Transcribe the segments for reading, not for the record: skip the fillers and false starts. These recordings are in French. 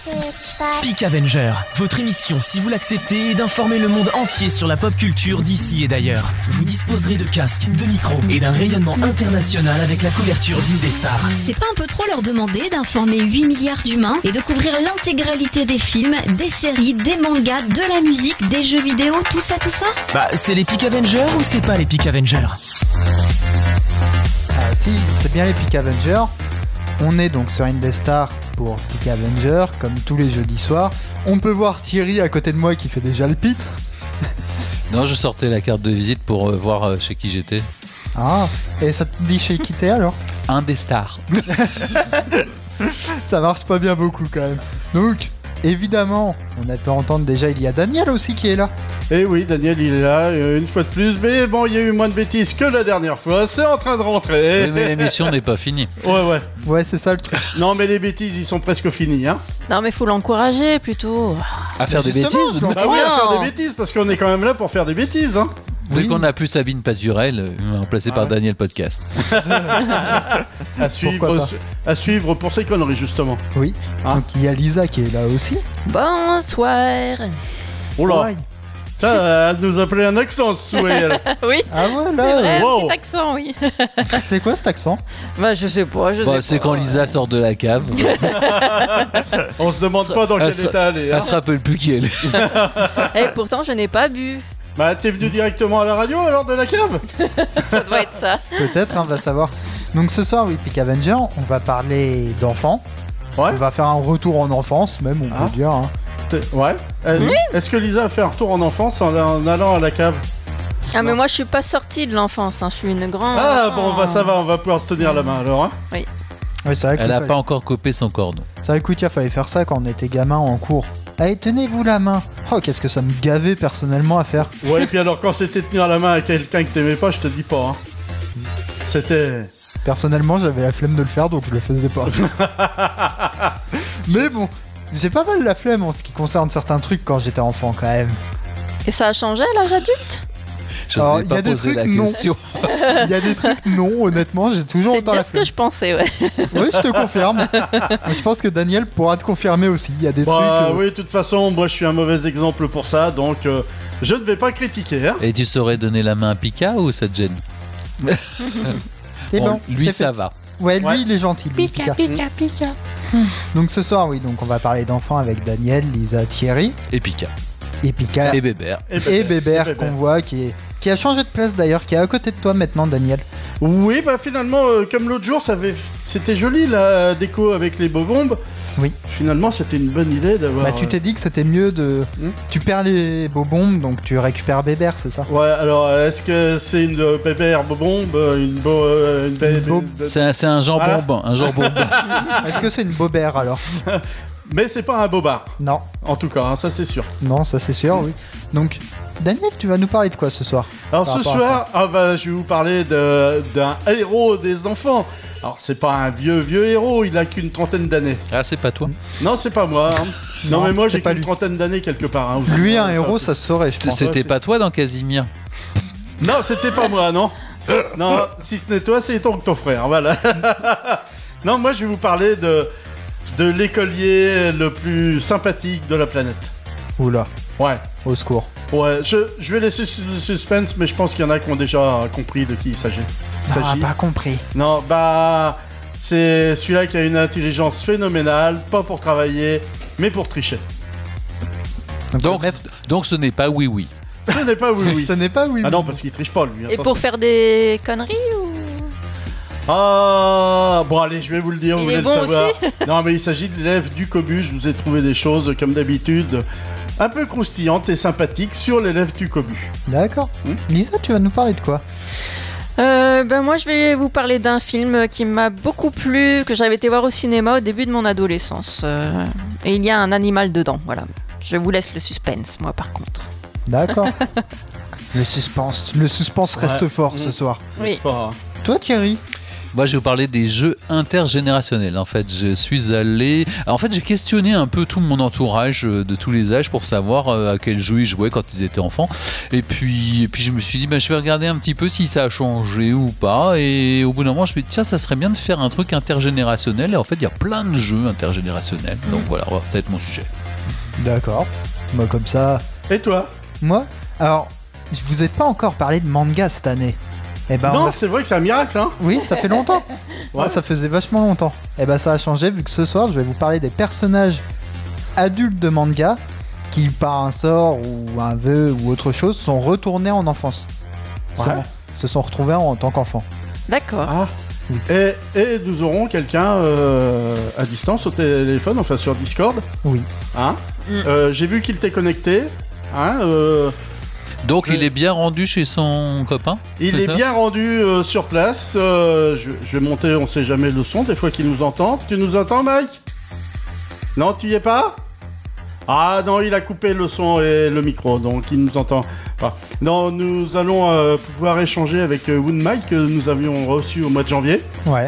Peak Avenger, votre émission, si vous l'acceptez, est d'informer le monde entier sur la pop culture d'ici et d'ailleurs. Vous disposerez de casques, de micros et d'un rayonnement international avec la couverture d'Indestar. C'est pas un peu trop leur demander d'informer 8 milliards d'humains et de couvrir l'intégralité des films, des séries, des mangas, de la musique, des jeux vidéo, tout ça? Bah, c'est les Peak Avengers ou c'est pas les Peak Avengers? Ah si, c'est bien les Peak Avengers. On est donc sur Indestar pour Peak Avenger, comme tous les jeudis soirs. On peut voir Thierry à côté de moi qui fait déjà le pitre. Non, je sortais la carte de visite pour voir chez qui j'étais. Ah, et ça te dit chez qui t'es alors? Indestar. Ça marche pas bien beaucoup quand même. Donc, évidemment, on a pu entendre déjà, il y a Daniel aussi qui est là. Et oui, Daniel il est là, une fois de plus, mais bon, il y a eu moins de bêtises que la dernière fois, c'est en train de rentrer. Oui, mais l'émission n'est pas finie. Ouais, c'est ça le truc. Non, mais les bêtises, ils sont presque finis, hein. Non, mais faut l'encourager plutôt. À faire des bêtises? Bah oui, à faire des bêtises, parce qu'on est quand même là pour faire des bêtises, hein. Vu qu'on n'a plus Sabine Paturel, remplacée par Daniel Podcast. à suivre pour ces conneries, justement. Oui, donc il y a Lisa qui est là aussi. Bonsoir. Oh là. Elle nous appelait un accent, ce souhait. Oui. Ah voilà. C'est vrai, un petit accent, oui. C'était quoi cet accent? Bah je sais pas, c'est quand Lisa sort de la cave. On se demande pas dans quel état elle est. Elle se rappelle plus qui elle est. Et pourtant je n'ai pas bu. Bah t'es venu directement à la radio alors de la cave? Ça doit être ça. Peut-être, on va savoir. Donc ce soir, oui, Peak Avenger, on va parler d'enfants. Ouais. On va faire un retour en enfance, même, on peut dire. Hein. Ouais. Est-ce que Lisa a fait un retour en enfance en allant à la cave? Ah mais moi je suis pas sortie de l'enfance, hein. Je suis une grande. Ah bon, bah ça va, on va pouvoir se tenir la main alors. Hein. Oui. Ouais, c'est vrai Elle a pas encore copé son cordon. C'est vrai que il fallait faire ça quand on était gamin en cours. Allez, tenez-vous la main. Oh, qu'est-ce que ça me gavait personnellement à faire. Ouais, et puis alors quand c'était tenir la main à quelqu'un que t'aimais pas, je te dis pas. Hein. C'était... Personnellement, j'avais la flemme de le faire, donc je le faisais pas. Mais bon, j'ai pas mal la flemme en ce qui concerne certains trucs quand j'étais enfant quand même. Et ça a changé à l'âge adulte? Je n'ai pas posé la question. Il y a des trucs non, honnêtement, j'ai toujours autant la flemme. C'est bien ce que je pensais, ouais. Oui, je te confirme. Et je pense que Daniel pourra te confirmer aussi. Il y a des trucs... Oui, de toute façon, moi je suis un mauvais exemple pour ça, donc je ne vais pas critiquer. Hein. Et tu saurais donner la main à Pika ou ça te gêne? C'est bon, lui c'est ça fait. va. Ouais, lui il est gentil. Pika. Donc ce soir, oui, donc on va parler d'enfants avec Daniel, Lisa, Thierry. Et Pika. Et Pika. Et Bébert. Et Bébert qu'on voit qui a changé de place d'ailleurs, qui est à côté de toi maintenant, Daniel. Oui, bah finalement, comme l'autre jour, c'était joli la déco avec les bobombes. Oui. Finalement, c'était une bonne idée d'avoir... Bah tu t'es dit que c'était mieux de... Tu perds les bobombes, donc tu récupères Bébert, c'est ça? Ouais, alors est-ce que c'est une Bébert bobombe, C'est un jambon, un jambon. Est-ce que c'est une bobère alors? Mais c'est pas un bobard. Non. En tout cas, hein, ça c'est sûr. Non, ça c'est sûr, oui. Donc, Daniel, tu vas nous parler de quoi ce soir? Alors ce soir, je vais vous parler d'un héros des enfants. Alors c'est pas un vieux héros, il a qu'une trentaine d'années. Ah, c'est pas toi? Non, c'est pas moi. Hein. non, mais moi j'ai qu'une trentaine d'années quelque part. Hein, aussi. Lui, un héros, ça se saurait, je pense. C'était pas toi dans Casimir? Non, c'était pas moi, non. Non, si ce n'est toi, c'est ton frère, voilà. Non, moi je vais vous parler de l'écolier le plus sympathique de la planète. Oula. Ouais. Au secours. Ouais, je vais laisser le suspense, mais je pense qu'il y en a qui ont déjà compris de qui il s'agit. Pas compris. Non, bah... C'est celui-là qui a une intelligence phénoménale, pas pour travailler, mais pour tricher. Donc ce n'est pas oui. Ce n'est pas oui. Ce n'est pas oui. Ah non, parce qu'il triche pas, lui. Et pour faire des conneries ou... Ah, bon allez, je vais vous le dire, vous voulez le savoir. Aussi non, mais il s'agit de l'élève du Cobu. Je vous ai trouvé des choses, comme d'habitude, un peu croustillantes et sympathiques sur l'élève du Cobu. D'accord. Lisa, tu vas nous parler de quoi? Moi je vais vous parler d'un film qui m'a beaucoup plu, que j'avais été voir au cinéma au début de mon adolescence. Et il y a un animal dedans, voilà. Je vous laisse le suspense, moi par contre. D'accord. Le suspense reste fort ce soir. Oui. Toi Thierry? Moi, je vais vous parler des jeux intergénérationnels. En fait, j'ai questionné un peu tout mon entourage de tous les âges pour savoir à quel jeu ils jouaient quand ils étaient enfants. Et puis je me suis dit, je vais regarder un petit peu si ça a changé ou pas. Et au bout d'un moment, je me suis dit, tiens, ça serait bien de faire un truc intergénérationnel. Et en fait, il y a plein de jeux intergénérationnels. Donc voilà, ça va être mon sujet. D'accord. Moi, comme ça. Et toi? Moi, alors, je vous ai pas encore parlé de manga cette année. Eh ben, Non, c'est vrai que c'est un miracle, hein. Oui, ça fait longtemps. Ouais. Ça faisait vachement longtemps. Eh ben, ça a changé vu que ce soir, je vais vous parler des personnages adultes de manga qui, par un sort ou un vœu ou autre chose, sont retournés en enfance. Ouais. Se sont retrouvés en tant qu'enfants. D'accord. Ah. Et nous aurons quelqu'un à distance au téléphone, enfin sur Discord. Oui. Hein j'ai vu qu'il t'est connecté. Hein Donc il est bien rendu chez son copain? Il est bien rendu sur place. Je vais monter, on sait jamais le son, des fois qu'il nous entend. Tu nous entends, Mike? Non, tu y es pas? Ah non, il a coupé le son et le micro, donc il nous entend pas. Non, nous allons pouvoir échanger avec Woon Mike que nous avions reçu au mois de janvier. Ouais.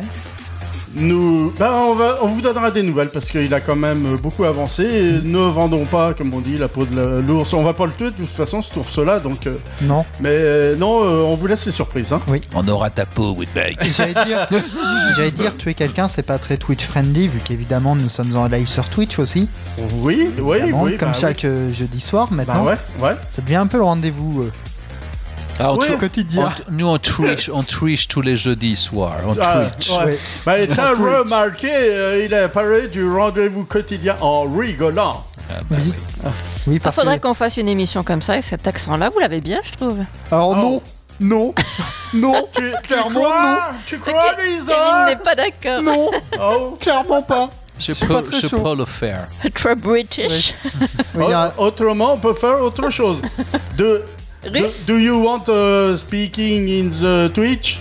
On vous donnera des nouvelles parce qu'il a quand même beaucoup avancé. Et ne vendons pas, comme on dit, la peau de l'ours. On va pas le tuer de toute façon, cet ours-là, donc. Non. Mais non, on vous laisse les surprises. Hein. Oui. On aura ta peau, Woodbake. J'allais dire, tuer quelqu'un, c'est pas très Twitch friendly, vu qu'évidemment nous sommes en live sur Twitch aussi. Oui, Évidemment, oui. comme chaque jeudi soir maintenant. Bah ouais. Ça devient un peu le rendez-vous quotidien. Nous on triche tous les jeudis soirs. On Twitch. Ouais. Ouais. Bah, t'as remarqué, il a parlé du rendez-vous quotidien en rigolant. Ah, bah Oui. oui. Oui, Il parce faudrait que... qu'on fasse une émission comme ça, et cet accent-là, vous l'avez bien, je trouve. Alors Oh. non, clairement Tu crois, Kevin Lisa? n'est pas d'accord. non, Oh. clairement pas. Je C'est pas très chaud. peux le faire. Trop British. Oui, il y a- Autrement, on peut faire autre chose. Russe. Do you want speaking in the Twitch?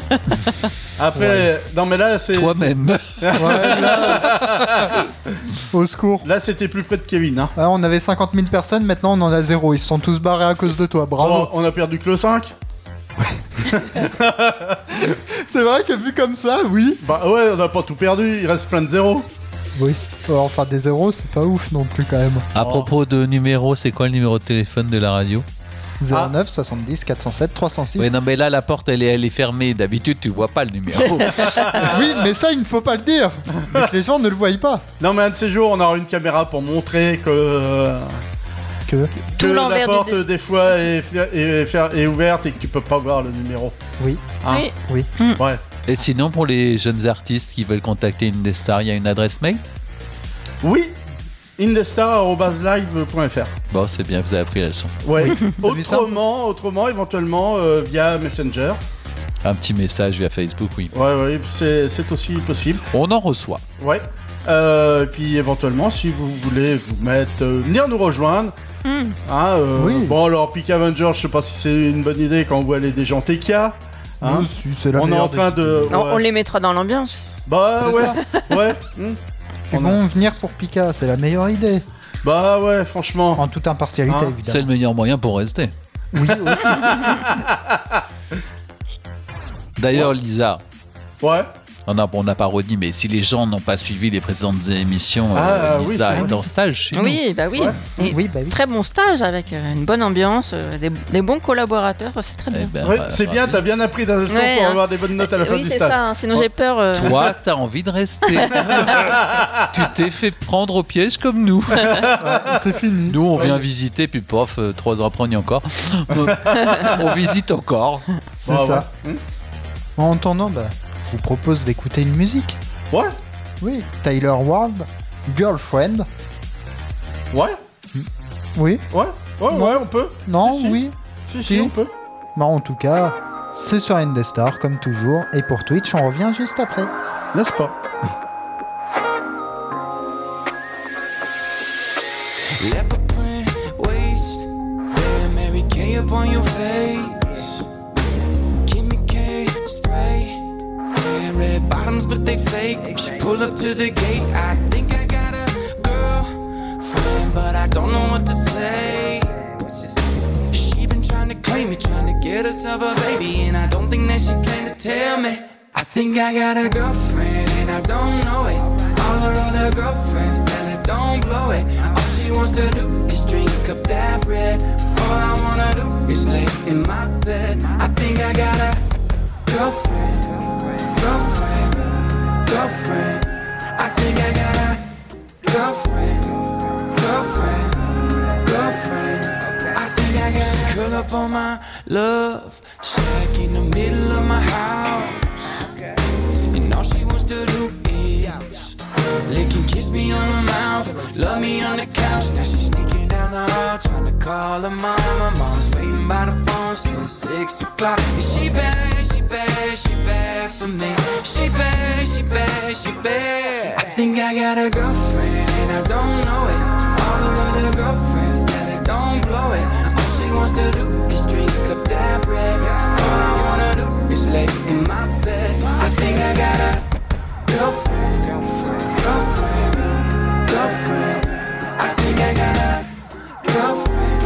Après, non mais là c'est. Toi-même. Ouais, là... Au secours. Là c'était plus près de Kevin. Hein. Ah, on avait 50 000 personnes, maintenant on en a 0. Ils se sont tous barrés à cause de toi, bravo. Oh, on a perdu que le 5. C'est vrai que vu comme ça, oui. Bah ouais, on n'a pas tout perdu, il reste plein de zéros. Oui. Alors, enfin, des 0, c'est pas ouf non plus quand même. À propos de numéro, c'est quoi le numéro de téléphone de la radio? 09 70 407 306. Oui, non, mais là, la porte, elle est fermée. D'habitude, tu vois pas le numéro. Oui, mais ça, il ne faut pas le dire. Mais que les gens ne le voient pas. Non mais un de ces jours, on aura une caméra pour montrer que Tout la l'envers du porte des fois est ouverte et que tu peux pas voir le numéro. Oui. Hein. Oui. Ouais. Et sinon, pour les jeunes artistes qui veulent contacter Indestar, il y a une adresse mail? Oui. indestar@live.fr. Bon, c'est bien, vous avez appris la leçon. Ouais. T'as vu ça Autrement, éventuellement via Messenger. Un petit message via Facebook, oui. Ouais, c'est aussi possible. On en reçoit. Ouais. Puis éventuellement, si vous voulez vous mettre, venir nous rejoindre. Hein, Oui. Bon, alors Peak Avenger, je sais pas si c'est une bonne idée quand on voit aller des gens TK. Hein. Oui, si, c'est la On est meilleure en train des de. idées. Non, ouais. on les mettra dans l'ambiance. Bah C'est ouais. Ouais. Ils vont venir pour Pika, c'est la meilleure idée. Bah ouais, franchement. En toute impartialité, Hein, C'est le évidemment. meilleur moyen pour rester. Oui, aussi. D'ailleurs, Lisa, Ouais. on n'a pas redit, mais si les gens n'ont pas suivi les précédentes émissions, oui, Lisa c'est est vrai. en stage chez nous. Oui, bah oui. Et Oui, bah oui. très bon stage avec une bonne ambiance, des bons collaborateurs, c'est très Eh bien. ben, Ouais, voilà, c'est bien, ravi. t'as bien appris ta leçon Ouais, pour hein. avoir des bonnes notes à la fin Oui, du c'est stage. ça, hein, sinon j'ai peur. Toi, t'as envie de rester. Tu t'es fait prendre au piège comme nous. C'est fini. Nous, on vient visiter, puis pof, 3 ans après, on y est encore. On visite encore. C'est Ouais, ça. ouais. En attendant, bah, je vous propose d'écouter une musique. Ouais. Oui, Tyler Ward, Girlfriend. Ouais. Oui, Ouais. Ouais, on peut. non, Si, si. oui. Si, Si. on peut. Bah, en tout cas, c'est sur Indestar, comme toujours. Et pour Twitch, on revient juste après. N'est-ce pas? Leopard print waist, yeah, Mary Kay upon your face. Kimmy K spray, yeah, red bottoms but they fake. She pull up to the gate. I think I got a girlfriend, but I don't know what to say. She been trying to claim me, trying to get herself a baby, and I don't think that she planned to tell me. I think I got a girlfriend and I don't know it. All her other girlfriends tell her don't blow it. All she wants to do is drink up that bread. All I wanna do is lay in my bed. I think I got a girlfriend, girlfriend, girlfriend. I think I got a girlfriend, girlfriend, girlfriend. I think I got a curl up on my love, shack in the middle of my house. And all she wants to do is lick and kiss me on the mouth, love me on the couch. Now she's sneaking down the hall, trying to call her mom. My mom's waiting by the phone since 6 o'clock. And she bad, she bad, she bad for me. She bad, she bad, she bad. I think I got a girlfriend and I don't know it. All her other girlfriends tell her don't blow it. All she wants to do is drink up that bread. All I wanna do is lay in my bed. I think I got a girlfriend, girlfriend, girlfriend, girlfriend. I think I got a girlfriend,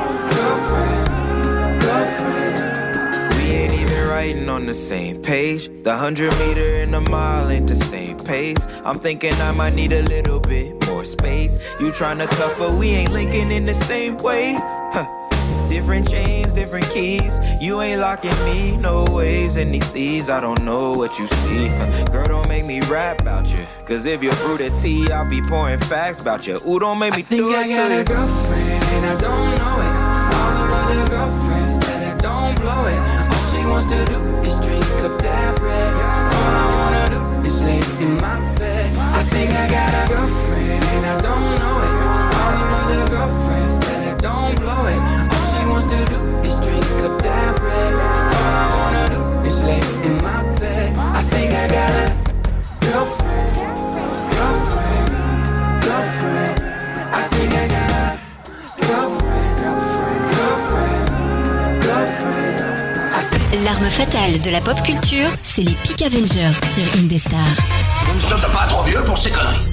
girlfriend, girlfriend. We ain't even writing on the same page. The 100-meter and the mile ain't the same pace. I'm thinking I might need a little bit more space. You tryna cut, but we ain't linking in the same way. Huh. Different chains, different keys. You ain't locking me, no waves in these seas. I don't know what you see. Girl, don't make me rap about you. Cause if you're brewed a tea, I'll be pouring facts about you. Ooh, don't make me do it. I think I got a girlfriend and I don't know it. All her other girlfriends tell her don't blow it. All she wants to do is drink up that bread. All I wanna do is lay in my bed. I think I got a girlfriend and I don't know it. All her other girlfriends tell her don't blow it. Wants to do is drink up that bread. All I wanna do is lay in my bed. I think I got a girlfriend, girlfriend, girlfriend. I think I got a girlfriend, girlfriend, girlfriend. L'arme fatale de la pop culture, c'est les Peak Avengers sur Indestar. Nous ne sommes pas trop vieux pour ces conneries.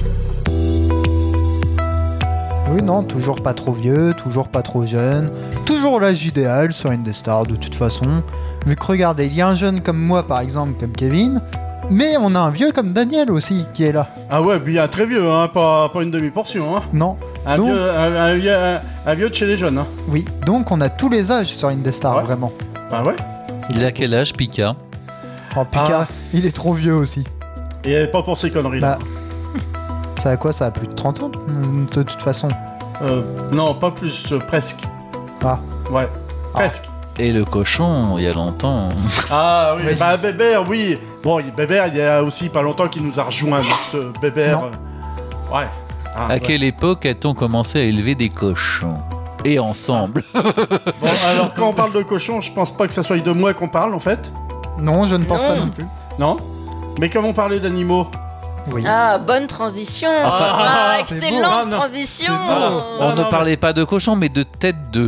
Oui, non, toujours pas trop vieux, toujours pas trop jeune, toujours l'âge idéal sur Indestar de toute façon. Vu que regardez, il y a un jeune comme moi par exemple, comme Kevin, mais on a un vieux comme Daniel aussi qui est là. Ah ouais, puis un très vieux, hein, pas une demi-portion. Hein. Non. Un, Donc, vieux de chez les jeunes. Hein. Oui, donc on a tous les âges sur Indestar, Ouais. vraiment. Ah ouais. Il a quel âge, Pika? Oh, Pika, il est trop vieux aussi. Et pas pour ces conneries là. Bah, ça a quoi? Ça a plus de 30 ans de toute façon. Non, pas plus, presque. Ah. Ouais, presque. Et le cochon, il y a longtemps. Ah oui, Oui. bah Bébert, oui. Bon, Bébert, il y a aussi pas longtemps qu'il nous a rejoint, notre Bébert. Non. Ouais. Ah, À ouais. quelle époque a-t-on commencé à élever des cochons? Et ensemble. Bon, alors quand on parle de cochon, je pense pas que ça soit de moi qu'on parle en fait. Non, je ne pense Non. pas non plus. Non. Mais comme on parlait d'animaux. Oui. Ah, bonne transition. Enfin, Ah, c'est excellente beau. Ah, non. transition. C'est beau. On Non, ne non, parlait pas de cochon, mais de tête d'œuf.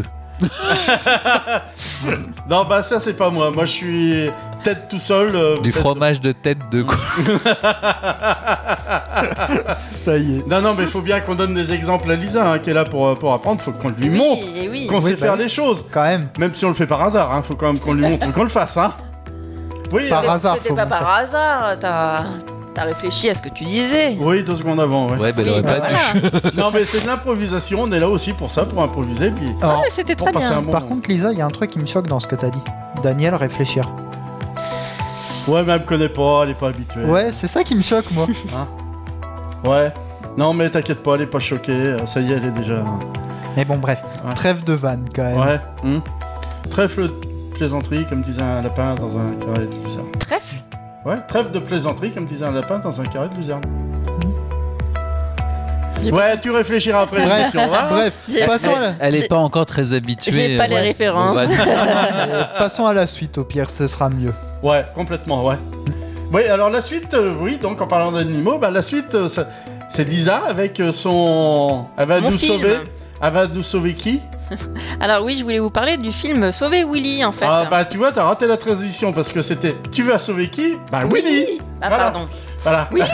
Non, bah ça c'est pas moi. Moi je suis tête tout seul. Du tête- fromage de tête de cochon. Ça y est. Non, non, mais il faut bien qu'on donne des exemples à Lisa hein, qui est là pour apprendre. Faut qu'on lui montre Oui, oui. qu'on Oui, sait bah faire oui. les choses. Quand même. Même si on le fait par hasard. Hein, faut quand même qu'on lui montre qu'on le fasse. Hein. Oui, Par C'était- hasard, C'était faut pas montrer. par hasard. T'as réfléchi à ce que tu disais. oui, 2 secondes avant. Ouais. Ouais, ben elle Oui, aurait bah pas voilà. dû. Non, mais c'est de l'improvisation. On est là aussi pour ça, pour improviser. Puis Alors, Ouais, c'était pour très passer bien. un bon par moment. contre, Lisa, il y a un truc qui me choque dans ce que t'as dit. Daniel, réfléchir. Ouais, mais elle me connaît pas, elle est pas habituée. Ouais, c'est ça qui me choque, moi. Ouais. Non, mais t'inquiète pas, elle est pas choquée. Ça y est, elle est déjà. Mais bon, bref. Ouais. Trêve de vanne, quand même. Ouais. Trèfle de plaisanterie, comme disait un lapin dans un carré de luzerne. Trèfle. Ouais, trêve de plaisanterie, comme disait un lapin dans un carré de luzerne. J'ai- Ouais, tu réfléchiras après Bref, l'émission, va. bref, J'ai- passons à la... Elle est J'ai- pas encore très habituée. j'ai pas les références. on va- Passons à la suite, au pire, ce sera mieux. Ouais, complètement, ouais. Oui, alors la suite, oui, donc en parlant d'animaux, bah, la suite, c'est Lisa avec son... Elle va Mon nous film. sauver. Elle va nous sauver qui? Alors oui, je voulais vous parler du film Sauver Willy en fait. Ah bah tu vois, t'as raté la transition parce que c'était tu vas sauver qui? Bah Willy. Ah Voilà. pardon. Voilà. Oui.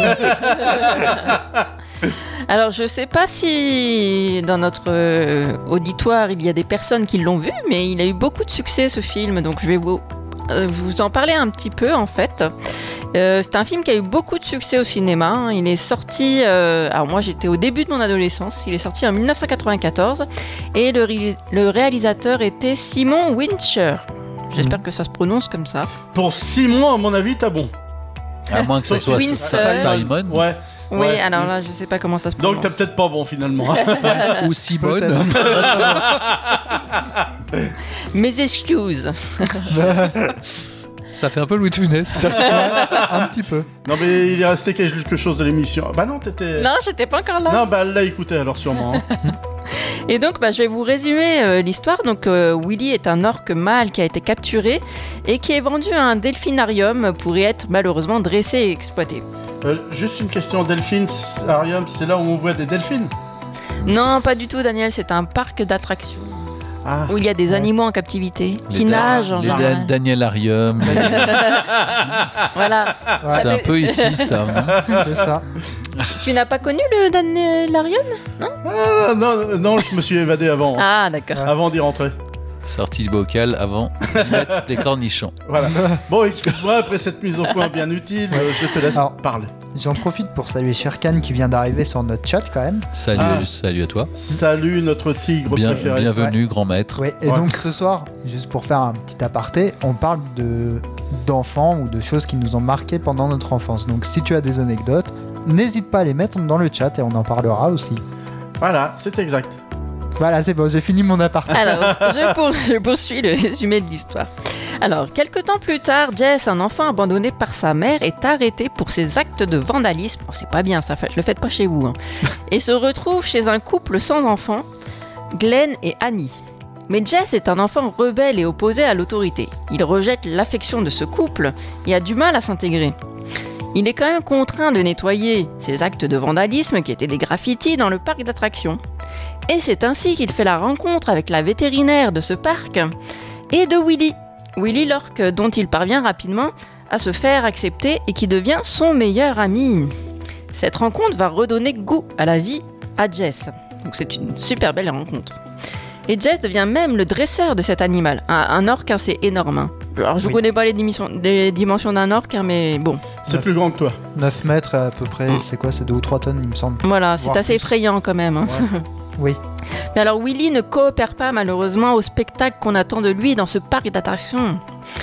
Alors je sais pas si dans notre auditoire il y a des personnes qui l'ont vu, mais il a eu beaucoup de succès ce film, donc je vais vous vous en parler un petit peu en fait. C'est un film qui a eu beaucoup de succès au cinéma. Hein. Il est sorti, alors moi j'étais au début de mon adolescence, il est sorti en 1994 et le réalisateur était Simon Wincher. J'espère que ça se prononce comme ça. Pour Simon, à mon avis, t'as bon. À moins que ce soit Simon. Ouais. Oui, Ouais. alors là, je sais pas comment ça se prononce. Donc t'as peut-être pas bon finalement. Ou Simone. Mes excuses. Ça fait un peu Louis de Funès. Un petit peu. Non mais il est resté quelque chose de l'émission. Bah non, t'étais... Non, j'étais pas encore là. Non, bah elle l'a écouté alors sûrement. Hein. Et donc, je vais vous résumer l'histoire. Donc, Willy est un orque mâle qui a été capturé et qui est vendu à un delphinarium pour y être malheureusement dressé et exploité. Juste une question, delphinarium, c'est là où on voit des delphines? Non, pas du tout, Daniel. C'est un parc d'attractions Ah. où il y a des animaux en captivité qui nagent en général. Danielarium. Voilà. Ouais, C'est un peu ici, ça. c'est ça. Tu n'as pas connu le Danielarium? Ah, non, je me suis évadé avant. Ah, d'accord. Avant d'y rentrer. Sortie du bocal avant de mettre des cornichons. Voilà. Bon, excuse-moi, après cette mise au point bien utile, je te laisse Alors, parler. J'en profite pour saluer Sherkan qui vient d'arriver sur notre chat quand même. Salut à toi. Salut notre tigre préféré. Bienvenue, grand maître. Ouais, et donc ce soir, juste pour faire un petit aparté, on parle d'enfants ou de choses qui nous ont marqué pendant notre enfance. Donc si tu as des anecdotes, n'hésite pas à les mettre dans le chat et on en parlera aussi. Voilà, c'est exact. Voilà, c'est bon, j'ai fini mon aparté. Alors, je poursuis le résumé de l'histoire. Alors, quelques temps plus tard, Jess, un enfant abandonné par sa mère, est arrêté pour ses actes de vandalisme. Oh, c'est pas bien ça, le faites pas chez vous. Hein. Et se retrouve chez un couple sans enfants, Glenn et Annie. Mais Jess est un enfant rebelle et opposé à l'autorité. Il rejette l'affection de ce couple et a du mal à s'intégrer. Il est quand même contraint de nettoyer ses actes de vandalisme qui étaient des graffitis dans le parc d'attractions. Et c'est ainsi qu'il fait la rencontre avec la vétérinaire de ce parc et de Willy l'orque, dont il parvient rapidement à se faire accepter et qui devient son meilleur ami. Cette rencontre va redonner goût à la vie à Jess. Donc c'est une super belle rencontre. Et Jess devient même le dresseur de cet animal. Un orque, hein, c'est énorme. Hein. Alors je connais pas les dimensions d'un orque, hein, mais bon. C'est plus grand que toi. 9 mètres à peu près, c'est quoi? C'est 2 ou 3 tonnes, il me semble. Voilà, c'est Voire assez plus. effrayant quand même. Hein. Ouais. Oui. Mais alors Willy ne coopère pas malheureusement au spectacle qu'on attend de lui dans ce parc d'attractions.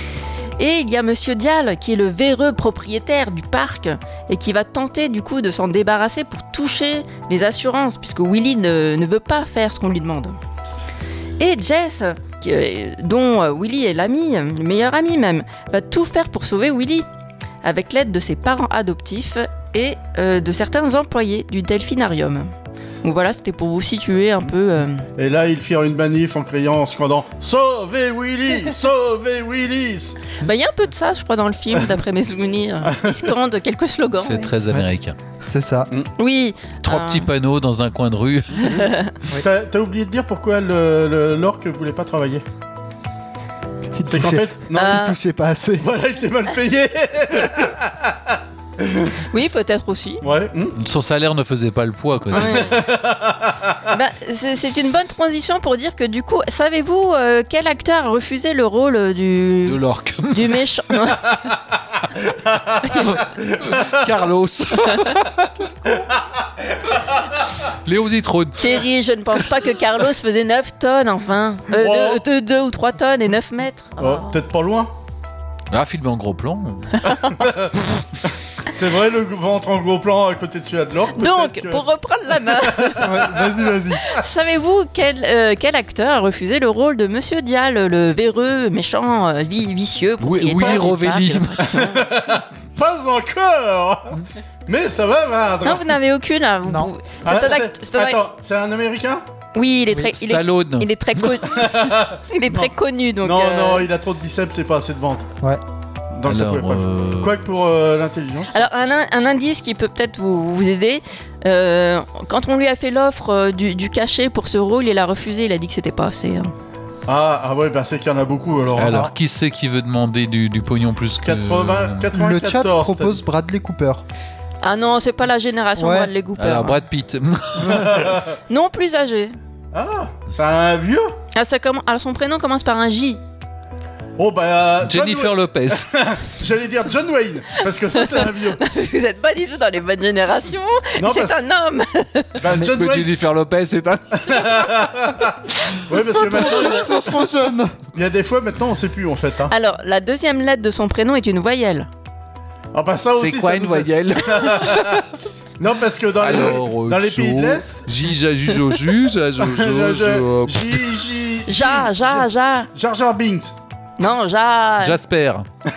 Et il y a Monsieur Dial qui est le véreux propriétaire du parc et qui va tenter du coup de s'en débarrasser pour toucher les assurances puisque Willy ne veut pas faire ce qu'on lui demande. Et Jess, dont Willy est l'ami, le meilleur ami même, va tout faire pour sauver Willy avec l'aide de ses parents adoptifs et de certains employés du delphinarium. Donc voilà, c'était pour vous situer un peu. Et là, ils firent une manif en criant, en scandant « Sauvez Willy! Sauvez Willy !» Il y a un peu de ça, je crois, dans le film, d'après mes souvenirs. Ils scandent quelques slogans. C'est très américain. C'est ça. Oui. 3 petits panneaux dans un coin de rue. T'as oublié de dire pourquoi l'orque voulait pas travailler. C'est qu'en fait, non, Il touchait pas assez. voilà, il était mal payé. Oui, peut-être aussi. Ouais. Son salaire ne faisait pas le poids, quoi. Ouais. C'est une bonne transition pour dire que du coup, savez-vous quel acteur a refusé le rôle De l'orque. du méchant Carlos. Léo Zitrone. Thierry, je ne pense pas que Carlos faisait 9 tonnes, enfin. Wow. 2 ou 3 tonnes et 9 mètres. Oh, peut-être pas loin. Ah, filmé en gros plan. C'est vrai, le ventre en gros plan à côté de celui de l'orque. Donc, peut-être que- pour reprendre la main, Vas-y. savez-vous quel acteur a refusé le rôle de Monsieur Dial, le véreux, méchant, vicieux propriétaire Willy du Rovelli. parc d'attractions? Pas encore. Mais ça va, Vardre. Non, vous n'avez aucune. Là. Non. Vous- Ah, c'est un Attends, c'est un Américain? Oui, il est très, Stallone. il est très connu. Il est très connu, donc. Non, il a trop de biceps, c'est pas assez de ventre. Ouais. Donc ça Alors, pouvait pas. Quoique pour l'intelligence. Alors, un indice qui peut peut-être vous aider. Quand on lui a fait l'offre du cachet pour ce rôle, il a refusé. Il a dit que c'était pas assez. Hein. Ah ouais, bah c'est qu'il y en a beaucoup alors. Alors, qui c'est qui veut demander du pognon plus que... 94. Le chat propose Bradley Cooper. Ah non, c'est pas la génération Ouais. Bradley Cooper. Alors, Brad Pitt. Non, plus âgé. Ah, c'est un vieux. Alors, son prénom commence par un J. Oh bah... Jennifer Lopez. J'allais dire John Wayne, parce que ça c'est un vieux. Vous n'êtes pas du tout dans les bonnes générations. Non, c'est parce- un homme. Bah, John Wayne... Jennifer Lopez, c'est un... Ouais, parce que maintenant, C'est trop jeune. il y a des fois, maintenant, on sait plus, en fait. Hein. Alors, la deuxième lettre de son prénom est une voyelle. Ah bah ça aussi, C'est quoi ça une nous a- voyelle? Non, parce que dans les pays de l'Est... J, Ja. Jar Jar Binks. Non, Ja. Jasper.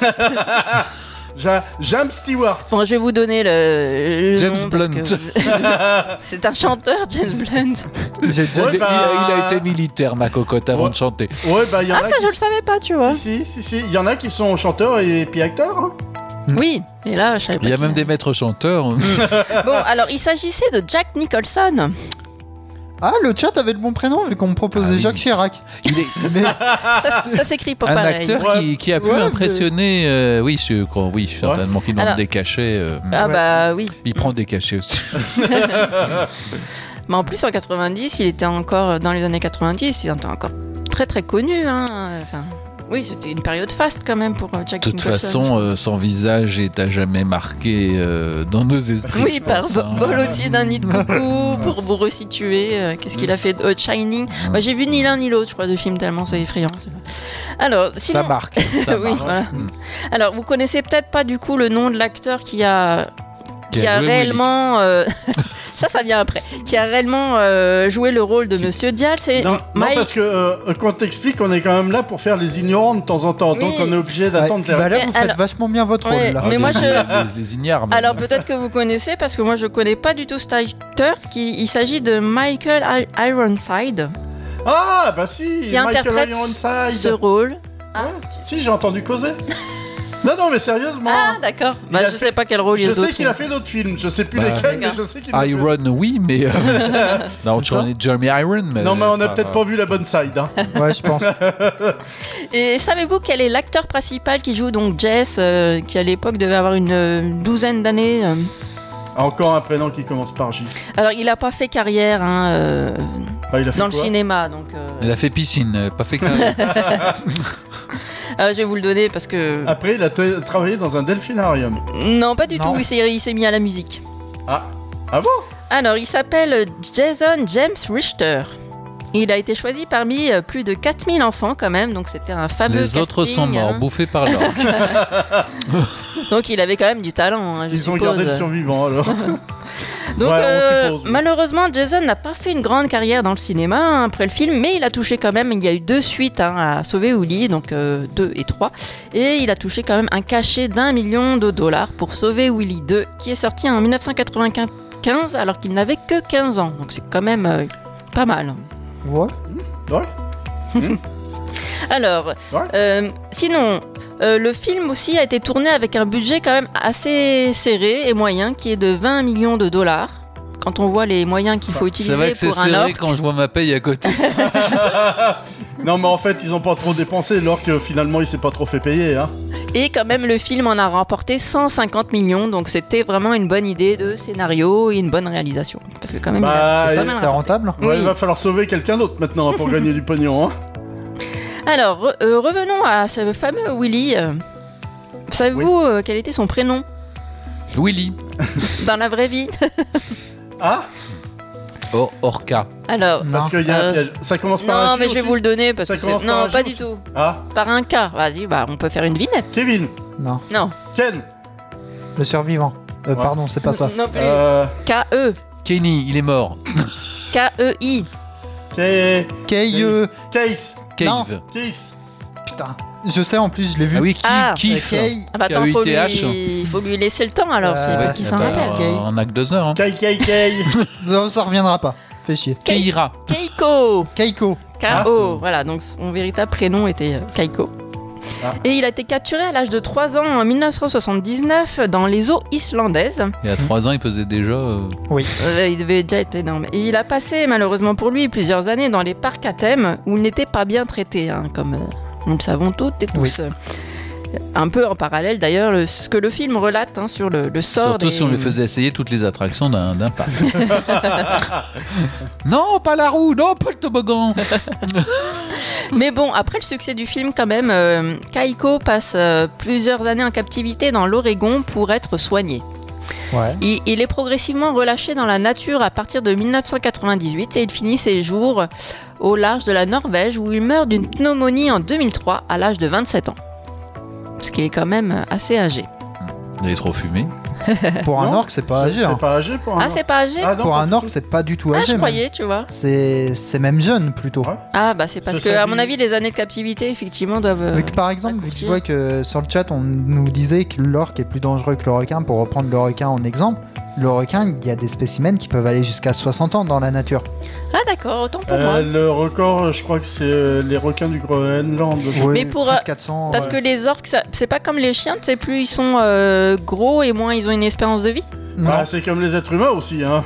James Stewart. Bon, je vais vous donner le James nom parce Blunt. que- c'est un chanteur, James Blunt. J'ai déjà Ouais, vu. bah, Il a été militaire, ma cocotte, avant Ouais. de chanter. Ouais, bah, il y en Ah, a ça, qui... je le savais pas, tu vois. Si. Il y en a qui sont chanteurs et puis acteurs. Hein. Oui, et là, je savais pas. Il y a qui. même des maîtres chanteurs. Bon, alors, il s'agissait de Jack Nicholson. Ah, le chat avait le bon prénom vu qu'on me proposait Ah oui. Jacques Chirac. Il est Mais Ça s'écrit pas un pareil. acteur qui a pu Ouais, mais- impressionner. Oui, certainement qu'il demande Alors- des cachets. Ah Ouais. bah oui. Il prend des cachets aussi. Mais en plus, en 90, il était encore, dans les années 90, il était encore très très connu. Hein. Enfin, oui, c'était une période faste quand même pour Jack De toute Nicholson. façon, son visage est à jamais marqué dans nos esprits. Oui, je par pense, hein. Volontiers d'un nid de coucou, pour vous resituer. Qu'est-ce qu'il a fait de Shining? Bah, j'ai vu ni l'un ni l'autre, je crois, de film tellement c'est effrayant. Alors, sinon... Ça marque. Ça Oui, marque. voilà. Alors, vous connaissez peut-être pas du coup le nom de l'acteur qui a Qui a joué réellement... ça vient après. Qui a réellement joué le rôle de Monsieur Dial, c'est Non, Mike... parce que quand on t'explique, on est quand même là pour faire les ignorants de temps en temps. Donc Oui. on est obligé d'attendre les... bah là, Mais vous faites alors- vachement bien votre Ouais, rôle. Là. mais moi, Les ignares. même. Alors peut-être que vous connaissez, parce que moi je connais pas du tout cet acteur. Il s'agit de Michael Ironside, Ah, bah si, qui Michael interprète Ironside. ce rôle. Ah, Si, j'ai entendu causer. Non, mais sérieusement. ah d'accord. Il Bah, a je fait- sais pas quel rôle il y a Je sais d'autres. qu'il a fait d'autres films. Je sais plus Bah, lesquels, mais d'accord. je sais qu'il a fait... Iron, oui, mais. Non, C'est ça on est Jeremy Iron. Mais Non, mais on a peut-être pas vu la bonne side. Hein. Ouais, je pense. Et savez-vous quel est l'acteur principal qui joue donc Jess, qui à l'époque devait avoir une douzaine d'années Encore un prénom qui commence par J. Alors il a pas fait carrière hein, Ah, il a fait dans le quoi cinéma, donc Il a fait piscine, pas fait carré. je vais vous le donner parce que Après, il a travaillé dans un delphinarium. non pas du Non. tout. Il s'est mis à la musique. Ah bon? Alors, il s'appelle Jason James Richter. Il a été choisi parmi plus de 4000 enfants quand même, donc c'était un fameux Les autres sont casting, morts, hein. bouffés par l'orque. Donc il avait quand même du talent, hein, je Ils ont suppose. gardé le survivant alors. Donc Ouais, on suppose, oui. malheureusement, Jason n'a pas fait une grande carrière dans le cinéma hein, après le film, mais il a touché quand même, il y a eu 2 suites hein, à Sauver Willy, donc 2 et 3, et il a touché quand même un cachet d'1 million de dollars pour Sauver Willy 2, qui est sorti en 1995 alors qu'il n'avait que 15 ans, donc c'est quand même pas mal. Ouais. Alors, sinon, le film aussi a été tourné avec un budget quand même assez serré et moyen, qui est de 20 millions de dollars. Quand on voit les moyens qu'il faut C'est vrai utiliser que c'est pour un serré orque. quand je vois ma paye à côté. Non, mais en fait, ils ont pas trop dépensé, l'orque finalement il s'est pas trop fait payer. Hein. Et quand même, le film en a remporté 150 millions, donc c'était vraiment une bonne idée de scénario et une bonne réalisation. Parce que quand même, Bah, il a- et ça C'était rentable. Ouais, Oui. il va falloir sauver quelqu'un d'autre maintenant hein, pour gagner du pognon. Hein. Alors, revenons à ce fameux Willy. Savez-vous quel était son prénom Willy. dans la vraie vie? Ah, Oh, Orca. Alors, Non. parce qu'il y a un piège. Ça commence par un non, J mais je vais aussi vous le donner parce Ça que commence c'est... par Non, un J pas du aussi. tout. Ah, Par un K. Vas-y, bah, on peut faire une vignette. Kevin, Non. Non. Ken, Le survivant. Pardon, c'est pas ça. Non plus. K-E. Kenny, il est mort. K-E-I. Kei. Case, Cave. Case. Putain. Je sais en plus, je l'ai vu. Ah oui, Ah, Kiff. Kei. Ah bah attends, K-E-I-T-H. faut lui laisser le temps alors, c'est Ouais, pas qui s'en bah, rappelle. Kei. On a que 2 heures. Hein. Kei. Non, ça reviendra pas. Fais chier. Keira. Keiko. Keiko. K-O. Voilà, donc son véritable prénom était Keiko. Ah. Et il a été capturé à l'âge de 3 ans en 1979 dans les eaux islandaises. Il y a 3 ans, il pesait déjà. Il devait déjà être énorme. Et il a passé, malheureusement pour lui, plusieurs années dans les parcs à thème où il n'était pas bien traité, hein, comme nous le savons toutes et tous. Un peu en parallèle d'ailleurs, ce que le film relate hein, sur le sort Surtout des... si on lui faisait essayer toutes les attractions d'un parc. Non, pas la roue, non, pas le toboggan. Mais bon, après le succès du film, quand même, Kaiko passe plusieurs années en captivité dans l'Oregon pour être soigné. Ouais. Il est progressivement relâché dans la nature à partir de 1998 et il finit ses jours au large de la Norvège où il meurt d'une pneumonie en 2003 à l'âge de 27 ans. Ce qui est quand même assez âgé. Il est trop fumé. Pour un Non, orque, c'est pas âgé. C'est hein. pas âgé pour un Ah, orque. c'est pas âgé? Ah, non, Pour pas un du orque, tout. c'est pas du tout Ah, âgé. je même. croyais, tu vois. C'est même jeune plutôt. Ouais. Ah, bah c'est parce C'est que, sa à mon vie. avis, les années de captivité, effectivement, doivent. Vu que par exemple, vu que tu raccourcir. vois que sur le chat, on nous disait que l'orque est plus dangereux que le requin, pour reprendre le requin en exemple, le requin, il y a des spécimens qui peuvent aller jusqu'à 60 ans dans la nature. Ah, d'accord, autant pour moi. Le record, je crois que c'est les requins du Groenland. Ouais, Mais pour, plus de 400. Parce ouais. que les orques, c'est pas comme les chiens, tu sais, plus ils sont gros et moins ils ont une espérance de vie. Non, Bah, c'est comme les êtres humains aussi, hein.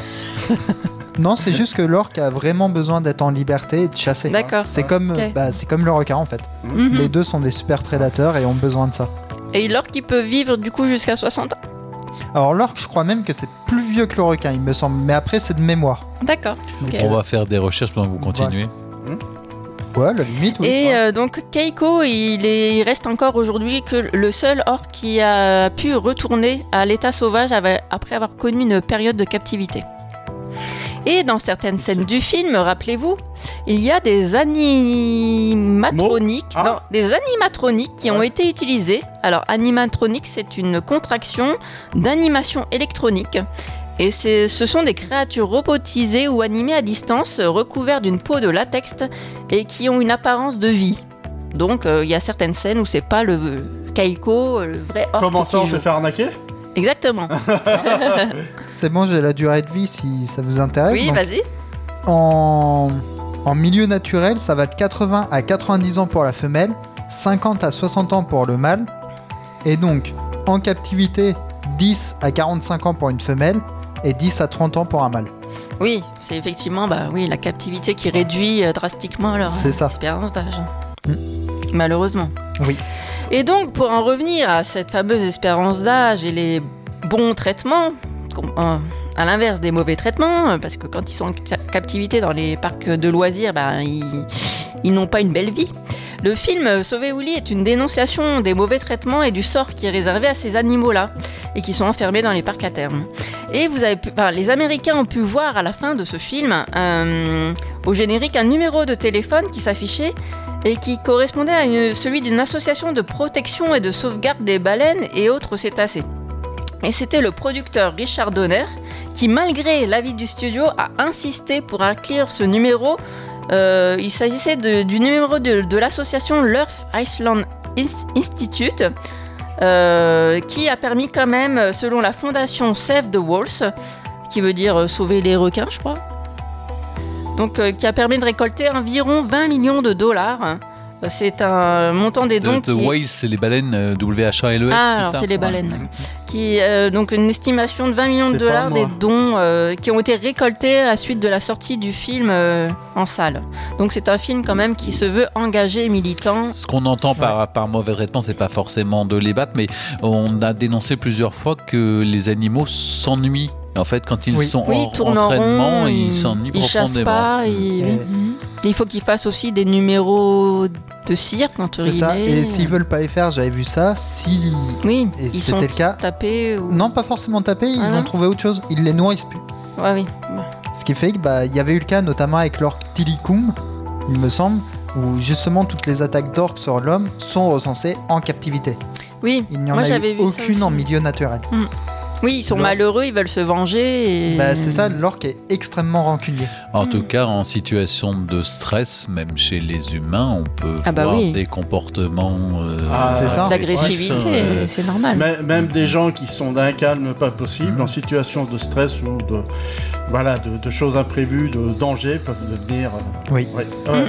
non, c'est juste que l'orque a vraiment besoin d'être en liberté et de chasser. D'accord. C'est comme, Ok. c'est comme le requin en fait. Mhm. Les deux sont des super prédateurs et ont besoin de ça. Et l'orque, il peut vivre du coup jusqu'à 60 ans. Alors l'orque, je crois même que c'est plus vieux que le requin, il me semble. Mais après, c'est de mémoire. D'accord. Ok. On va faire des recherches pendant que vous continuez. Ouais, la limite, oui. Et donc Keiko, il reste encore aujourd'hui que le seul orque qui a pu retourner à l'état sauvage après avoir connu une période de captivité. Et dans certaines scènes du film, rappelez-vous, il y a des animatroniques, Ah. non, des animatroniques qui ont Ouais. été utilisés. Alors animatronique, c'est une contraction d'animation électronique. Et ce sont des créatures robotisées ou animées à distance, recouvertes d'une peau de latex et qui ont une apparence de vie. Donc il y a certaines scènes où c'est pas le Kaiko, le vrai orque Comment ça, on qui joue. s'est fait arnaquer? Exactement. C'est bon, j'ai la durée de vie si ça vous intéresse. Oui, Donc, vas-y. en milieu naturel, ça va de 80 à 90 ans pour la femelle, 50 à 60 ans pour le mâle. Et donc, en captivité, 10 à 45 ans pour une femelle et 10 à 30 ans pour un mâle. Oui, c'est effectivement la captivité qui réduit drastiquement leur C'est ça. espérance d'âge. Mm. Malheureusement. Oui. Et donc, pour en revenir à cette fameuse espérance d'âge et les bons traitements, à l'inverse des mauvais traitements, parce que quand ils sont en captivité dans les parcs de loisirs, ils n'ont pas une belle vie. Le film Sauver Willy est une dénonciation des mauvais traitements et du sort qui est réservé à ces animaux-là et qui sont enfermés dans les parcs à terme. Et les Américains ont pu voir à la fin de ce film, au générique, un numéro de téléphone qui s'affichait et qui correspondait à celui d'une association de protection et de sauvegarde des baleines et autres cétacés. Et c'était le producteur Richard Donner qui, malgré l'avis du studio, a insisté pour inclure ce numéro. Il s'agissait du numéro de l'association l'Earth Island Institute, qui a permis quand même, selon la fondation Save the Whales, qui veut dire sauver les requins, je crois, donc qui a permis de récolter environ 20 millions de dollars. C'est un montant des dons The Whales, c'est les baleines WHALES, Ah, c'est alors ça c'est les baleines. Qui, donc une estimation de 20 millions de C'est dollars pas des moi. dons qui ont été récoltés à la suite de la sortie du film en salle. Donc c'est un film quand même qui se veut engagé et militant. Ce qu'on entend par mauvais traitement, c'est pas forcément de les battre, mais on a dénoncé plusieurs fois que les animaux s'ennuient. En fait, quand ils sont Oui, en ils tournent en entraînement, rond, ils s'ennuient ils chassent profondément. pas. Et- Il faut qu'ils fassent aussi des numéros de cirque, entre C'est ça. guillemets. Et s'ils veulent pas les faire, j'avais vu ça. Si Oui, et ils sont c'était le cas. tapés. Ou... Non, pas forcément tapés, ils Ah vont non trouver autre chose. Ils les nourrissent plus. Ouais, oui. Ce qui fait que il y avait eu le cas notamment avec l'orque Tilikum, il me semble, où justement toutes les attaques d'orques sur l'homme sont recensées en captivité. Oui, Il n'y en moi a j'avais eu vu ça aucune aussi. en milieu naturel. Oui, ils sont L'orque. malheureux, ils veulent se venger. Et... C'est ça, l'orque est extrêmement rancunier. En tout cas, en situation de stress, même chez les humains, on peut Ah bah voir oui. des comportements C'est ça. D'agressivité, c'est normal. Même des gens qui sont d'un calme pas possible, en situation de stress ou de choses imprévues, de danger, peuvent devenir. Oui. Ouais,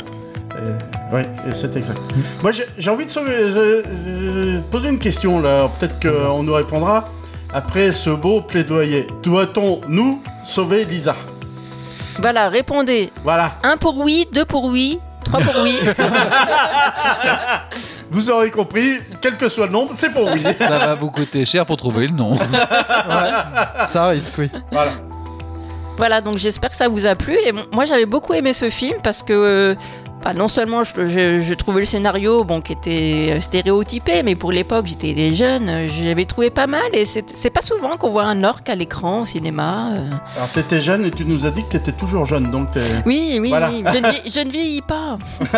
et c'est exact. Moi, j'ai envie de poser une question là. Peut-être qu'on nous répondra après ce beau plaidoyer. Doit-on nous sauver Lisa? Voilà, répondez. Voilà. 1 pour oui, 2 pour oui, 3 pour oui. Vous aurez compris, quel que soit le nombre, c'est pour oui. Ça va vous coûter cher pour trouver le nom. Ça risque, oui. Voilà. Voilà, donc j'espère que ça vous a plu. Et moi, j'avais beaucoup aimé ce film parce que Non seulement je trouvais le scénario qui était stéréotypé, mais pour l'époque, j'étais jeune, j'avais trouvé pas mal. Et c'est pas souvent qu'on voit un orc à l'écran au cinéma. Alors, t'étais jeune et tu nous as dit que t'étais toujours jeune, donc t'es... Oui, Voilà. je ne vieillis pas.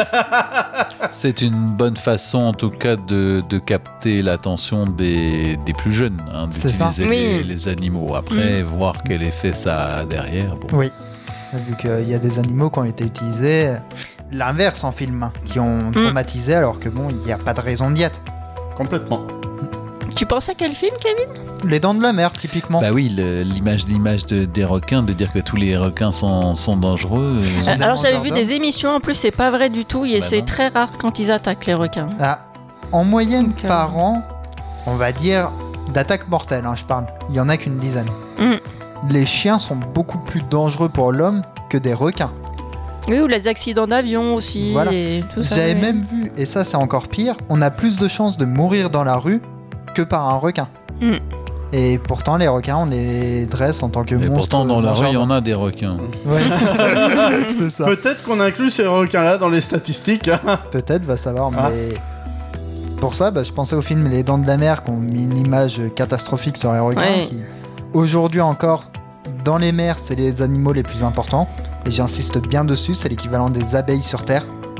C'est une bonne façon, en tout cas, de capter l'attention des plus jeunes, hein, C'est d'utiliser ça. Oui. les animaux. Après, voir quel effet ça a derrière. Bon. Oui. Vu qu'il y a des animaux qui ont été utilisés, l'inverse en film, hein, qui ont traumatisé alors que bon, il n'y a pas de raison d'y être. Complètement. Tu penses à quel film, Kevin ? Les dents de la mer, typiquement. Bah oui, l'image des requins, de dire que tous les requins sont dangereux. Sont des Alors j'avais mangeurs vu d'hommes. des émissions, en plus c'est pas vrai du tout, et Bah c'est non. très rare quand ils attaquent les requins. Ah, en moyenne Donc, par an, on va dire d'attaques mortelles, hein, je parle. Il y en a qu'une dizaine. Les chiens sont beaucoup plus dangereux pour l'homme que des requins. Oui, ou les accidents d'avion aussi, Voilà. et tout ça. J'avais oui. même vu, et ça c'est encore pire, on a plus de chances de mourir dans la rue que par un requin. Et pourtant les requins on les dresse en tant que Et monstres. pourtant, dans la rue, mangeurs il y en d'hommes. a des requins. Ouais. C'est ça. Peut-être qu'on inclut ces requins-là dans les statistiques. Hein. Peut-être, va savoir, Ah. mais... Pour ça, je pensais au film Les Dents de la Mer qui ont mis une image catastrophique sur les requins. Ouais. Qui, aujourd'hui encore, dans les mers, c'est les animaux les plus importants. Et j'insiste bien dessus, c'est l'équivalent des abeilles sur Terre.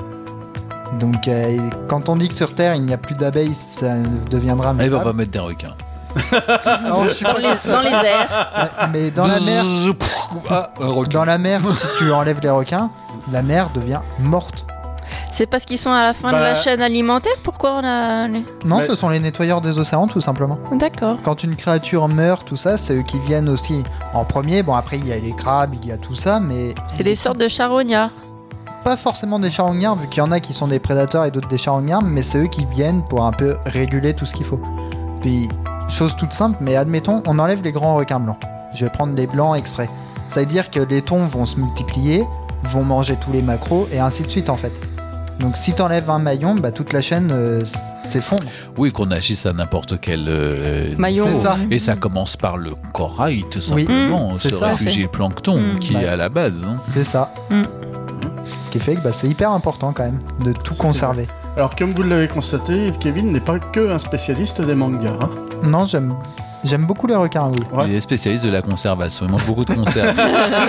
Donc, quand on dit que sur Terre, il n'y a plus d'abeilles, ça deviendra... Eh ben, on mémorable. va mettre des requins. Alors, je suis pas sûr que ça- Dans les airs. Ouais, mais dans la mer, Ah, un requin. dans la mer, si tu enlèves les requins, la mer devient morte. C'est parce qu'ils sont à la fin de Bah. la chaîne alimentaire. Pourquoi on a... Non, Ouais. ce sont les nettoyeurs des océans, tout simplement. D'accord. Quand une créature meurt, tout ça, c'est eux qui viennent aussi en premier. Bon, après, il y a les crabes, il y a tout ça, mais C'est des sortes de charognards. pas forcément des charognards, vu qu'il y en a qui sont des prédateurs et d'autres des charognards, mais c'est eux qui viennent pour un peu réguler tout ce qu'il faut. Puis, chose toute simple, mais admettons, on enlève les grands requins blancs. Je vais prendre les blancs exprès. Ça veut dire que les thons vont se multiplier, vont manger tous les maquereaux, et ainsi de suite, en fait. Donc si t'enlèves un maillon, toute la chaîne s'effondre. Oui, qu'on agisse à n'importe quel Maillon. niveau. C'est ça. Et ça commence par le corail, tout Oui. simplement. C'est Ce ça. réfugié plancton qui Bah. est à la base. Hein. C'est ça. Mm. Ce qui fait que c'est hyper important quand même de tout conserver. Alors, comme vous l'avez constaté, Kevin n'est pas que un spécialiste des mangas. Hein. Non, j'aime beaucoup les requins, oui. Ouais. Il est spécialiste de la conservation. Il mange beaucoup de conserves.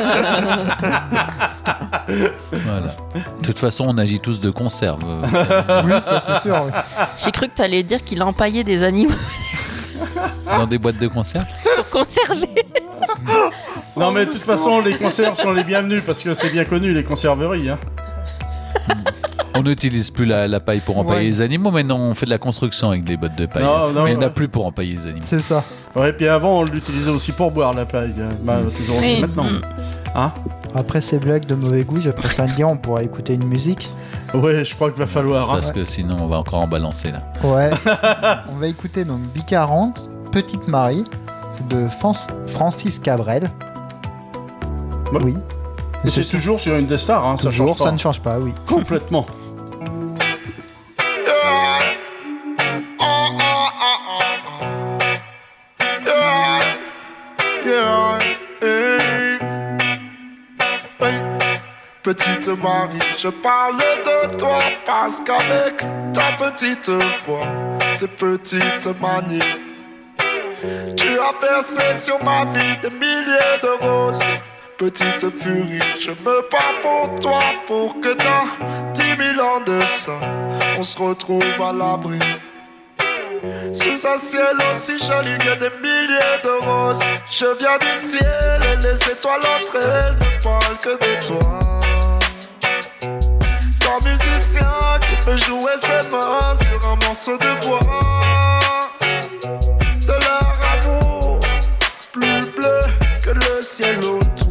Voilà. De toute façon, on agit tous de conserve. Oui, ça c'est sûr. Oui. J'ai cru que t'allais dire qu'il empaillait des animaux Dans des boîtes de conserve. pour conserver. Non, mais de toute façon, les conserves sont les bienvenus parce que c'est bien connu, les conserveries. Hein. On n'utilise plus la paille pour empailler Ouais. les animaux. Maintenant, on fait de la construction avec des bottes de paille. Non, non, Mais il n'y en a ouais. plus pour empailler les animaux. C'est ça. Ouais, puis avant, on l'utilisait aussi pour boire la paille. Toujours aussi Oui. maintenant. Hein. Après ces blagues de mauvais goût, je préfère le dire, on pourrait écouter une musique. Ouais, je crois qu'il va falloir. Hein. Parce que sinon, on va encore en balancer là. Ouais. On va écouter donc Bicarante, Petite Marie. C'est de Francis Cabrel. Ouais. Oui. Et c'est toujours sur une des stars, hein, ça toujours, change pas. ça ne change pas, oui. Complètement. Petite Marie, je parle de toi parce qu'avec ta petite voix, tes petites manies, tu as versé sur ma vie des milliers de roses. Petite furie, je me bats pour toi pour que dans 10 000 ans de ça, on se retrouve à l'abri. Sous un ciel aussi joli que des milliers de roses, je viens du ciel et les étoiles entre elles ne parlent que de toi. Ton musicien qui peut jouer ses mains sur un morceau de bois. De leur amour plus bleu que le ciel autour.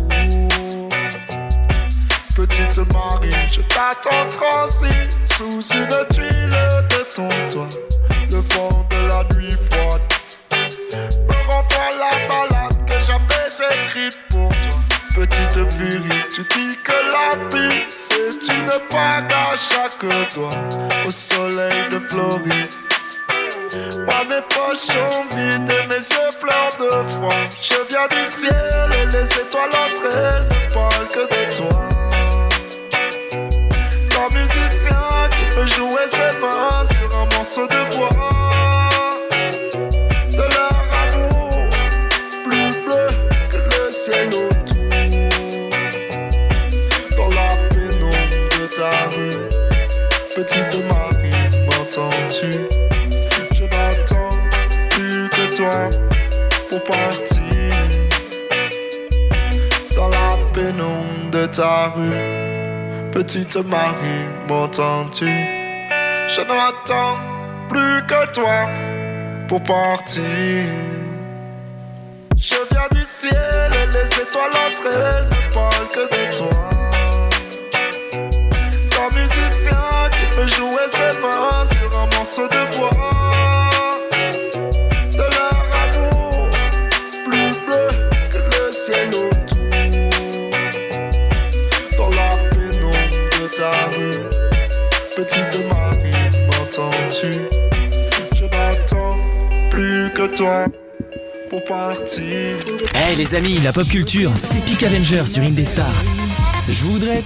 Petite Marie, je t'attends transi sous une tuile de ton toit. Le vent de la nuit froide me renvoie la balade que j'avais écrite pour toi. Petite furie, tu dis que la vie c'est une bague à chaque doigt au soleil de Floride. Moi mes poches sont vides et mes yeux pleurent de froid. Je viens du ciel et les étoiles entre elles ne parlent que de toi. Ton musique petite Marie, m'entends-tu? Je n'attends plus que toi pour partir dans la pénombre de ta rue. Petite Marie, m'entends-tu? Je n'attends plus que toi pour partir. Je viens du ciel et les étoiles entre elles ne parlent que de toi. Ton musicien qui peut jouer ses mains sur un morceau de bois. De leur amour plus bleu que le ciel autour. Dans la pénombre de ta rue, petite Marie, m'entends-tu? Je n'attends plus que toi pour partir. Hey les amis, la pop culture, c'est Peak Avenger sur Indestar. Je voudrais...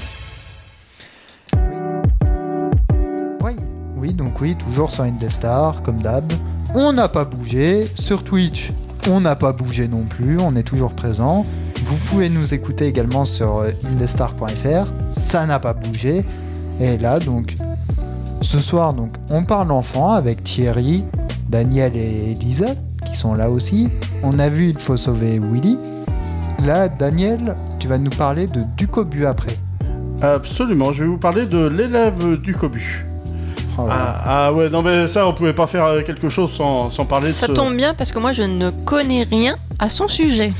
Oui, toujours sur Indestar, comme d'hab. On n'a pas bougé. Sur Twitch, on n'a pas bougé non plus. On est toujours présent. Vous pouvez nous écouter également sur indestar.fr. Ça n'a pas bougé. Et là, donc, ce soir, donc, on parle enfant avec Thierry, Daniel et Elisa, qui sont là aussi. On a vu Il faut sauver Willy. Là, Daniel, tu vas nous parler de Ducobu après. Absolument, je vais vous parler de l'élève du Cobu. Oh là. Ah ouais, non mais ça, on pouvait pas faire quelque chose sans parler de Ça ce... tombe bien parce que moi je ne connais rien à son sujet.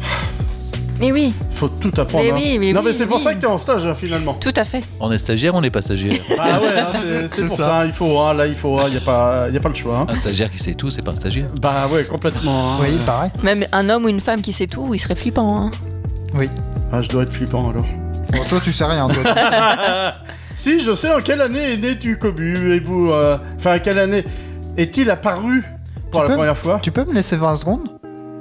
Et oui, Faut tout apprendre. Mais hein. oui, mais non oui, mais c'est pour oui. ça que t'es en stage, hein, finalement. tout à fait. On est stagiaire, on n'est pas stagiaire. Ah ouais, hein, c'est pour ça, il faut, hein, là il faut, il y a pas le choix. Hein. Un stagiaire qui sait tout, c'est pas un stagiaire. Bah ouais, complètement. Hein. Oui, pareil. Même un homme ou une femme qui sait tout, il serait flippant. Hein. Oui. Ah, je dois être flippant alors. Bon, toi, tu sais rien, toi. Si, je sais en quelle année est né Ducobu, et vous, enfin, à quelle année est-il apparu pour la première fois? Tu peux me laisser 20 secondes?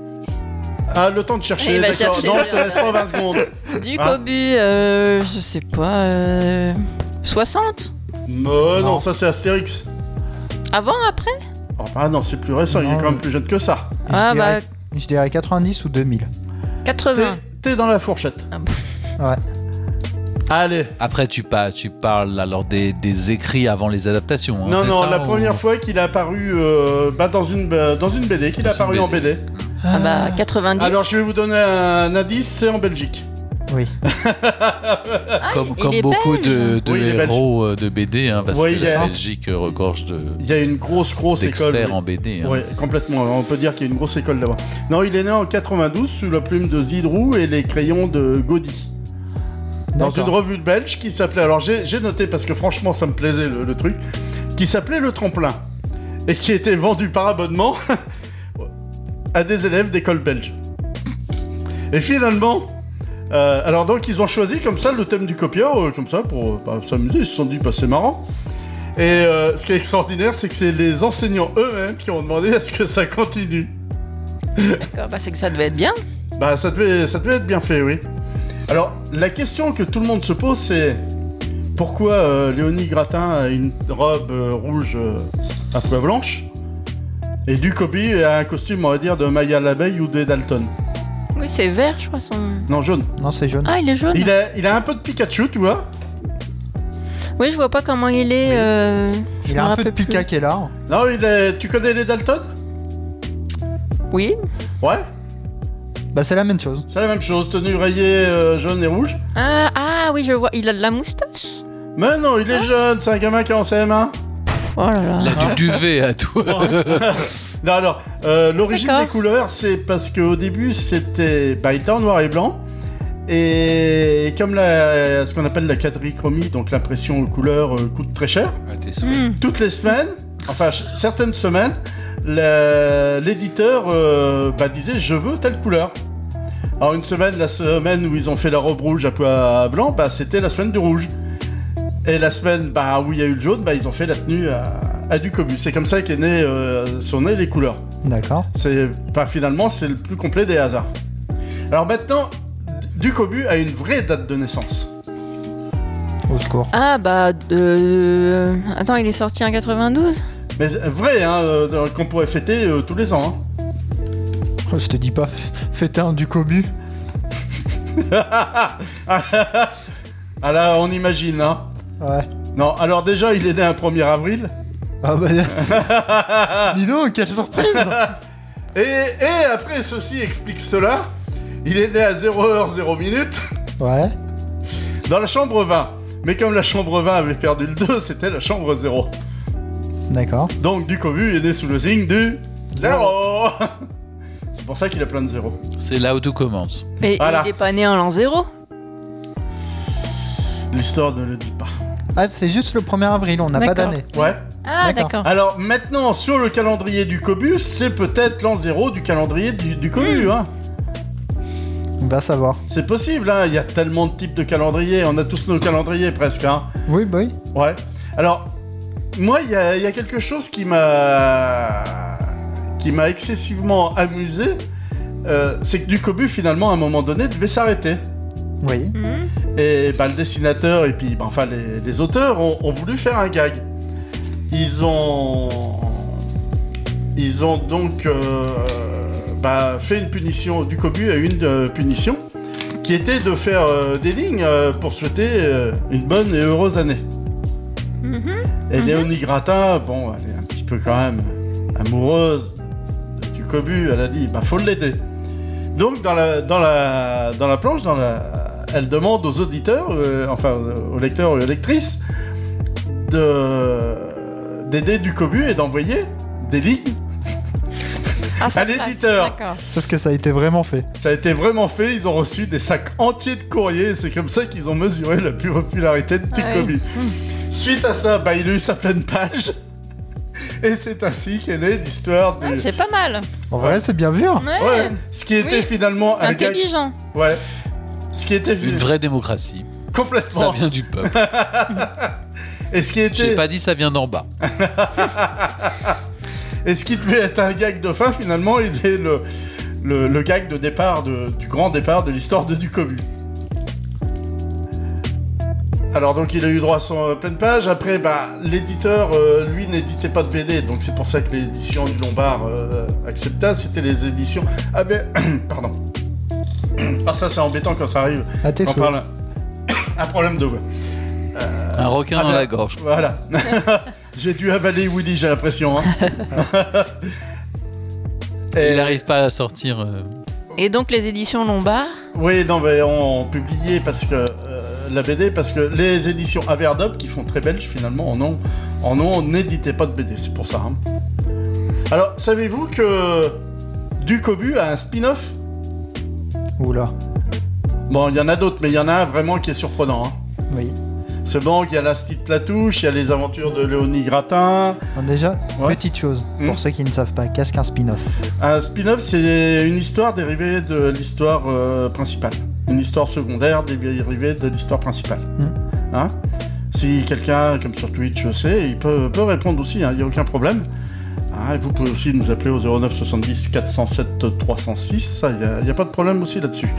Ah, le temps de chercher, Il va d'accord. chercher, Non, je te laisse pas 20 secondes. Du Ah. Cobu, je sais pas, 60? Non, ça c'est Astérix. Avant, après? Oh, bah non, c'est plus récent, il est Non, quand même plus jeune que ça. Ah Je dirais 90 ou 2000. 80. T'es dans la fourchette. Ah bon. Ouais. Allez. Après, tu parles alors des écrits avant les adaptations. Hein, Non, c'est non, ça, la ou- première fois qu'il est apparu dans une BD, qu'il est Dans une apparu en BD. Ah bah 90. Alors je vais vous donner un indice, c'est en Belgique. Oui. Ah, Comme il est beaucoup belge. de Oui, il est héros de BD, hein, parce Oui, que il y a- la Belgique regorge Il y a une grosse école. d'experts Oui. en BD. Hein. Oui, complètement. On peut dire qu'il y a une grosse école là-bas. Non, il est né en 92 sous la plume de Zidrou et les crayons de Gaudi. Dans D'accord. une revue belge qui s'appelait... Alors j'ai noté parce que franchement ça me plaisait le truc. Qui s'appelait Le Tremplin. Et qui était vendu par abonnement à des élèves d'école belge. Et finalement... alors donc ils ont choisi comme ça le thème du copieur, comme ça pour s'amuser, ils se sont dit bah c'est marrant. Et ce qui est extraordinaire c'est que c'est les enseignants eux-mêmes qui ont demandé à ce que ça continue. D'accord, bah c'est que ça devait être bien. Bah ça devait être bien fait, oui. Alors la question que tout le monde se pose c'est pourquoi Léonie Gratin a une robe rouge à pois blanche et Ducobu a un costume on va dire de Maya l'abeille ou de Dalton. Oui, c'est vert, je crois, son... Non, jaune. Non, c'est jaune. Ah, il est jaune. Il a un peu de Pikachu, tu vois. Oui, je vois pas comment il est. je Il me a un peu de rappelle plus. Pika qui est là. Non, tu connais les Dalton? Oui. Ouais, Bah, c'est la même chose. c'est la même chose, tenue rayée jaune et rouge. Ah oui, je vois. Il a de la moustache. Mais non, il est jeune, c'est un gamin qui est en CM1. Oh là là. Il a du duvet à tout. Non, alors, l'origine D'accord. des couleurs, c'est parce qu'au début, c'était... Bah, il était en noir et blanc. Et comme ce qu'on appelle la quadrichromie, donc l'impression aux couleurs, coûte très cher, toutes les semaines, enfin, certaines semaines, l'éditeur disait « Je veux telle couleur ». Alors une semaine, la semaine où ils ont fait la robe rouge à pois blanc, bah, c'était la semaine du rouge. Et la semaine où il y a eu le jaune, ils ont fait la tenue à Ducobu. C'est comme ça sont nées les couleurs. D'accord. Finalement, c'est le plus complet des hasards. Alors maintenant, Ducobu a une vraie date de naissance. Au secours. Ah bah... Attends, il est sorti en 92. Mais vrai, hein, qu'on pourrait fêter tous les ans. Hein. Je te dis pas, fêter un Ducobu. Ah là, on imagine, hein. Ouais. Non, alors déjà, il est né un 1er avril. Ah bah... Dis donc, quelle surprise. Et après, ceci explique cela. Il est né à 0h0. Ouais. Dans la chambre 20. Mais comme la chambre 20 avait perdu le 2, c'était la chambre 0. D'accord. Donc, Ducobu est né sous le signe du 0. C'est pour ça qu'il a plein de 0. C'est là où tout commence. Mais Voilà. il est pas né en l'an 0. L'histoire ne le dit pas. Ah, c'est juste le 1er avril, on n'a pas D'accord. d'année. Ouais. Ah, D'accord. d'accord. Alors, maintenant, sur le calendrier du Cobu, c'est peut-être l'an 0 du calendrier du Cobu, hein. On va savoir. C'est possible, hein. Il y a tellement de types de calendriers. On a tous nos calendriers, presque, hein. Oui, bah oui. Ouais. Alors, moi, il y a quelque chose qui m'a excessivement amusé. C'est que Ducobu, finalement, à un moment donné, devait s'arrêter. Oui. Et bah, le dessinateur et puis enfin les auteurs ont voulu faire un gag. Ils ont donc fait une punition. Ducobu a eu une punition qui était de faire des lignes pour souhaiter une bonne et heureuse année. Et Léonie Gratin, bon, elle est un petit peu quand même amoureuse de Ducobu. Elle a dit, bah faut l'aider. Donc dans la planche, elle demande aux auditeurs, aux lecteurs et aux lectrices, d'aider Ducobu et d'envoyer des lignes à l'éditeur. D'accord. Sauf que ça a été vraiment fait. Ça a été vraiment fait, ils ont reçu des sacs entiers de courriers, et c'est comme ça qu'ils ont mesuré la popularité de Ducobu. Suite à ça, il a eu sa pleine page, et c'est ainsi qu'est née l'histoire du... Ouais, c'est pas mal. En vrai, c'est bien vu. Hein. Ouais, ce qui était finalement un gag... Intelligent. Ouais. Ce qui était Une vraie démocratie. complètement... Ça vient du peuple. Et ce qui était... J'ai pas dit ça vient d'en bas. Et ce qui devait être un gag de fin, finalement, il est le gag de départ, du grand départ de l'histoire de Ducobu. Alors donc il a eu droit à son pleine page. Après, l'éditeur, lui, n'éditait pas de BD, donc c'est pour ça que l'édition du Lombard accepta. C'était les éditions... Pardon. Ah, ça c'est embêtant quand ça arrive. À tes On souhaits. parle un problème de voix. Un requin dans la gorge. Voilà. J'ai dû avaler Willy, j'ai l'impression. Hein. Il n'arrive pas à sortir. Et donc les éditions Lombard. Oui, non, mais on publiait parce que la BD, parce que les éditions Averdop, qui font très belge finalement, on n'éditait pas de BD, c'est pour ça. Hein. Alors, savez-vous que Ducobu a un spin-off? Oula. Bon, il y en a d'autres, mais il y en a un vraiment qui est surprenant. Hein. Oui. C'est bon qu'il y a la Stite Platouche, il y a les aventures de Léonie Gratin. Bon, déjà, Ouais. petite chose, pour ceux qui ne savent pas, qu'est-ce qu'un spin-off? Un spin-off, c'est une histoire dérivée de l'histoire principale. Une histoire secondaire dérivée de l'histoire principale. Hein? Si quelqu'un, comme sur Twitch, je sais, il peut répondre aussi, il n'y a aucun problème. Ah, et vous pouvez aussi nous appeler au 09 70 407 306, il n'y a pas de problème aussi là-dessus.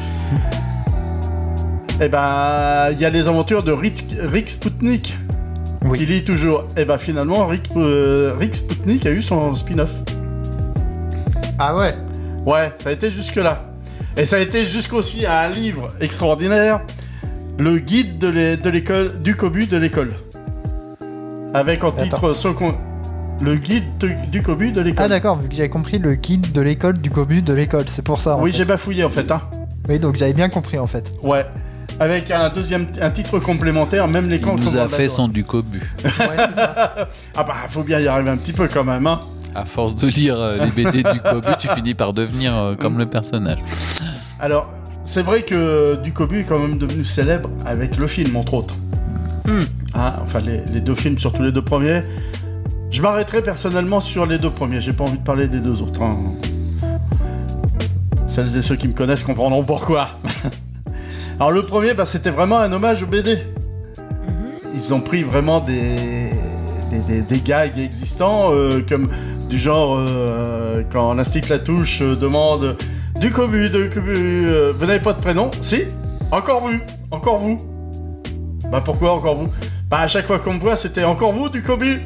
Eh ben, il y a les aventures de Rick Sputnik, qui lit toujours. Eh ben, finalement, Rick Sputnik a eu son spin-off. Ah ouais? Ouais, ça a été jusque-là. Et ça a été jusqu'aussi à un livre extraordinaire, le guide de l'école, Ducobu de l'école. Avec en titre le guide Ducobu de l'école. Ah d'accord, vu que j'avais compris le guide de l'école du Ducobu de l'école, c'est pour ça. Oui, j'ai bafouillé en fait. Hein. Oui, donc j'avais bien compris en fait. Ouais. Avec un titre complémentaire, même les Il nous a fait son Ducobu. Ouais, c'est ça. Ah bah, faut bien y arriver un petit peu quand même, hein. À force de lire les BD du Ducobu, tu finis par devenir comme le personnage. Alors, c'est vrai que Ducobu est quand même devenu célèbre avec le film, entre autres. Hein, enfin, les deux films, surtout les deux premiers. Je m'arrêterai personnellement sur les deux premiers, j'ai pas envie de parler des deux autres. Hein. Celles et ceux qui me connaissent comprendront pourquoi. Alors le premier, c'était vraiment un hommage au BD. Ils ont pris vraiment des gags existants, comme du genre quand l'Institut Latouche demande Ducobu, vous n'avez pas de prénom? Si? Encore vous. Bah pourquoi encore vous? Bah à chaque fois qu'on me voit, c'était encore vous, Ducobu.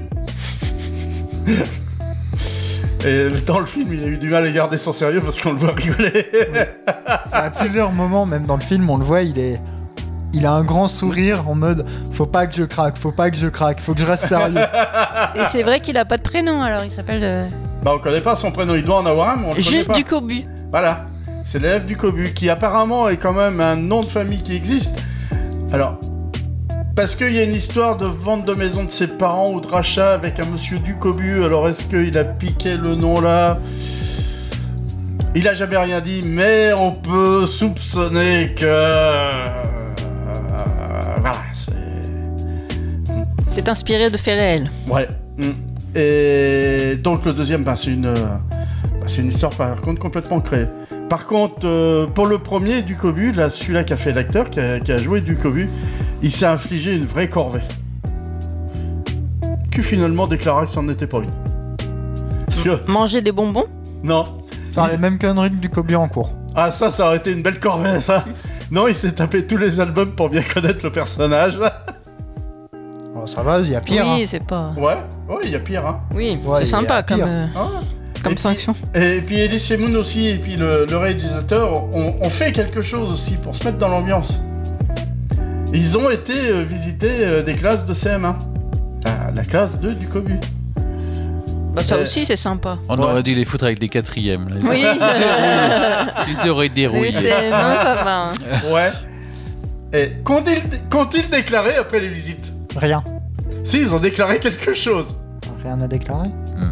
Et dans le film, il a eu du mal à garder son sérieux parce qu'on le voit rigoler. À plusieurs moments, même dans le film, on le voit, il est il a un grand sourire en mode faut pas que je craque, faut que je reste sérieux. Et c'est vrai qu'il a pas de prénom, alors il s'appelle... Bah on connaît pas son prénom, il doit en avoir un, mais on le connaît Juste pas. Ducobu. Voilà, c'est l'élève du Cobu, qui apparemment est quand même un nom de famille qui existe. Alors, parce qu'il y a une histoire de vente de maison de ses parents ou de rachat avec un monsieur Ducobu, alors est-ce qu'il a piqué le nom là ? Il a jamais rien dit, mais on peut soupçonner que... voilà, C'est inspiré de faits réels. Ouais. Et donc le deuxième, c'est une histoire par contre complètement créée. Par contre, pour le premier Ducobu, là, celui-là qui a fait l'acteur, qui a joué Ducobu, il s'est infligé une vraie corvée. Qui finalement déclara que ça n'en était pas une. Manger des bonbons ? Non. Faire les mêmes conneries que Ducobu en cours. Ah ça aurait été une belle corvée, ça. Non, il s'est tapé tous les albums pour bien connaître le personnage. Oh, ça va, il y a pire. Oui, hein. c'est pas... Ouais, il y a pire, hein. Oui, Ouais, c'est sympa comme Et sanction. Et puis Elie Moon aussi, et puis le réalisateur ont fait quelque chose aussi pour se mettre dans l'ambiance. Ils ont été visiter des classes de CM1. La classe 2 du Cobu. Bah ça aussi c'est sympa. On aurait dû les foutre avec des quatrièmes. Là. Oui. Ils auraient dérouillé. Les CM1 ça va. Hein. Ouais. Et qu'ont-ils déclaré après les visites ? Rien. Si, ils ont déclaré quelque chose. Rien à déclarer.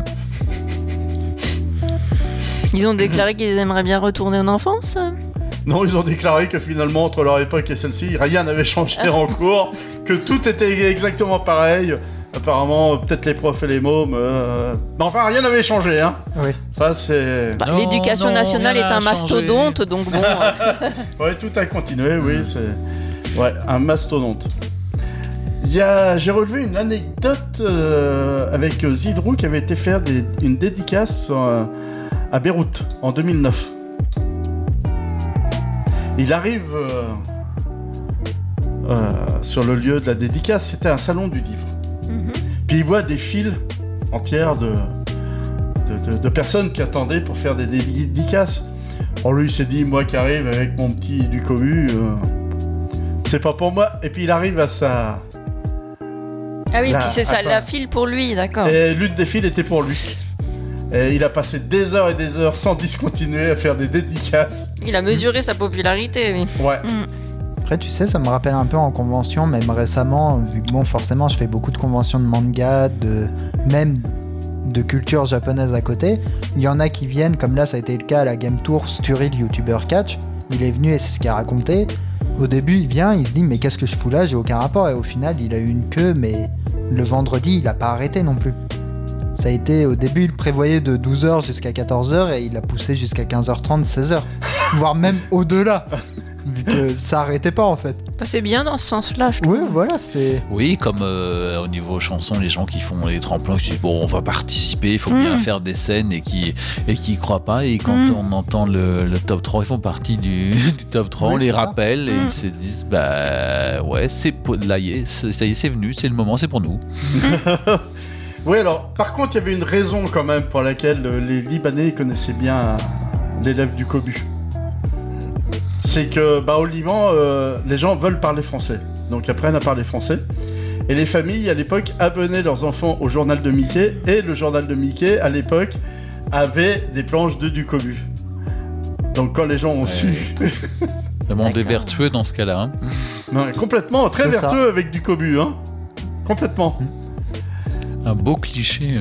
Ils ont déclaré qu'ils aimeraient bien retourner en enfance. Non, ils ont déclaré que finalement, entre leur époque et celle-ci, rien n'avait changé en cours, que tout était exactement pareil. Apparemment, peut-être les profs et les mômes... Mais enfin, rien n'avait changé, hein. Oui. Ça, c'est... Bah, l'éducation nationale est un mastodonte, donc bon... Ouais, tout a continué, oui, c'est... Ouais, un mastodonte. J'ai relevé une anecdote avec Zidrou qui avait été faire une dédicace à Beyrouth en 2009. Il arrive sur le lieu de la dédicace, c'était un salon du livre. Puis il voit des files entières de personnes qui attendaient pour faire des dédicaces. Alors lui il s'est dit, moi qui arrive avec mon petit Ducobu, c'est pas pour moi. Et puis il arrive à sa... Ah oui, puis c'est ça, la file pour lui, d'accord. Et l'une des files était pour lui. Et il a passé des heures et des heures sans discontinuer à faire des dédicaces. Il a mesuré sa popularité, oui. Ouais. Après, tu sais, ça me rappelle un peu en convention, même récemment, vu que bon, forcément, je fais beaucoup de conventions de manga, même de culture japonaise à côté. Il y en a qui viennent, comme là, ça a été le cas à la Game Tour, Sturil, YouTuber Catch. Il est venu et c'est ce qu'il a raconté. Au début, il vient, il se dit, mais qu'est-ce que je fous là ? J'ai aucun rapport. Et au final, il a eu une queue, mais le vendredi, il n'a pas arrêté non plus. Ça a été, au début, il prévoyait de 12h jusqu'à 14h et il a poussé jusqu'à 15h30, 16h. Voire même au-delà. Vu que ça arrêtait pas en fait. Bah, c'est bien dans ce sens-là, je trouve. Oui, voilà, c'est... Oui, comme au niveau chanson, les gens qui font les tremplins, qui disent bon, on va participer, il faut bien faire des scènes et qui croient pas. Et quand on entend le top 3, ils font partie du top 3, Oui, on les ça. rappelle et ils se disent bah ouais, ça y est, c'est venu, c'est le moment, c'est pour nous. Oui, alors, par contre, il y avait une raison quand même pour laquelle les Libanais connaissaient bien l'élève du Cobu. C'est que, au Liban, les gens veulent parler français. Donc, ils apprennent à parler français. Et les familles, à l'époque, abonnaient leurs enfants au journal de Mickey. Et le journal de Mickey, à l'époque, avait des planches de Ducobu. Donc, quand les gens ont su... Le monde est vertueux dans ce cas-là. Hein. Non, complètement, très C'est vertueux avec du Cobu. Hein. Complètement. Un beau cliché.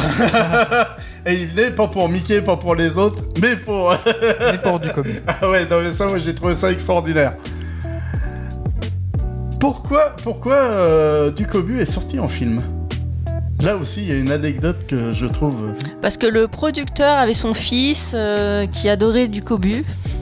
Et il venait pas pour Mickey, pas pour les autres, mais pour... Mais pour du Cobu. Ah ouais, non mais ça, moi j'ai trouvé ça extraordinaire. Pourquoi Ducobu est sorti en film ? Là aussi, il y a une anecdote que je trouve... Parce que le producteur avait son fils qui adorait Ducobu.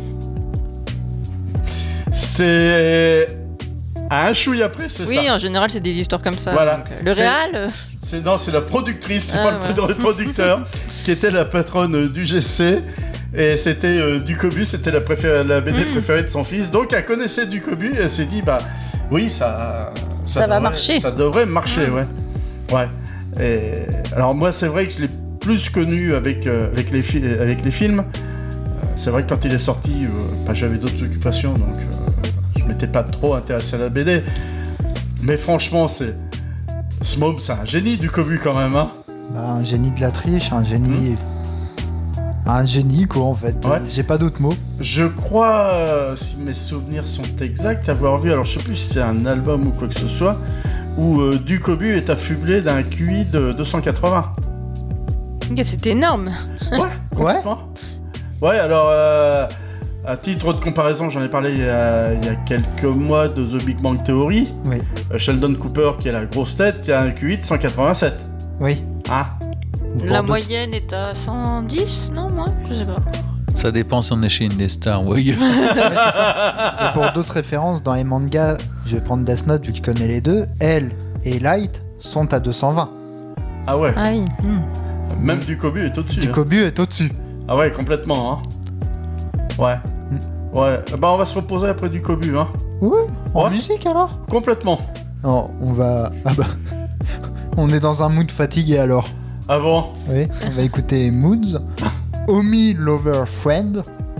C'est... À un chouille après, c'est ça ? Oui, en général, c'est des histoires comme ça. Voilà. Donc, le réal... C'est la productrice, c'est Ah, pas le producteur, qui était la patronne du GC. Et c'était Ducobu, c'était la BD préférée de son fils. Donc elle connaissait Ducobu et elle s'est dit, oui, ça va marcher. Ça devrait marcher, ouais. Et, alors moi, c'est vrai que je l'ai plus connu avec les films. C'est vrai que quand il est sorti, j'avais d'autres occupations, donc je je m'étais pas trop intéressé à la BD. Mais franchement, ce môme, c'est un génie du Cobu quand même, hein. Un génie de la triche, un génie... Un génie, quoi, en fait. Ouais. J'ai pas d'autres mots. Je crois, si mes souvenirs sont exacts, avoir vu, alors je sais plus si c'est un album ou quoi que ce soit, où du Cobu est affublé d'un QI de 280. C'est énorme. Ouais, complètement. Ouais, alors, à titre de comparaison, j'en ai parlé il y a quelques mois de The Big Bang Theory. Oui. Sheldon Cooper, qui est la grosse tête, qui a un QI de 187. Oui. Ah. La moyenne est à 110, non, moi je sais pas. Ça dépend si on est chez Indestar ou ailleurs. Ouais, c'est ça. Et pour d'autres références, dans les mangas, je vais prendre Death Note vu que je connais les deux. Elle et Light sont à 220. Ah ouais. Ah oui. Même du Cobu est au-dessus. Du Cobu est au-dessus. Ah ouais, complètement, hein. Ouais. Ouais. Bah on va se reposer après du Cobu, hein. Oui. En musique alors. Complètement. Non, on va... Ah bah... On est dans un mood fatigué alors. Ah bon? Oui, on va écouter Moods. Omi Lover Friend.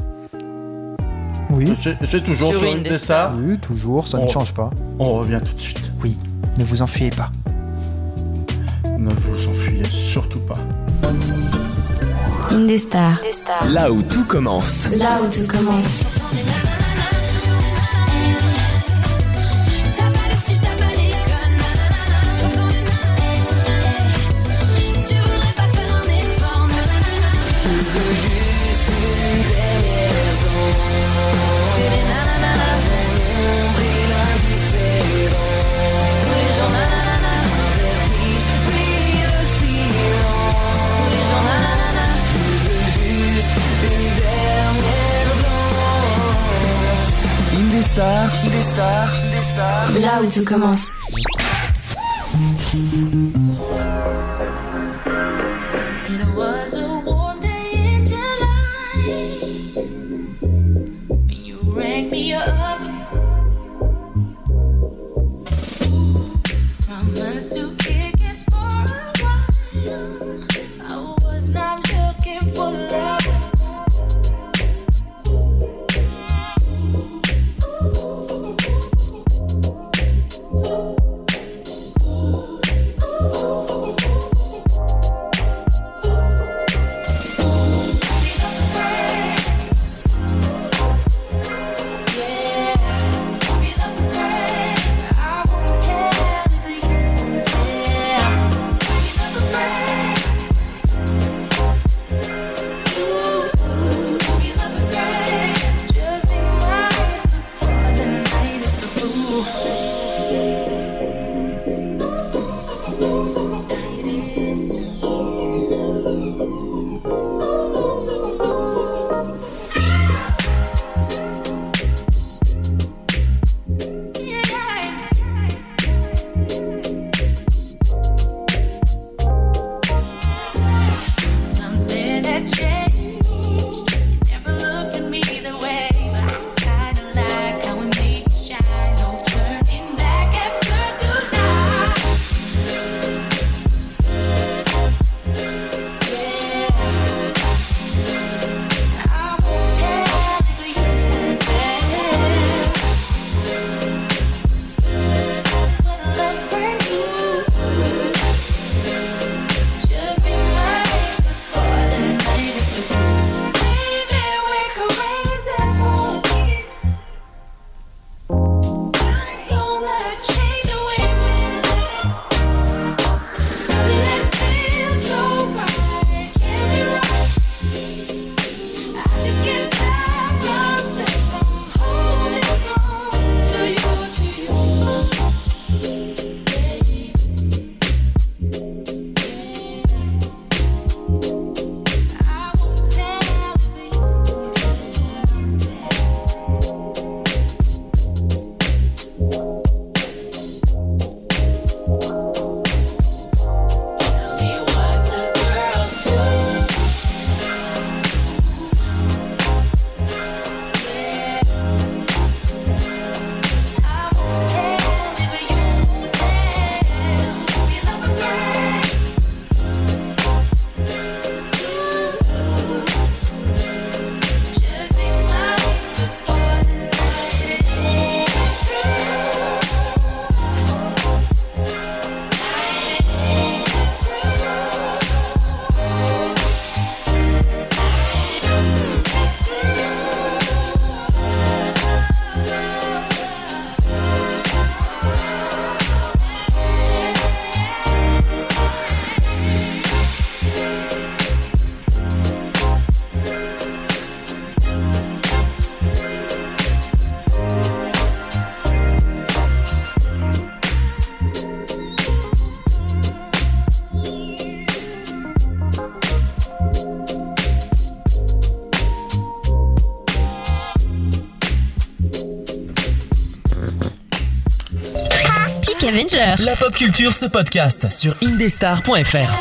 Oui. C'est toujours sur Indestar. Oui, toujours, ça ne change pas. On revient tout de suite. Oui, ne vous enfuyez pas. Ne vous enfuyez surtout pas. Indestar. Là où tout commence. Là où tout commence. Indestar. Là où tout commence. It was a warm day in July, and you rang me up. Promised to kick it for a while. I was not looking for love. Avenger. La pop culture se podcast sur indestar.fr.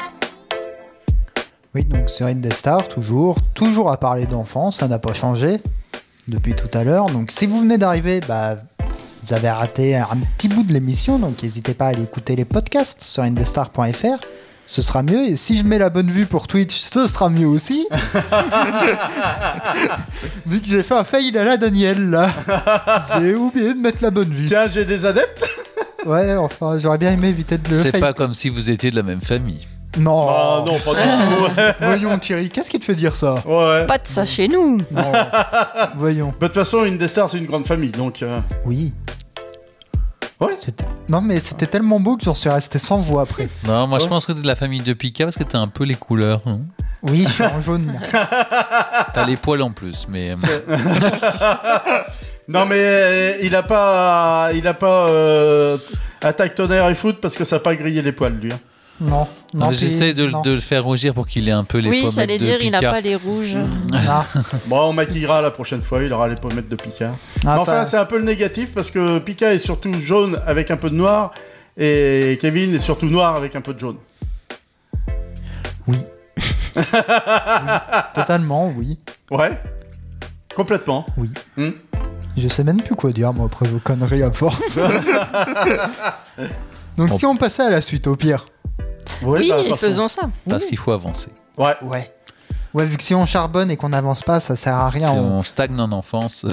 Oui, donc sur Indestar, toujours à parler d'enfants, ça n'a pas changé depuis tout à l'heure. Donc si vous venez d'arriver, vous avez raté un petit bout de l'émission, donc n'hésitez pas à aller écouter les podcasts sur indestar.fr. Ce sera mieux, et si je mets la bonne vue pour Twitch, ce sera mieux aussi. Vu que j'ai fait un fail à la Daniel, là. J'ai oublié de mettre la bonne vue. Tiens, j'ai des adeptes. Ouais, enfin, j'aurais bien aimé éviter de le C'est fail. pas comme si vous étiez de la même famille. Non. Ah non, pas du tout. Voyons, Thierry, qu'est-ce qui te fait dire ça? Ouais. Pas de ça chez nous. Non. Voyons. De toute façon, Indestar, c'est une grande famille, donc... Oui. Ouais. Non, mais c'était tellement beau que j'en suis resté sans voix après. Non, moi je pense que t'es de la famille de Pika parce que t'as un peu les couleurs. Non, Oui, je suis en jaune. t'as les poils en plus, mais. Non, mais il a pas attaque tonnerre et foot parce que ça a pas grillé les poils, lui. Hein. Non. Non, j'essaie de le faire rougir pour qu'il ait un peu les Oui, pommettes j'allais de dire, Pika. il n'a pas les rouges. Ah. Bon, on maquillera la prochaine fois, il aura les pommettes de Pika. Mais enfin, c'est un peu le négatif parce que Pika est surtout jaune avec un peu de noir et Kevin est surtout noir avec un peu de jaune. Oui. Oui. Totalement, oui. Ouais. Complètement. Oui. Je sais même plus quoi dire, moi, après vos conneries à force. Donc, si on passait à la suite, au pire. Oui, faisons ça. Parce qu'il faut avancer. Ouais. Ouais, vu que si on charbonne et qu'on n'avance pas, ça sert à rien. Si on stagne en enfance.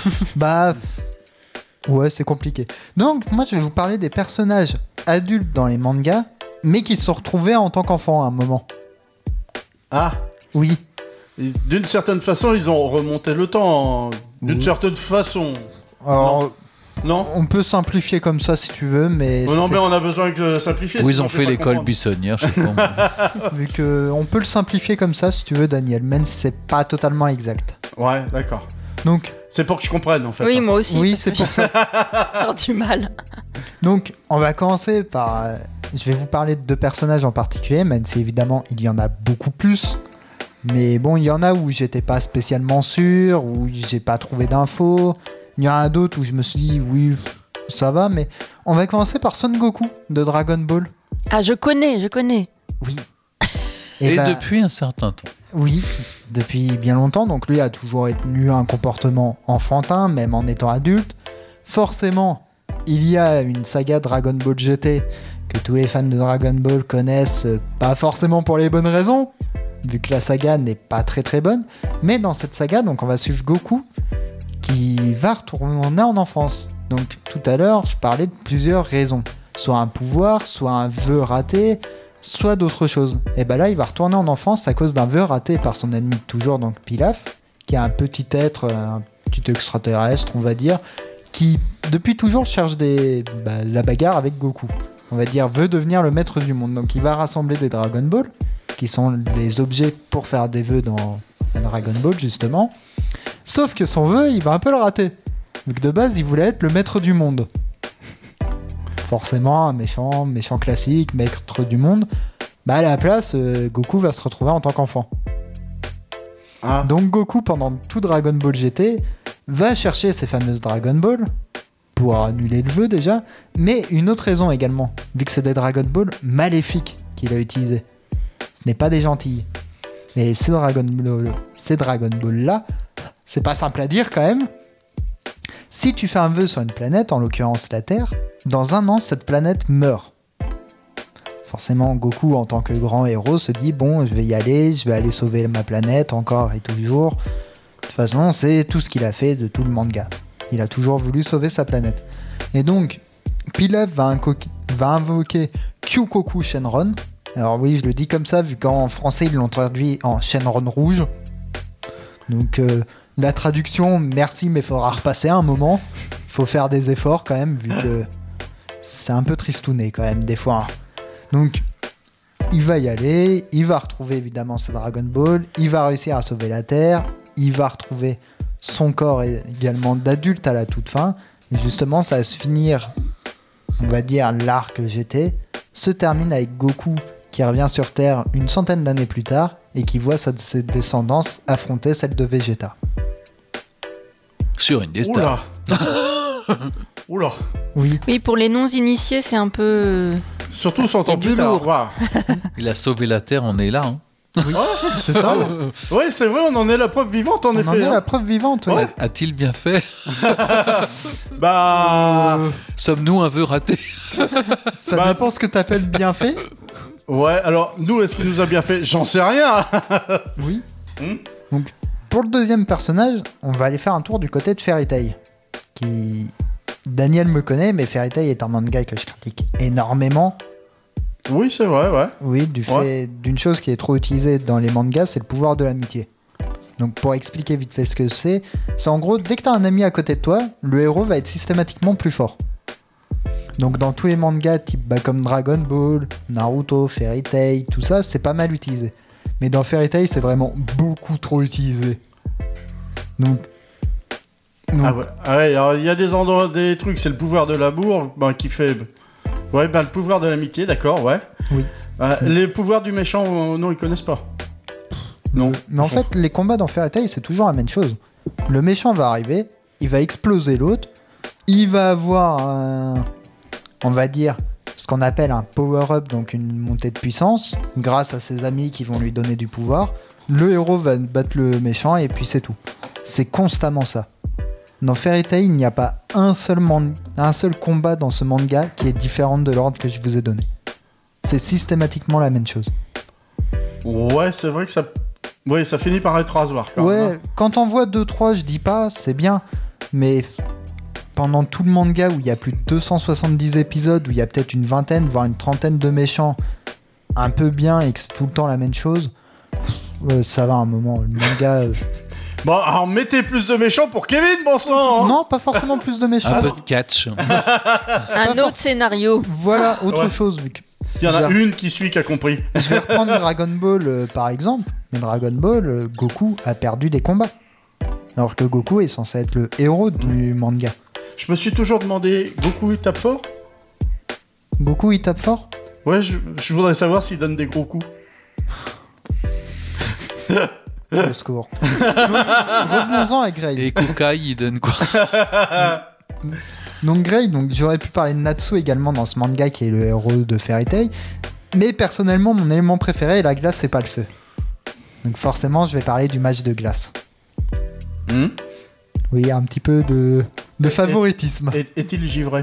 Ouais, c'est compliqué. Donc, moi, je vais vous parler des personnages adultes dans les mangas, mais qui se sont retrouvés en tant qu'enfants à un moment. Ah. Oui. Et d'une certaine façon, ils ont remonté le temps. D'une certaine façon. Alors, non. On peut simplifier comme ça si tu veux, mais... Oh non, mais on a besoin de simplifier. Oui, ils ont fait l'école buissonnière, je sais pas. Vu que on peut le simplifier comme ça si tu veux, Daniel, même si c'est pas totalement exact. Ouais, d'accord. Donc... C'est pour que je comprenne, en fait. Oui, moi aussi. Oui, c'est pour ça. Faire du mal. Donc, on va commencer par... je vais vous parler de deux personnages en particulier, même si évidemment, il y en a beaucoup plus. Mais bon, il y en a où j'étais pas spécialement sûr, où j'ai pas trouvé d'infos. Il y en a d'autres où je me suis dit, oui, ça va, mais... On va commencer par Son Goku, de Dragon Ball. Ah, je connais. Oui. Et depuis un certain temps. Oui, depuis bien longtemps. Donc lui a toujours tenu un comportement enfantin, même en étant adulte. Forcément, il y a une saga Dragon Ball GT que tous les fans de Dragon Ball connaissent, pas forcément pour les bonnes raisons, vu que la saga n'est pas très très bonne. Mais dans cette saga, donc on va suivre Goku, qui va retourner en enfance. Donc tout à l'heure, je parlais de plusieurs raisons. Soit un pouvoir, soit un vœu raté, soit d'autres choses. Et ben là, il va retourner en enfance à cause d'un vœu raté par son ennemi de toujours, donc Pilaf, qui est un petit être, un petit extraterrestre, on va dire, qui depuis toujours cherche la bagarre avec Goku. On va dire, veut devenir le maître du monde. Donc il va rassembler des Dragon Ball, qui sont les objets pour faire des vœux dans Dragon Ball, justement. Sauf que son vœu, il va un peu le rater. Vu que de base, il voulait être le maître du monde. Forcément, un méchant classique, maître du monde. Bah à la place, Goku va se retrouver en tant qu'enfant. Ah. Donc Goku, pendant tout Dragon Ball GT, va chercher ces fameuses Dragon Ball pour annuler le vœu déjà, mais une autre raison également, vu que c'est des Dragon Ball maléfiques qu'il a utilisés. Ce n'est pas des gentils. Et ces Dragon Ball là, c'est pas simple à dire quand même. Si tu fais un vœu sur une planète, en l'occurrence la Terre, dans 1 an, cette planète meurt. Forcément, Goku, en tant que grand héros, se dit « Bon, je vais aller sauver ma planète encore et toujours. » De toute façon, c'est tout ce qu'il a fait de tout le manga. Il a toujours voulu sauver sa planète. Et donc, Pilaf va invoquer Kyokoku Shenron. Alors oui, je le dis comme ça, vu qu'en français, ils l'ont traduit en Shenron rouge. Donc... la traduction, merci, mais il faudra repasser un moment. Il faut faire des efforts quand même, vu que c'est un peu tristouné quand même, des fois. Donc, il va y aller, il va retrouver évidemment ses Dragon Ball, il va réussir à sauver la Terre, il va retrouver son corps également d'adulte à la toute fin. Et justement, ça va se finir, on va dire, l'arc GT, se termine avec Goku qui revient sur Terre une centaine d'années plus tard et qui voit ses descendances affronter celle de Vegeta. Sur Indestar. Oula. Oui. Oui, pour les non-initiés, c'est un peu... Surtout son temps du plus tard. lourd. Waouh. Il a sauvé la Terre, on est là. Hein. C'est ça. Ouais, c'est vrai, on en est la preuve vivante en On en effet. est hein. la preuve vivante. Ouais. A-t-il bien fait? Bah. Sommes-nous un vœu raté? Ça Bah, dépend ce que t'appelles bien fait. Ouais, alors nous, est-ce qu'il nous a bien fait? J'en sais rien. Oui. Hmm. Donc, pour le deuxième personnage, on va aller faire un tour du côté de Fairy Tail. Daniel me connaît, mais Fairy Tail est un manga que je critique énormément. Oui, c'est vrai, ouais. Oui, du fait d'une chose qui est trop utilisée dans les mangas, c'est le pouvoir de l'amitié. Donc pour expliquer vite fait ce que c'est en gros, dès que t'as un ami à côté de toi, le héros va être systématiquement plus fort. Donc dans tous les mangas type comme Dragon Ball, Naruto, Fairy Tail, tout ça, c'est pas mal utilisé. Mais dans Fairy Tail, c'est vraiment beaucoup trop utilisé. Donc Ah ouais, alors il y a des endroits, des trucs, c'est le pouvoir de l'amour qui fait... Ouais, le pouvoir de l'amitié, d'accord, ouais. Oui. Les pouvoirs du méchant, non, ils connaissent pas. Non. Mais en fait, les combats dans Fairy Tail, c'est toujours la même chose. Le méchant va arriver, il va exploser l'autre, il va avoir on va dire, ce qu'on appelle un power-up, donc une montée de puissance, grâce à ses amis qui vont lui donner du pouvoir. Le héros va battre le méchant et puis c'est tout. C'est constamment ça. Dans Fairy Tail, il n'y a pas un seul combat dans ce manga qui est différent de l'ordre que je vous ai donné. C'est systématiquement la même chose. Ouais, c'est vrai que ça... Ouais, ça finit par être rasoir quand même. Ouais, quand on voit 2-3, je dis pas, c'est bien. Mais pendant tout le manga où il y a plus de 270 épisodes, où il y a peut-être une vingtaine, voire une trentaine de méchants un peu bien et que c'est tout le temps la même chose, ça va un moment. Le manga... Bon, alors mettez plus de méchants pour Kevin, bon sang. Non, pas forcément plus de méchants. Un peu de catch. Un autre scénario. Voilà, autre chose. Vu que il y en a une qui suit qui a compris. je vais reprendre Dragon Ball par exemple. Mais Dragon Ball, Goku a perdu des combats. Alors que Goku est censé être le héros du manga. Je me suis toujours demandé, Goku il tape fort? Goku il tape fort? Ouais, je voudrais savoir s'il donne des gros coups. Au secours. Revenons-en à Grey. Et Kukai, il donne quoi? Donc Grey, j'aurais pu parler de Natsu également dans ce manga qui est le héros de Fairy Tail. Mais personnellement, mon élément préféré est la glace, c'est pas le feu. Donc forcément, je vais parler du match de glace. Oui, un petit peu de favoritisme. Est-il givré?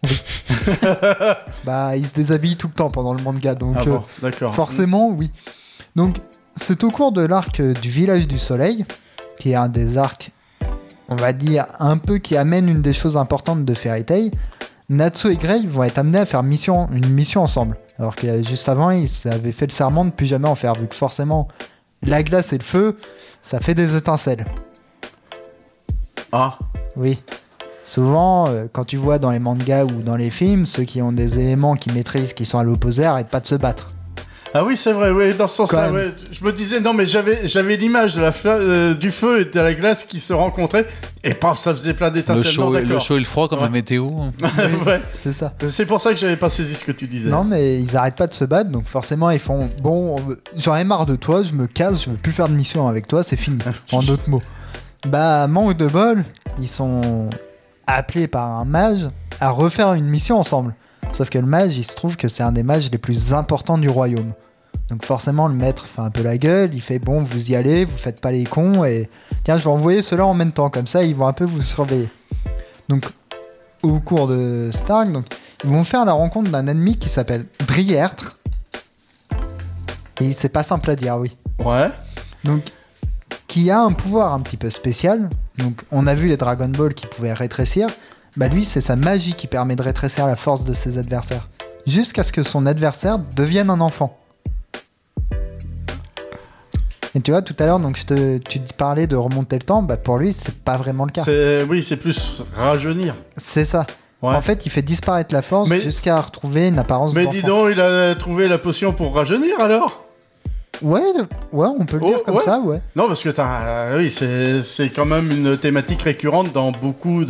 Bah, il se déshabille tout le temps pendant le manga, donc d'accord. Forcément, oui. Donc, c'est au cours de l'arc du village du soleil, qui est un des arcs, on va dire, un peu qui amène une des choses importantes de Fairy Tail. Natsu et Grey vont être amenés à faire une mission ensemble. Alors que juste avant, ils avaient fait le serment de plus jamais en faire, vu que forcément, la glace et le feu, ça fait des étincelles. Ah. Oui. Souvent, quand tu vois dans les mangas ou dans les films, ceux qui ont des éléments qu'ils maîtrisent, qui sont à l'opposé, arrêtent pas de se battre. Ah oui, c'est vrai, ouais, dans ce sens-là, ouais. Je me disais, non, mais j'avais l'image de du feu et de la glace qui se rencontraient, et paf, ça faisait plein d'étincelles. Le chaud et le froid, comme la météo. Ouais. C'est ça. C'est pour ça que j'avais pas saisi ce que tu disais. Non, mais ils arrêtent pas de se battre, donc forcément, ils font bon, j'en ai marre de toi, je me casse, je veux plus faire de mission avec toi, c'est fini. En d'autres mots. Bah, manque de bol, ils sont appelés par un mage à refaire une mission ensemble. Sauf que le mage, il se trouve que c'est un des mages les plus importants du royaume. Donc forcément, le maître fait un peu la gueule, il fait bon, vous y allez, vous faites pas les cons, et tiens, je vais envoyer ceux-là en même temps, comme ça, ils vont un peu vous surveiller. Donc, au cours de Stark, ils vont faire la rencontre d'un ennemi qui s'appelle Driertre. Et c'est pas simple à dire, oui. Ouais. Donc, qui a un pouvoir un petit peu spécial. Donc, on a vu les Dragon Ball qui pouvaient rétrécir. Bah lui, c'est sa magie qui permet de rétrécir la force de ses adversaires. Jusqu'à ce que son adversaire devienne un enfant. Et tu vois, tout à l'heure, tu parlais de remonter le temps. Bah pour lui, c'est pas vraiment le cas. Oui, c'est plus rajeunir. C'est ça. Ouais. En fait, il fait disparaître la force jusqu'à retrouver une apparence d'enfant. Mais dis donc, il a trouvé la potion pour rajeunir alors? Ouais, on peut le dire comme ça, ouais. Non, parce que oui, c'est quand même une thématique récurrente dans beaucoup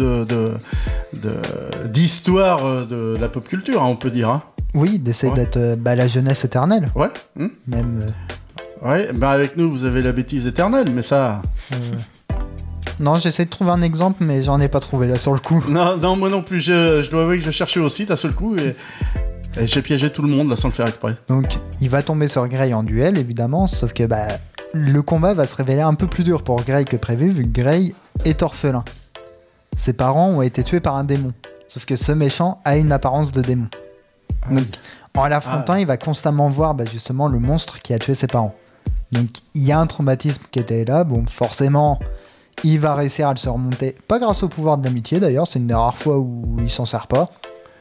d'histoires de la pop culture, hein, on peut dire. Hein. Oui, d'essayer d'être la jeunesse éternelle. Ouais. Même. Ouais, bah avec nous, vous avez la bêtise éternelle, mais ça... Non, j'essaie de trouver un exemple, mais j'en ai pas trouvé là sur le coup. Non, moi non plus. Je dois avouer que je cherchais aussi d'un seul coup et j'ai piégé tout le monde là sans le faire exprès. Donc, il va tomber sur Grey en duel, évidemment, sauf que le combat va se révéler un peu plus dur pour Grey que prévu, vu que Grey est orphelin. Ses parents ont été tués par un démon, sauf que ce méchant a une apparence de démon. Donc, en l'affrontant, il va constamment voir justement le monstre qui a tué ses parents. Donc, il y a un traumatisme qui était là. Bon, forcément, il va réussir à le surmonter. Pas grâce au pouvoir de l'amitié, d'ailleurs. C'est une des rares fois où il s'en sert pas.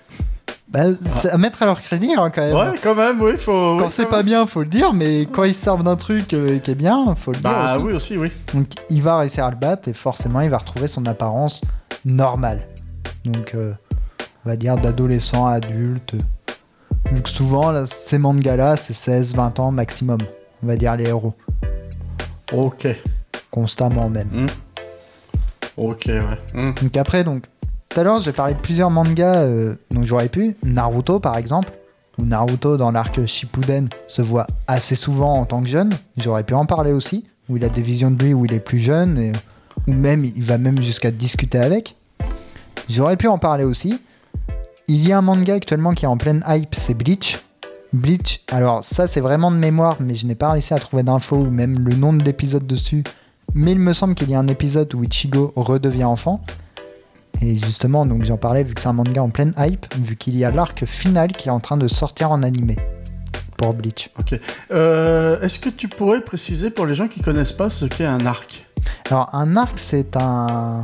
C'est à mettre à leur crédit, hein, quand même. Ouais, quand même, oui. Quand c'est pas bien, faut le dire, mais quand ils se servent d'un truc qui est bien, faut le dire aussi. Oui, aussi, oui. Donc, il va réussir à le battre et forcément, il va retrouver son apparence normale. Donc, on va dire d'adolescent à adulte. Vu que souvent, là, ces mangas-là, c'est 16-20 ans maximum. On va dire les héros. Ok. Constamment même. Ok, ouais. Donc après, tout à l'heure, j'ai parlé de plusieurs mangas dont j'aurais pu. Naruto, par exemple. Où Naruto, dans l'arc Shippuden, se voit assez souvent en tant que jeune. J'aurais pu en parler aussi. Où il a des visions de lui où il est plus jeune. Ou même, il va même jusqu'à discuter avec. J'aurais pu en parler aussi. Il y a un manga actuellement qui est en pleine hype, c'est Bleach. Bleach, alors ça c'est vraiment de mémoire, mais je n'ai pas réussi à trouver d'infos ou même le nom de l'épisode dessus. Mais il me semble qu'il y a un épisode où Ichigo redevient enfant. Et justement, donc j'en parlais vu que c'est un manga en pleine hype, vu qu'il y a l'arc final qui est en train de sortir en animé pour Bleach. Ok. Est-ce que tu pourrais préciser pour les gens qui connaissent pas ce qu'est un arc ? Alors un arc c'est un...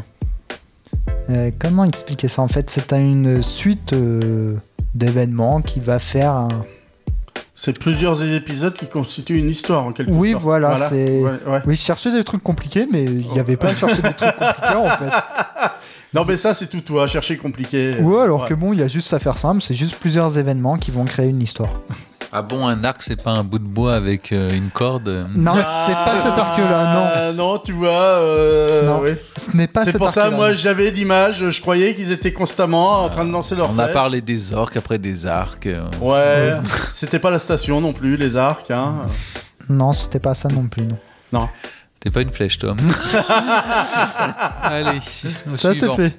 comment expliquer ça en fait ? C'est une suite d'événements qui va faire C'est plusieurs épisodes qui constituent une histoire en quelque sorte. Oui, voilà. C'est... Ouais. Oui, je cherchais des trucs compliqués, mais il n'y avait pas à chercher des trucs compliqués en fait. Non, mais ça c'est tout toi, chercher compliqué. Ouais, alors que bon, il y a juste à faire simple, c'est juste plusieurs événements qui vont créer une histoire. Ah bon, un arc, c'est pas un bout de bois avec une corde Non, c'est pas cet arc-là, non. Non, tu vois. Non, oui. ce n'est pas c'est cet pour arc-là. ça, moi, j'avais l'image, je croyais qu'ils étaient constamment en train de lancer leur On a parlé des orques, après des arcs. Ouais, c'était pas la station non plus, les arcs. Hein. Non, c'était pas ça non plus, non. Non. T'es pas une flèche, Tom. Allez, ça c'est fait.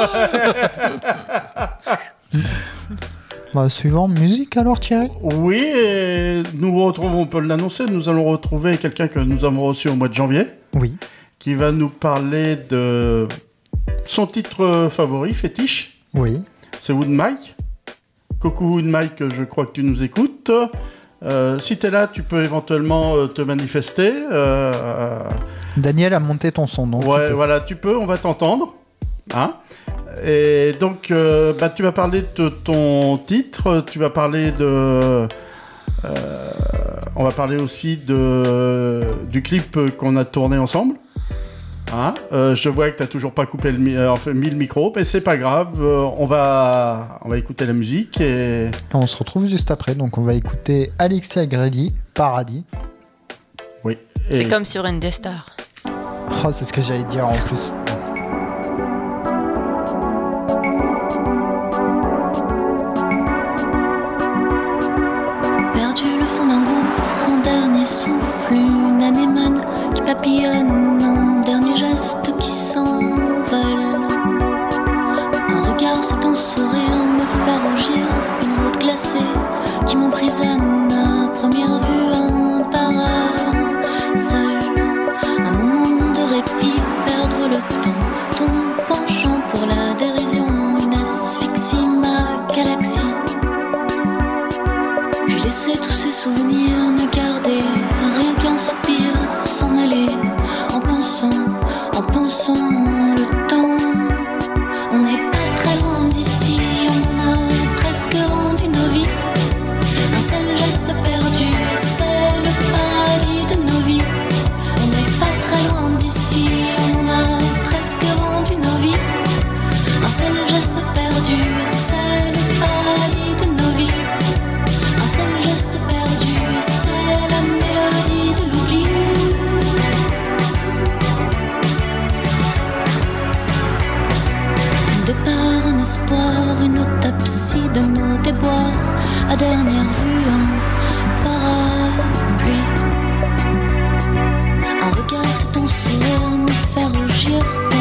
Suivant, musique alors Thierry ? Oui, et nous retrouvons, on peut l'annoncer, nous allons retrouver quelqu'un que nous avons reçu au mois de janvier. Oui. Qui va nous parler de son titre favori, fétiche. Oui. C'est Wood Mike. Coucou Wood Mike, je crois que tu nous écoutes. Si t'es là, tu peux éventuellement te manifester. Daniel a monté ton son, donc. Ouais, voilà, tu peux, on va t'entendre. Hein ? Et donc, tu vas parler de ton titre, tu vas parler de... on va parler aussi du clip qu'on a tourné ensemble. Hein, je vois que tu n'as toujours pas coupé mis le micro, mais c'est pas grave, on va écouter la musique et... On se retrouve juste après, donc on va écouter Alexia Grady, Paradis. Oui. C'est comme sur Indestar. Oh, c'est ce que j'allais dire en plus. Souffle, une anémone qui papillonne, un dernier geste qui s'envole. Un regard, c'est ton sourire, me fait rougir, une route glacée qui m'emprisonne. À première vue, un parasol, un moment de répit, perdre le temps, ton penchant pour la dérision, une asphyxie, ma galaxie. Puis laisser tous ces souvenirs, ne garder rien qu'un soupir, s'en aller en pensant le temps. On n'est pas très loin d'ici, on a presque rendu nos vies. Un seul geste perdu, c'est le paradis de nos vies. On n'est pas très loin d'ici, on a presque rendu nos vies. Un seul geste perdu, c'est le paradis de nos vies. Un seul geste perdu, c'est la mélodie de l'oubli. Un départ, un espoir, une autopsie de nos déboires. À dernière vue, un parapluie. Un regard, c'est ton sourire, me fait rougir.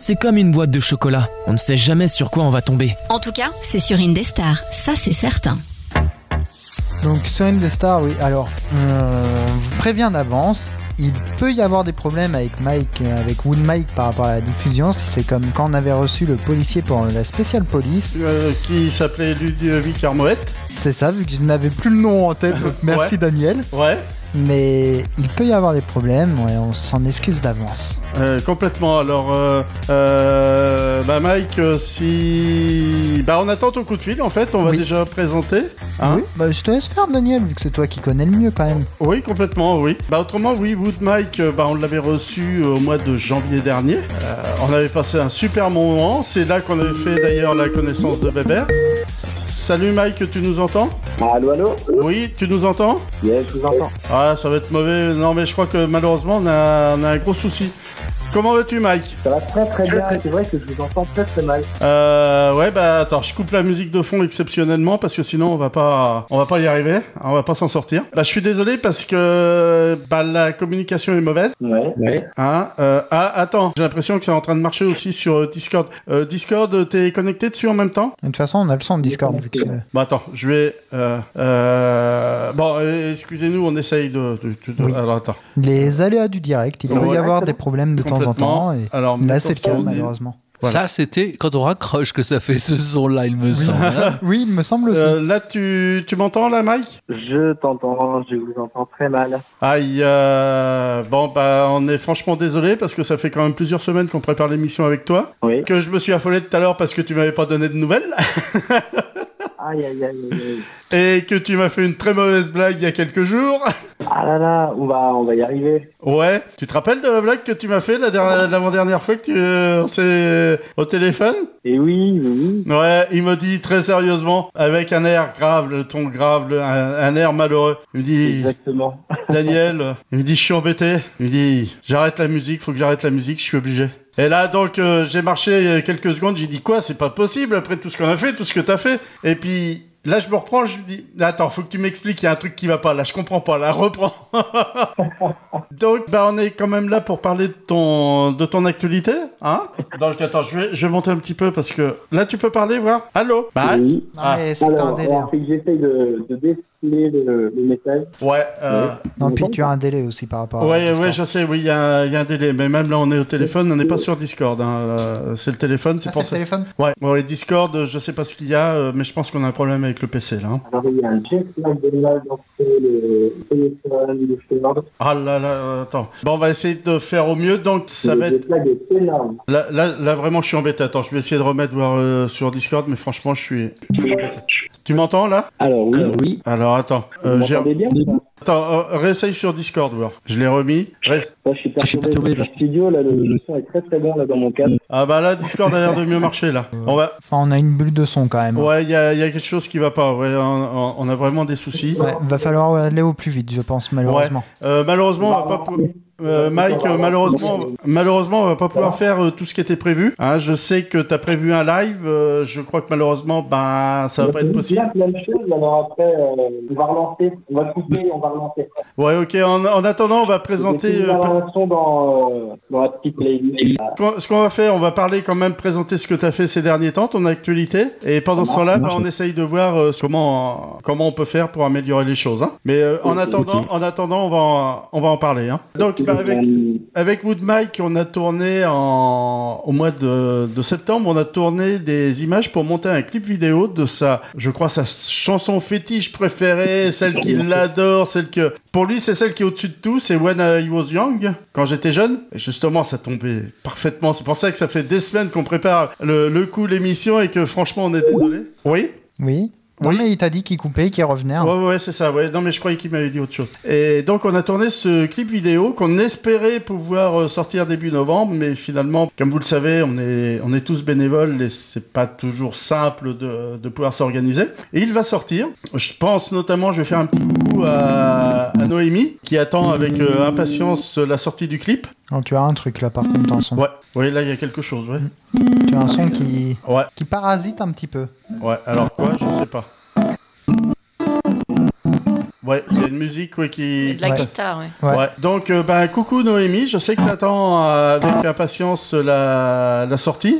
c'est comme une boîte de chocolat. On ne sait jamais sur quoi on va tomber. En tout cas, c'est sur Indestar, ça c'est certain. Donc sur Indestar, oui, alors on vous prévient d'avance, il peut y avoir des problèmes avec Wood Mike par rapport à la diffusion, si c'est comme quand on avait reçu le policier pour la spéciale police. Qui s'appelait Ludovic Armoët. C'est ça, vu que je n'avais plus le nom en tête, donc merci Ouais. Daniel. Ouais. Mais il peut y avoir des problèmes, ouais, on s'en excuse d'avance. Complètement. Alors, Mike, si... on attend ton coup de fil, en fait, on va déjà présenter. Hein. Oui, je te laisse faire Daniel, vu que c'est toi qui connais le mieux quand même. Oui, complètement, oui. Autrement, oui, Wood Mike, on l'avait reçu au mois de janvier dernier. On avait passé un super moment. C'est là qu'on avait fait d'ailleurs la connaissance de Weber. Salut Mike, tu nous entends? Allô, allô? Oui, tu nous entends? Yes, je vous entends. Ah, ça va être mauvais. Non, mais je crois que malheureusement, on a un gros souci. Comment vas-tu, Mike? Ça va très bien, c'est vrai que je vous entends très mal. Attends, je coupe la musique de fond exceptionnellement parce que sinon on va pas y arriver, on va pas s'en sortir. Je suis désolé parce que la communication est mauvaise. Ouais. Hein, attends, j'ai l'impression que c'est en train de marcher aussi sur Discord. Discord, t'es connecté dessus en même temps? De toute façon, on a le son de Discord. Vu que... attends, je vais... excusez-nous, on essaye de... Oui. Alors, attends. Les aléas du direct, il peut y avoir des problèmes de temps en temps. Et alors, là, c'est le cas, malheureusement. Voilà. Ça, c'était quand on raccroche que ça fait ce son-là, il me semble. Hein. Oui, il me semble aussi. Là, tu m'entends, là, Mike? Je t'entends, je vous entends très mal. Aïe, on est franchement désolé parce que ça fait quand même plusieurs semaines qu'on prépare l'émission avec toi. Oui. Que je me suis affolé tout à l'heure parce que tu m'avais pas donné de nouvelles. Aïe. Et que tu m'as fait une très mauvaise blague il y a quelques jours. Ah là là, on va y arriver. Ouais, tu te rappelles de la blague que tu m'as fait l'avant-dernière fois que on s'est au téléphone? Et oui. Ouais, il me dit très sérieusement, avec un air grave, le ton grave, un air malheureux. Il me dit... Exactement. Daniel, il me dit je suis embêté. Il me dit j'arrête la musique, faut que j'arrête la musique, je suis obligé. Et là, donc, j'ai marché quelques secondes, j'ai dit quoi, c'est pas possible après tout ce qu'on a fait, tout ce que t'as fait. Et puis, là, je me reprends, je lui dis, attends, faut que tu m'expliques, il y a un truc qui va pas, là, je comprends pas, là, reprends. Donc, on est quand même là pour parler de ton actualité, hein. Donc, attends, je vais monter un petit peu parce que là, tu peux parler, voir. Allô? Oui. Non, mais c'est un délai. Fait que j'essaye de déceler le message. Ouais. Non, puis tu as un délai aussi par rapport à Ouais, Discord. je sais, oui, il y a un délai. Mais même là, on est au téléphone, on n'est pas sur Discord. Hein. C'est le téléphone, c'est pour ça. C'est le téléphone? Ouais, Discord, je sais pas ce qu'il y a, mais je pense qu'on a un problème avec le PC, là. Hein. Alors, il y a un jet lag de l'image entre le téléphone, le Discord. Ah là, attends. On va essayer de faire au mieux, donc ça va être... Le jet lag est énorme. Là, vraiment, je suis embêté. Attends, je vais essayer de remettre sur Discord, mais franchement, je suis embêté. Tu m'entends, là? Alors, oui. Alors, attends. Vous m'entendez bien ou pas? Attends, réessaye sur Discord, voir. Je l'ai remis. Moi, je suis perturbé par le studio, là, le son est très bon, là, dans mon cadre. Ah là, Discord a l'air de mieux marcher, là. On a une bulle de son, quand même. Ouais, il y a quelque chose qui va pas. Ouais, on a vraiment des soucis. Ouais, va falloir aller au plus vite, je pense, malheureusement. Ouais. Malheureusement, on va pas... Mike, malheureusement, on va pas pouvoir faire tout ce qui était prévu. Hein, je sais que tu as prévu un live. Je crois que malheureusement, ça va pas être possible. Plein de choses. Alors après, on va relancer. On va couper, on va relancer. Ouais, ok. En attendant, on va présenter. Dans la petite playlist. Ce qu'on va faire, on va parler quand même, présenter ce que tu as fait ces derniers temps, ton actualité. Et pendant ce temps-là, on essaye de voir comment on peut faire pour améliorer les choses. Hein. Mais en attendant, on va en parler. Hein. Donc, avec Wood Mike, on a tourné au mois de septembre, on a tourné des images pour monter un clip vidéo de sa chanson fétiche préférée, celle qu'il adore, celle que... Pour lui, c'est celle qui est au-dessus de tout, c'est When I Was Young, quand j'étais jeune. Et justement, ça tombait parfaitement. C'est pour ça que ça fait des semaines qu'on prépare le coup, l'émission, et que franchement, on est désolé. Oui? Oui. Non, mais il t'a dit qu'il coupait, qu'il revenait. Hein. Ouais, c'est ça. Ouais. Non, mais je croyais qu'il m'avait dit autre chose. Et donc, on a tourné ce clip vidéo qu'on espérait pouvoir sortir début novembre, mais finalement, comme vous le savez, on est tous bénévoles et c'est pas toujours simple de pouvoir s'organiser. Et il va sortir. Je pense notamment, je vais faire un petit coucou à Noémie, qui attend avec impatience la sortie du clip. Oh, tu as un truc là, par contre, dans le son. Ouais, là, il y a quelque chose, ouais. Tu as un son qui parasite un petit peu. Ouais, alors quoi? Je sais pas. Ouais, il y a une musique qui... De la guitare, oui. Ouais. Ouais. Donc, coucou Noémie, je sais que tu attends avec impatience la sortie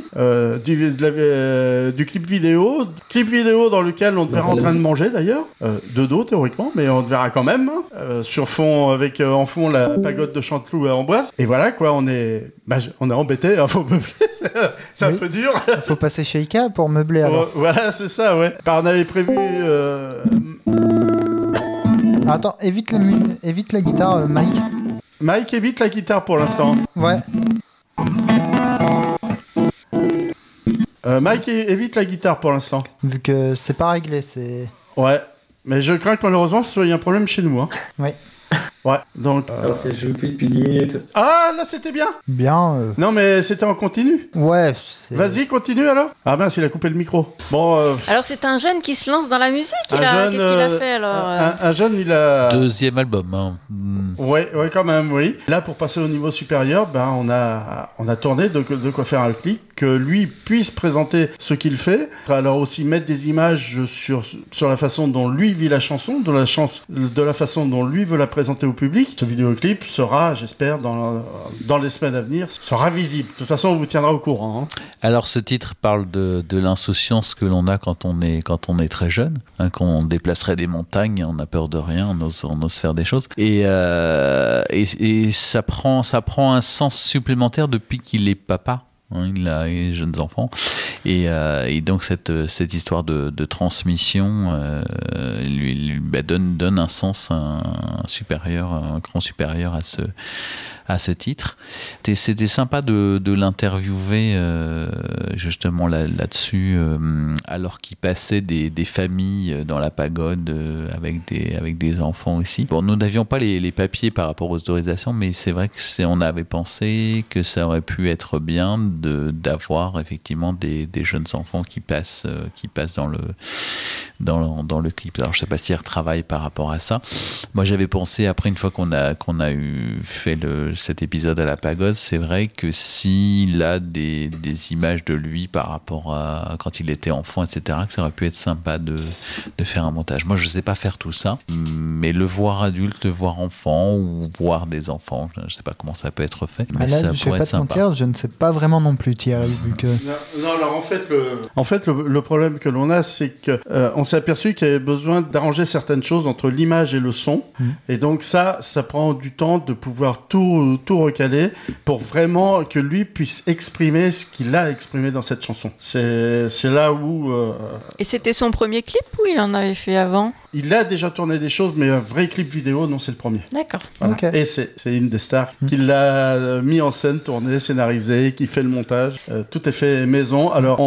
du clip vidéo. Clip vidéo dans lequel on te verra en train de manger d'ailleurs. De dos théoriquement, mais on te verra quand même. Sur fond, avec en fond la pagode de Chanteloup à Amboise. Et voilà quoi, on est embêtés, hein, faut meubler. C'est un peu dur. Il faut passer chez Ikea pour meubler alors. Voilà, c'est ça, ouais. On avait prévu... Attends, évite la guitare, Mike. Mike évite la guitare pour l'instant. Ouais. Mike évite la guitare pour l'instant. Vu que c'est pas réglé, c'est... Ouais, mais je crains que malheureusement ce soit un problème chez nous. Hein. Oui. Ouais, donc... Alors c'est joué depuis 10 minutes. Ah, là c'était bien. Bien. Non, mais c'était en continu. Ouais, c'est... Vas-y, continue alors. Ah mince, il a coupé le micro. Bon... Alors c'est un jeune qui se lance dans la musique, Qu'est-ce qu'il a fait alors un jeune, il a... Deuxième album. Hein. Ouais, quand même, oui. Là, pour passer au niveau supérieur, on a tourné de quoi faire un clip, que lui puisse présenter ce qu'il fait. Alors aussi mettre des images sur la façon dont lui vit la chanson, de la façon dont lui veut la présenter au public. Ce vidéoclip sera, j'espère, dans les semaines à venir, sera visible. De toute façon, on vous tiendra au courant. Hein. Alors, ce titre parle de l'insouciance que l'on a quand on est très jeune, hein, quand on déplacerait des montagnes, on n'a peur de rien, on ose faire des choses. Et ça prend un sens supplémentaire depuis qu'il est papa. Hein, il a les jeunes enfants et donc cette histoire de transmission lui donne un sens un cran supérieur à ce titre. C'était sympa de l'interviewer justement là-dessus alors qu'il passait des familles dans la pagode avec des enfants aussi. Bon, nous n'avions pas les papiers par rapport aux autorisations, mais c'est vrai que on avait pensé que ça aurait pu être bien d'avoir effectivement des jeunes enfants qui passent dans le clip. Alors je sais pas s'il retravaille par rapport à ça. Moi j'avais pensé après, une fois qu'on a eu fait cet épisode à la pagode, c'est vrai que s'il a des images de lui par rapport à quand il était enfant, etc., que ça aurait pu être sympa de faire un montage. Moi je sais pas faire tout ça, mais le voir adulte, le voir enfant ou voir des enfants, je sais pas comment ça peut être fait, mais là, ça je pourrait vais être pas te sympa. mentir, je ne sais pas vraiment non plus, Thierry, vu que... Non, alors en fait, le problème que l'on a, c'est que on s'est aperçu qu'il y avait besoin d'arranger certaines choses entre l'image et le son. Et donc ça prend du temps de pouvoir tout recaler pour vraiment que lui puisse exprimer ce qu'il a exprimé dans cette chanson. C'est là où... Et c'était son premier clip ou il en avait fait avant ? Il a déjà tourné des choses, mais un vrai clip vidéo, non, c'est le premier. D'accord. Voilà. Okay. Et c'est Indestar qui l'a mis en scène, tourné, scénarisé, qui fait le montage. Tout est fait maison. Alors,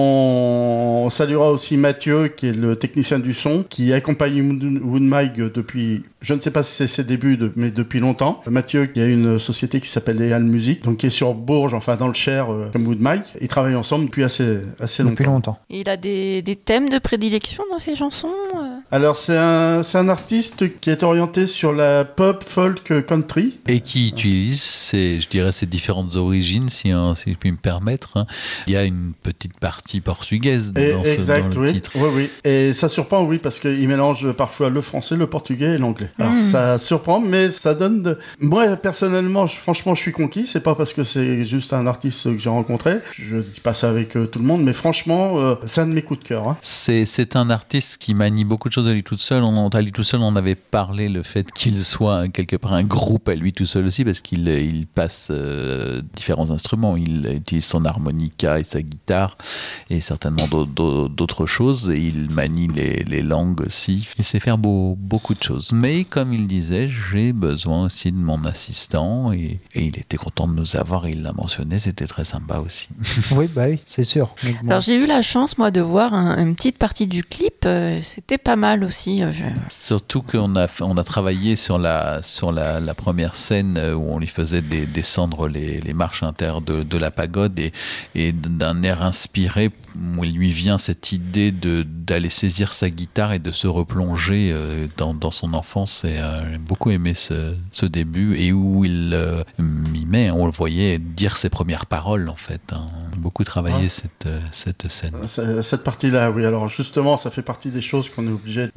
on saluera aussi Mathieu, qui est le technicien du son, qui accompagne Woodmike depuis, je ne sais pas si c'est ses débuts, mais depuis longtemps. Mathieu, qui a une société qui s'appelle Eal Music, donc qui est sur Bourges, enfin dans le Cher, comme Woodmike. Ils travaillent ensemble depuis assez longtemps. Depuis longtemps. Et il a des thèmes de prédilection dans ses chansons Alors, c'est un artiste qui est orienté sur la pop, folk, country. Et qui utilise ses différentes origines, si je puis me permettre. Hein. Il y a une petite partie portugaise dans le titre. Oui. Et ça surprend, oui, parce qu'il mélange parfois le français, le portugais et l'anglais. Alors ça surprend, mais ça donne... Moi, personnellement, franchement, je suis conquis. C'est pas parce que c'est juste un artiste que j'ai rencontré. Je dis pas ça avec tout le monde, mais franchement, c'est un de mes coups de cœur. Hein. C'est un artiste qui manie beaucoup de choses à lui tout seul. À lui tout seul, on avait parlé le fait qu'il soit quelque part un groupe à lui tout seul aussi, parce qu'il passe différents instruments. Il utilise son harmonica et sa guitare et certainement d'autres choses, et il manie les langues aussi. Il sait faire beaucoup de choses. Mais comme il disait, j'ai besoin aussi de mon assistant, et il était content de nous avoir, et il l'a mentionné, c'était très sympa aussi. Oui, c'est sûr. Alors j'ai eu la chance, moi, de voir une petite partie du clip, c'était pas mal aussi. Surtout qu'on a travaillé sur la première scène où on lui faisait descendre les marches intérieures de la pagode, et d'un air inspiré où il lui vient cette idée d'aller saisir sa guitare et de se replonger dans son enfance. Et j'ai beaucoup aimé ce début, et où il mimait, on le voyait dire ses premières paroles en fait. Hein. Beaucoup travaillé cette scène. Cette partie-là, oui. Alors justement, ça fait partie des choses qu'on est obligé de retravailler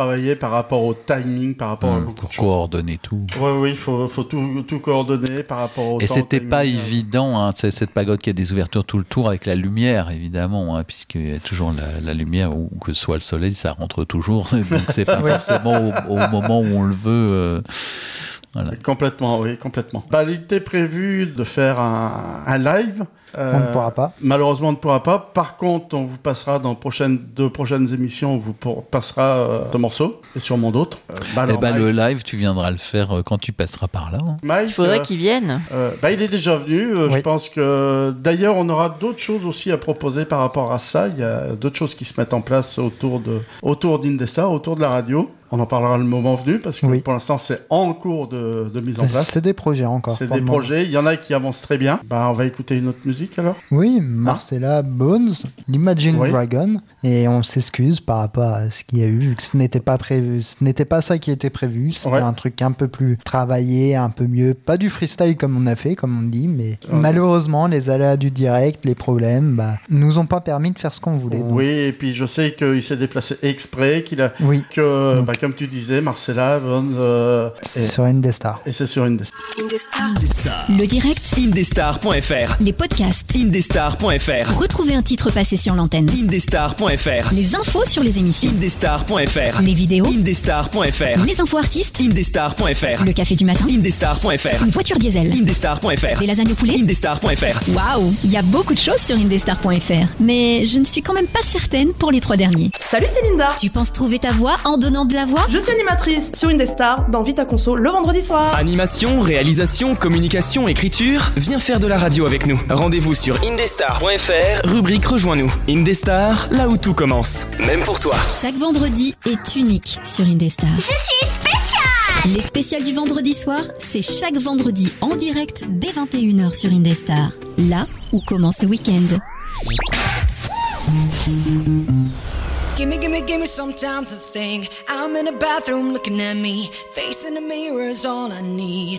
travailler par rapport au timing, par rapport à beaucoup pour de choses. coordonner tout. Oui, il faut tout coordonner par rapport au Et temps, c'était timing, pas évident, hein, cette pagode qui a des ouvertures tout le tour avec la lumière, évidemment, hein, puisqu'il y a toujours la lumière, ou que ce soit le soleil, ça rentre toujours. Donc c'est pas forcément au moment où on le veut. Voilà. Complètement, oui, complètement. Il était prévu de faire un live. On ne pourra pas. Malheureusement, on ne pourra pas. Par contre, on vous passera dans deux prochaines émissions, on vous passera ce morceau, et sûrement d'autres. Le live, tu viendras le faire quand tu passeras par là. Hein. Mike, il faudrait qu'il vienne. Il est déjà venu. Je pense que d'ailleurs, on aura d'autres choses aussi à proposer par rapport à ça. Il y a d'autres choses qui se mettent en place autour d'Indestar, autour de la radio. On en parlera le moment venu parce que pour l'instant, c'est en cours de mise en place. C'est des projets encore. C'est des projets. Il y en a qui avancent très bien. On va écouter une autre musique alors. Oui, Marcella Bones, l'Imagine Dragon. Et on s'excuse par rapport à ce qu'il y a eu, vu que ce n'était pas prévu. Ce n'était pas ça qui était prévu. C'était un truc un peu plus travaillé, un peu mieux. Pas du freestyle comme on a fait, comme on dit, mais malheureusement, les aléas du direct, les problèmes, nous ont pas permis de faire ce qu'on voulait. Donc. Oui, et puis je sais qu'il s'est déplacé exprès, comme tu disais, Marcella sur Indestar. Et c'est sur Indestar. Le direct Indestar.fr. Les podcasts Indestar.fr. Retrouvez un titre passé sur l'antenne. Indestar.fr. Les infos sur les émissions. Indestar.fr. Les vidéos. Indestar.fr. Les infos artistes. Indestar.fr. Le café du matin. Indestar.fr. Une voiture diesel. Indestar.fr. Des lasagnes au poulet. Indestar.fr. Waouh, il y a beaucoup de choses sur Indestar.fr. Mais je ne suis quand même pas certaine pour les 3 derniers. Salut, c'est Linda. Tu penses trouver ta voix en donnant de la voix ? Je suis animatrice sur Indestar dans Vita Conso le vendredi soir. Animation, réalisation, communication, écriture, viens faire de la radio avec nous. Rendez-vous sur indestar.fr, rubrique Rejoins-nous. Indestar, là où tout commence. Même pour toi. Chaque vendredi est unique sur Indestar. Je suis spéciale. Les spéciales du vendredi soir, c'est chaque vendredi en direct dès 21h sur Indestar. Là où commence le week-end. Give me some time to think. I'm in a bathroom looking at me. Facing the mirror is all I need.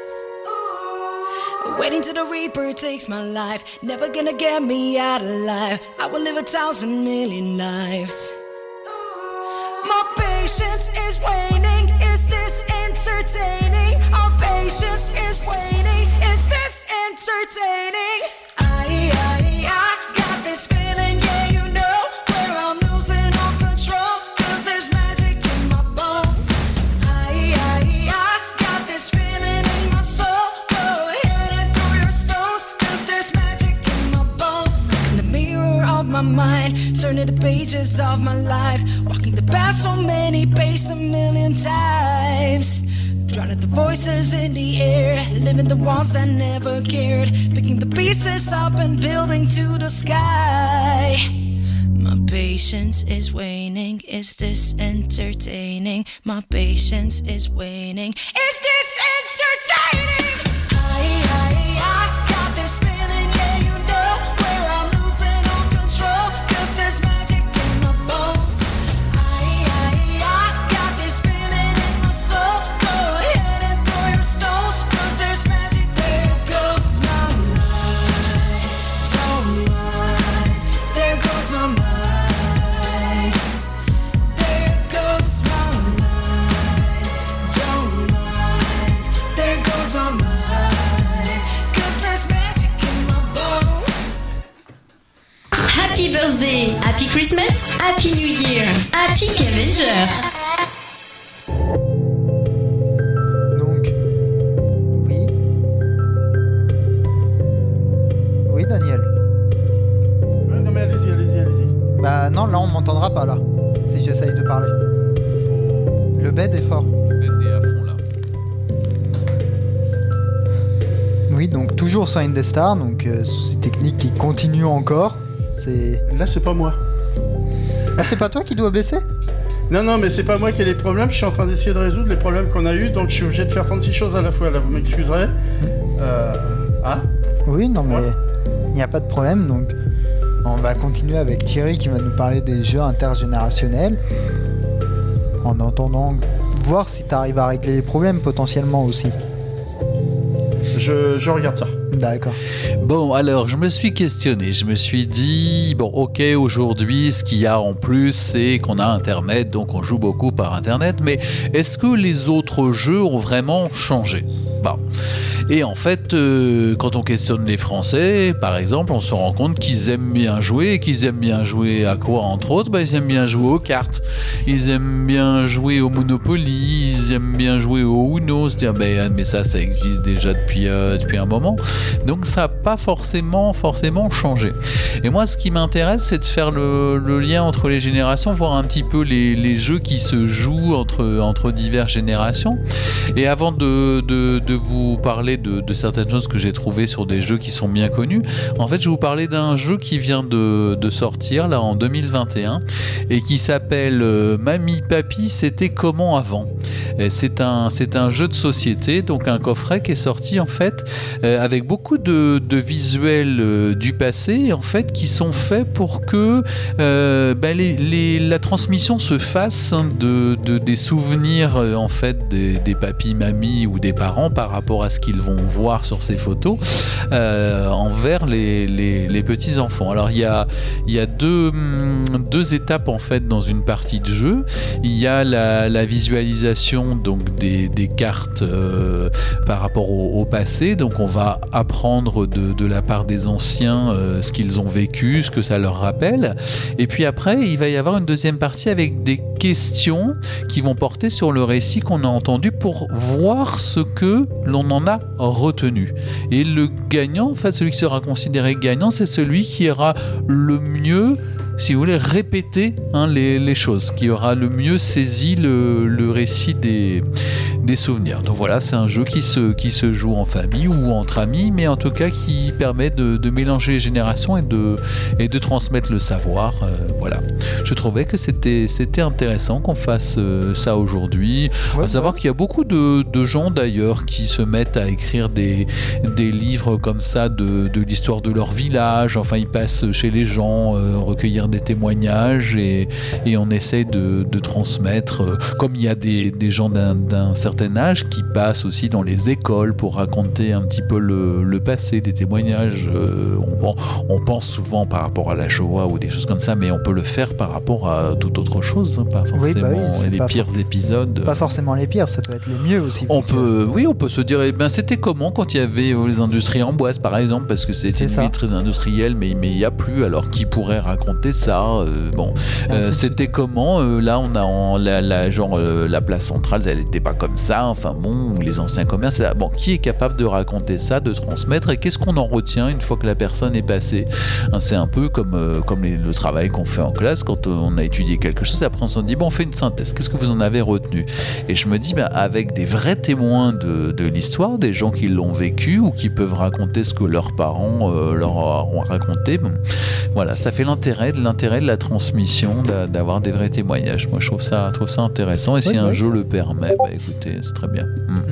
Waiting till the Reaper takes my life. Never gonna get me out alive. I will live 1,000 million lives. My patience is waning. Is this entertaining? Our patience is waning. Is this entertaining? I got this feeling, yeah, you know, where I'm losing all control. 'Cause there's magic in my bones. I got this feeling in my soul. Go ahead and throw your stones. 'Cause there's magic in my bones. Look in the mirror of my mind, turning the pages of my life. Walking the path so many paced 1,000,000 times. Drowning the voices in the air, living the ones that never cared. Picking the pieces up and building to the sky. My patience is waning, is this entertaining? My patience is waning, is this entertaining? I got this feeling, yeah, you know, where I'm losing all control. 'Cause there's magic in my bones. I got this feeling in my soul. Go ahead and throw your stones. 'Cause there's magic, there it goes. My mind, don't mind. There goes my mind. There goes my mind. Don't mind. There goes my mind. 'Cause there's magic in my bones. Happy birthday, happy Christmas, happy New Year, happy Avenger. Donc, oui, Daniel. Non mais allez-y. Bah non, là on m'entendra pas là, si j'essaye de parler. Le bed est fort. Le bed est à fond là. Oui, donc toujours sur Indestar, donc souci technique qui continue encore. Là c'est pas moi. Ah, c'est pas toi qui dois baisser ? Non, mais c'est pas moi qui ai les problèmes. Je suis en train d'essayer de résoudre les problèmes qu'on a eu, donc je suis obligé de faire 36 choses à la fois. Là, vous m'excuserez. Oui, non, mais il n'y a pas de problème. Donc, on va continuer avec Thierry qui va nous parler des jeux intergénérationnels. En entendant, voir si tu arrives à régler les problèmes potentiellement aussi. Je regarde ça. D'accord. Bon, alors je me suis questionné, je me suis dit, bon ok, aujourd'hui ce qu'il y a en plus c'est qu'on a Internet, donc on joue beaucoup par Internet, mais est-ce que les autres jeux ont vraiment changé ? Bon. Et en fait, quand on questionne les Français, par exemple, on se rend compte qu'ils aiment bien jouer. Et qu'ils aiment bien jouer à quoi, entre autres ? Ils aiment bien jouer aux cartes. Ils aiment bien jouer au Monopoly. Ils aiment bien jouer au Uno. C'est-à-dire, mais ça existe déjà depuis un moment. Donc ça n'a pas forcément changé. Et moi, ce qui m'intéresse, c'est de faire le lien entre les générations, voir un petit peu les jeux qui se jouent entre diverses générations. Et avant de vous parler de certaines choses que j'ai trouvées sur des jeux qui sont bien connus, en fait je vais vous parler d'un jeu qui vient de sortir là en 2021 et qui s'appelle Mamie Papy c'était comment avant. Et c'est un jeu de société, donc un coffret qui est sorti en fait avec beaucoup de visuels du passé en fait qui sont faits pour que la transmission se fasse des souvenirs en fait des papis, mamies ou des parents par rapport à ce qu'ils vont voir sur ces photos envers les petits enfants. Alors il y a deux étapes en fait dans une partie de jeu. Il y a la visualisation donc des cartes par rapport au passé. Donc on va apprendre de la part des anciens ce qu'ils ont vécu, ce que ça leur rappelle. Et puis après il va y avoir une deuxième partie avec des questions qui vont porter sur le récit qu'on a entendu pour voir ce que l'on en a retenu. Et le gagnant, en fait, celui qui sera considéré gagnant, c'est celui qui aura le mieux, si vous voulez, répété les choses, qui aura le mieux saisi le récit des souvenirs. Donc voilà, c'est un jeu qui se joue en famille ou entre amis, mais en tout cas qui permet de mélanger les générations et de transmettre le savoir. Voilà. Je trouvais que c'était intéressant qu'on fasse ça aujourd'hui. Ouais, à savoir qu'il y a beaucoup de gens d'ailleurs qui se mettent à écrire des livres comme ça de l'histoire de leur village. Enfin, ils passent chez les gens, recueillir des témoignages et on essaie de transmettre. Comme il y a des gens d'un certain âge qui passent aussi dans les écoles pour raconter un petit peu le passé, des témoignages. On pense souvent par rapport à la Shoah ou des choses comme ça, mais on peut le faire par rapport à toute autre chose, pas forcément les pires épisodes. Pas forcément les pires, ça peut être les mieux aussi. On peut se dire, c'était comment quand il y avait les industries en boisse par exemple, parce que c'était une vie très industrielle, mais il n'y a plus, alors qui pourrait raconter ça c'était comment là on a la place centrale, elle n'était pas comme ça, enfin bon, les anciens commerces, qui est capable de raconter ça, de transmettre, et qu'est-ce qu'on en retient une fois que la personne est passée. C'est un peu comme le travail qu'on fait en classe quand on a étudié quelque chose, après on s'en dit on fait une synthèse, qu'est-ce que vous en avez retenu? Et je me dis avec des vrais témoins de l'histoire, des gens qui l'ont vécu ou qui peuvent raconter ce que leurs parents leur ont raconté, voilà, ça fait l'intérêt de la transmission, d'avoir des vrais témoignages. Moi je trouve ça intéressant, et si un jeu le permet, écoutez, c'est très bien.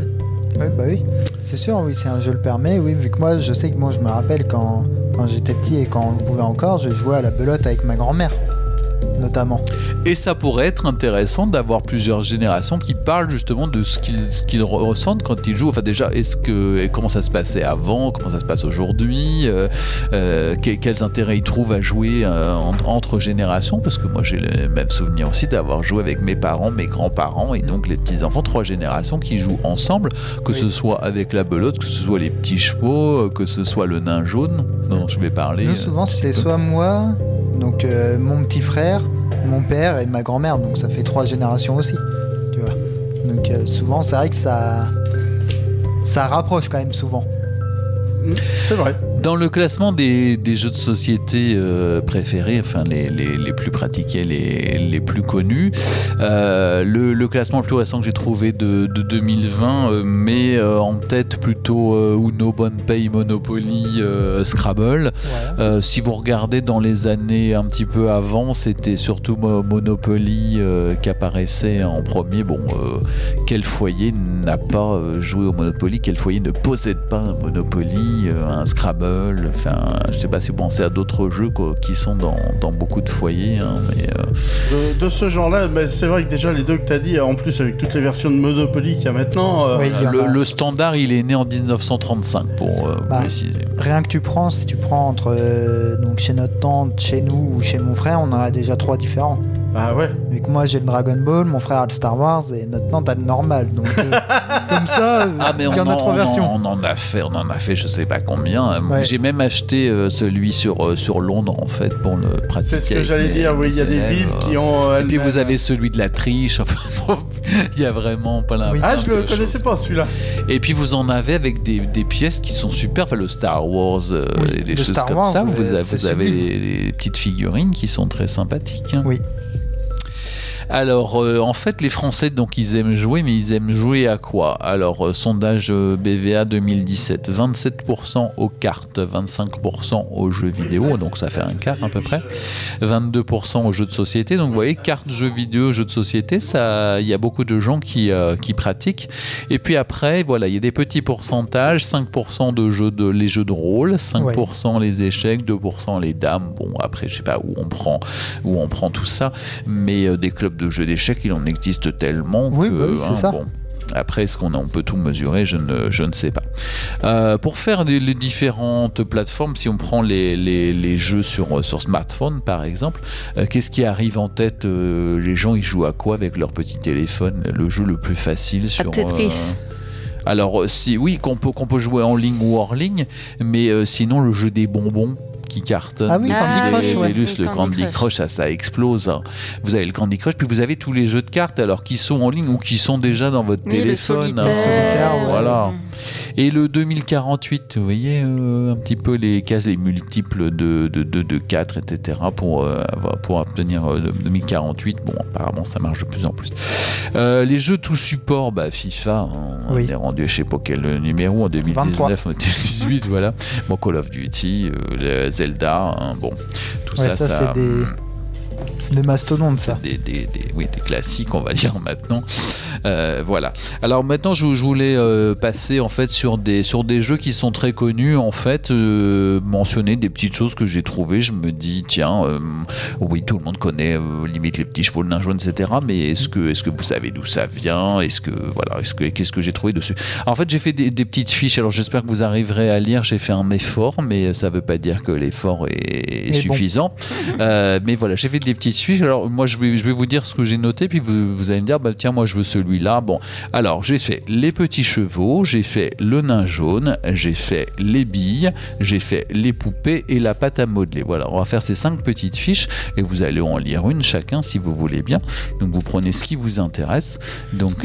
Oui, c'est sûr, oui, si un jeu le permet, oui, vu que moi je sais que je me rappelle quand j'étais petit et quand on le pouvait encore, je jouais à la belote avec ma grand-mère notamment. Et ça pourrait être intéressant d'avoir plusieurs générations qui parlent justement de ce qu'ils ressentent quand ils jouent. Enfin déjà, comment ça se passait avant, comment ça se passe aujourd'hui, quels intérêts ils trouvent à jouer entre générations, parce que moi j'ai le même souvenir aussi d'avoir joué avec mes parents, mes grands-parents et donc les petits-enfants, 3 générations qui jouent ensemble, que ce soit avec la belote, que ce soit les petits chevaux, que ce soit le nain jaune dont je vais parler. Nous, souvent c'était soit moi, donc mon petit frère, mon père et ma grand-mère, donc ça fait 3 générations aussi, tu vois. Donc souvent c'est vrai que ça rapproche quand même souvent. C'est vrai. Dans le classement des jeux de société préférés, enfin les plus pratiqués, les plus connus, le classement le plus récent que j'ai trouvé de 2020 met en tête plutôt Uno, Bonpay, Monopoly, Scrabble. Ouais. Si vous regardez dans les années un petit peu avant, c'était surtout Monopoly qui apparaissait en premier. Quel foyer n'a pas joué au Monopoly? Quel foyer ne possède pas un Monopoly, un Scrabble, Rumble. Enfin, je sais pas si vous pensez à d'autres jeux qui sont dans beaucoup de foyers. Hein, mais, de ce genre-là, c'est vrai que déjà les deux que tu as dit, en plus avec toutes les versions de Monopoly qu'il y a maintenant... le standard, il est né en 1935 pour préciser. Rien que si tu prends entre donc chez notre tante, chez nous ou chez mon frère, on en a déjà 3 différents. Ah ouais. Vu que moi j'ai le Dragon Ball, mon frère a le Star Wars et notre tante a le normal. Donc comme ça, il y en a 3 versions. On en a fait je sais pas combien. Ouais. J'ai même acheté celui sur Londres en fait pour le pratiquer. C'est ce que j'allais dire, oui, il y a des villes qui ont... Et puis vous avez celui de la triche, enfin, il y a vraiment plein de choses. Ah, je le connaissais pas celui-là. Et puis vous en avez avec des pièces qui sont super, enfin le Star Wars, et des choses comme ça. Vous avez les petites figurines qui sont très sympathiques. Hein. Oui. Alors, en fait, les Français, donc, ils aiment jouer, mais ils aiment jouer à quoi ? Alors, sondage BVA 2017, 27% aux cartes, 25% aux jeux vidéo, donc ça fait un quart à peu près, 22% aux jeux de société. Donc, vous voyez, cartes, jeux vidéo, jeux de société, il y a beaucoup de gens qui pratiquent. Et puis après, voilà, il y a des petits pourcentages, 5% les jeux de rôle, 5% les échecs, 2% les dames. Bon, après, je sais pas où on prend tout ça, mais des clubs de jeux d'échecs, il en existe tellement que c'est ça. Bon, après, est-ce qu'on peut tout mesurer ? Je ne sais pas. Pour faire les différentes plateformes, si on prend les jeux sur smartphone, par exemple, qu'est-ce qui arrive en tête ? Les gens, ils jouent à quoi avec leur petit téléphone ? Le jeu le plus facile sur... Tetris. Alors, qu'on peut jouer en ligne ou hors ligne, mais sinon, le jeu des bonbons qui cartonne. Ah oui, le Candy Crush, ça explose. Hein. Vous avez le Candy Crush, puis vous avez tous les jeux de cartes, alors qui sont en ligne ou qui sont déjà dans votre téléphone. Le solitaire, voilà. Et le 2048, vous voyez un petit peu les cases, les multiples de 4, etc. pour obtenir 2048. Bon, apparemment, ça marche de plus en plus. Les jeux tout support, FIFA, on est rendu, je sais pas quel numéro, en 2019, 2018, voilà. Bon, Call of Duty, Zelda, bon, tout ça c'est des mastodontes, ça. Des classiques, on va dire maintenant. Voilà. Alors maintenant, je voulais passer en fait sur des jeux qui sont très connus. En fait, mentionner des petites choses que j'ai trouvées. Je me dis, tiens, oui, tout le monde connaît limite les petits chevaux, le nain jaune, etc. Mais est-ce que vous savez d'où ça vient ? Qu'est-ce que j'ai trouvé dessus ? Alors, en fait, j'ai fait des petites fiches. Alors, j'espère que vous arriverez à lire. J'ai fait un effort, mais ça veut pas dire que l'effort est suffisant. Mais voilà, j'ai fait des petites fiches. Alors, moi, je vais vous dire ce que j'ai noté, puis vous allez me dire, tiens, moi, je veux celui-là. Bon, alors, j'ai fait les petits chevaux, j'ai fait le nain jaune, j'ai fait les billes, j'ai fait les poupées et la pâte à modeler. Voilà, on va faire ces 5 petites fiches et vous allez en lire une chacun si vous voulez bien. Donc, vous prenez ce qui vous intéresse. Donc,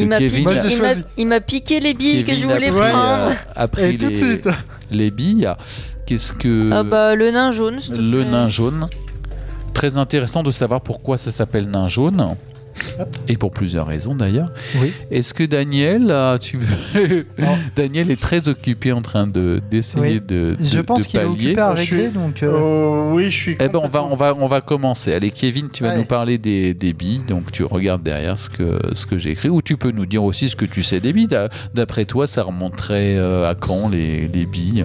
il m'a piqué les billes que je voulais prendre. Après, tout de suite. Les billes, qu'est-ce que... le nain jaune. Le nain jaune. Très intéressant de savoir pourquoi ça s'appelle nain jaune. Et pour plusieurs raisons d'ailleurs. Oui. Est-ce que Daniel, Daniel est très occupé en train d'essayer de Je pense qu'il est occupé à régler, donc. Oui, je suis. On va commencer. Allez, Kevin, tu vas nous parler des billes. Donc tu regardes derrière ce que j'ai écrit, ou tu peux nous dire aussi ce que tu sais des billes. D'après toi, ça remonterait à quand les billes?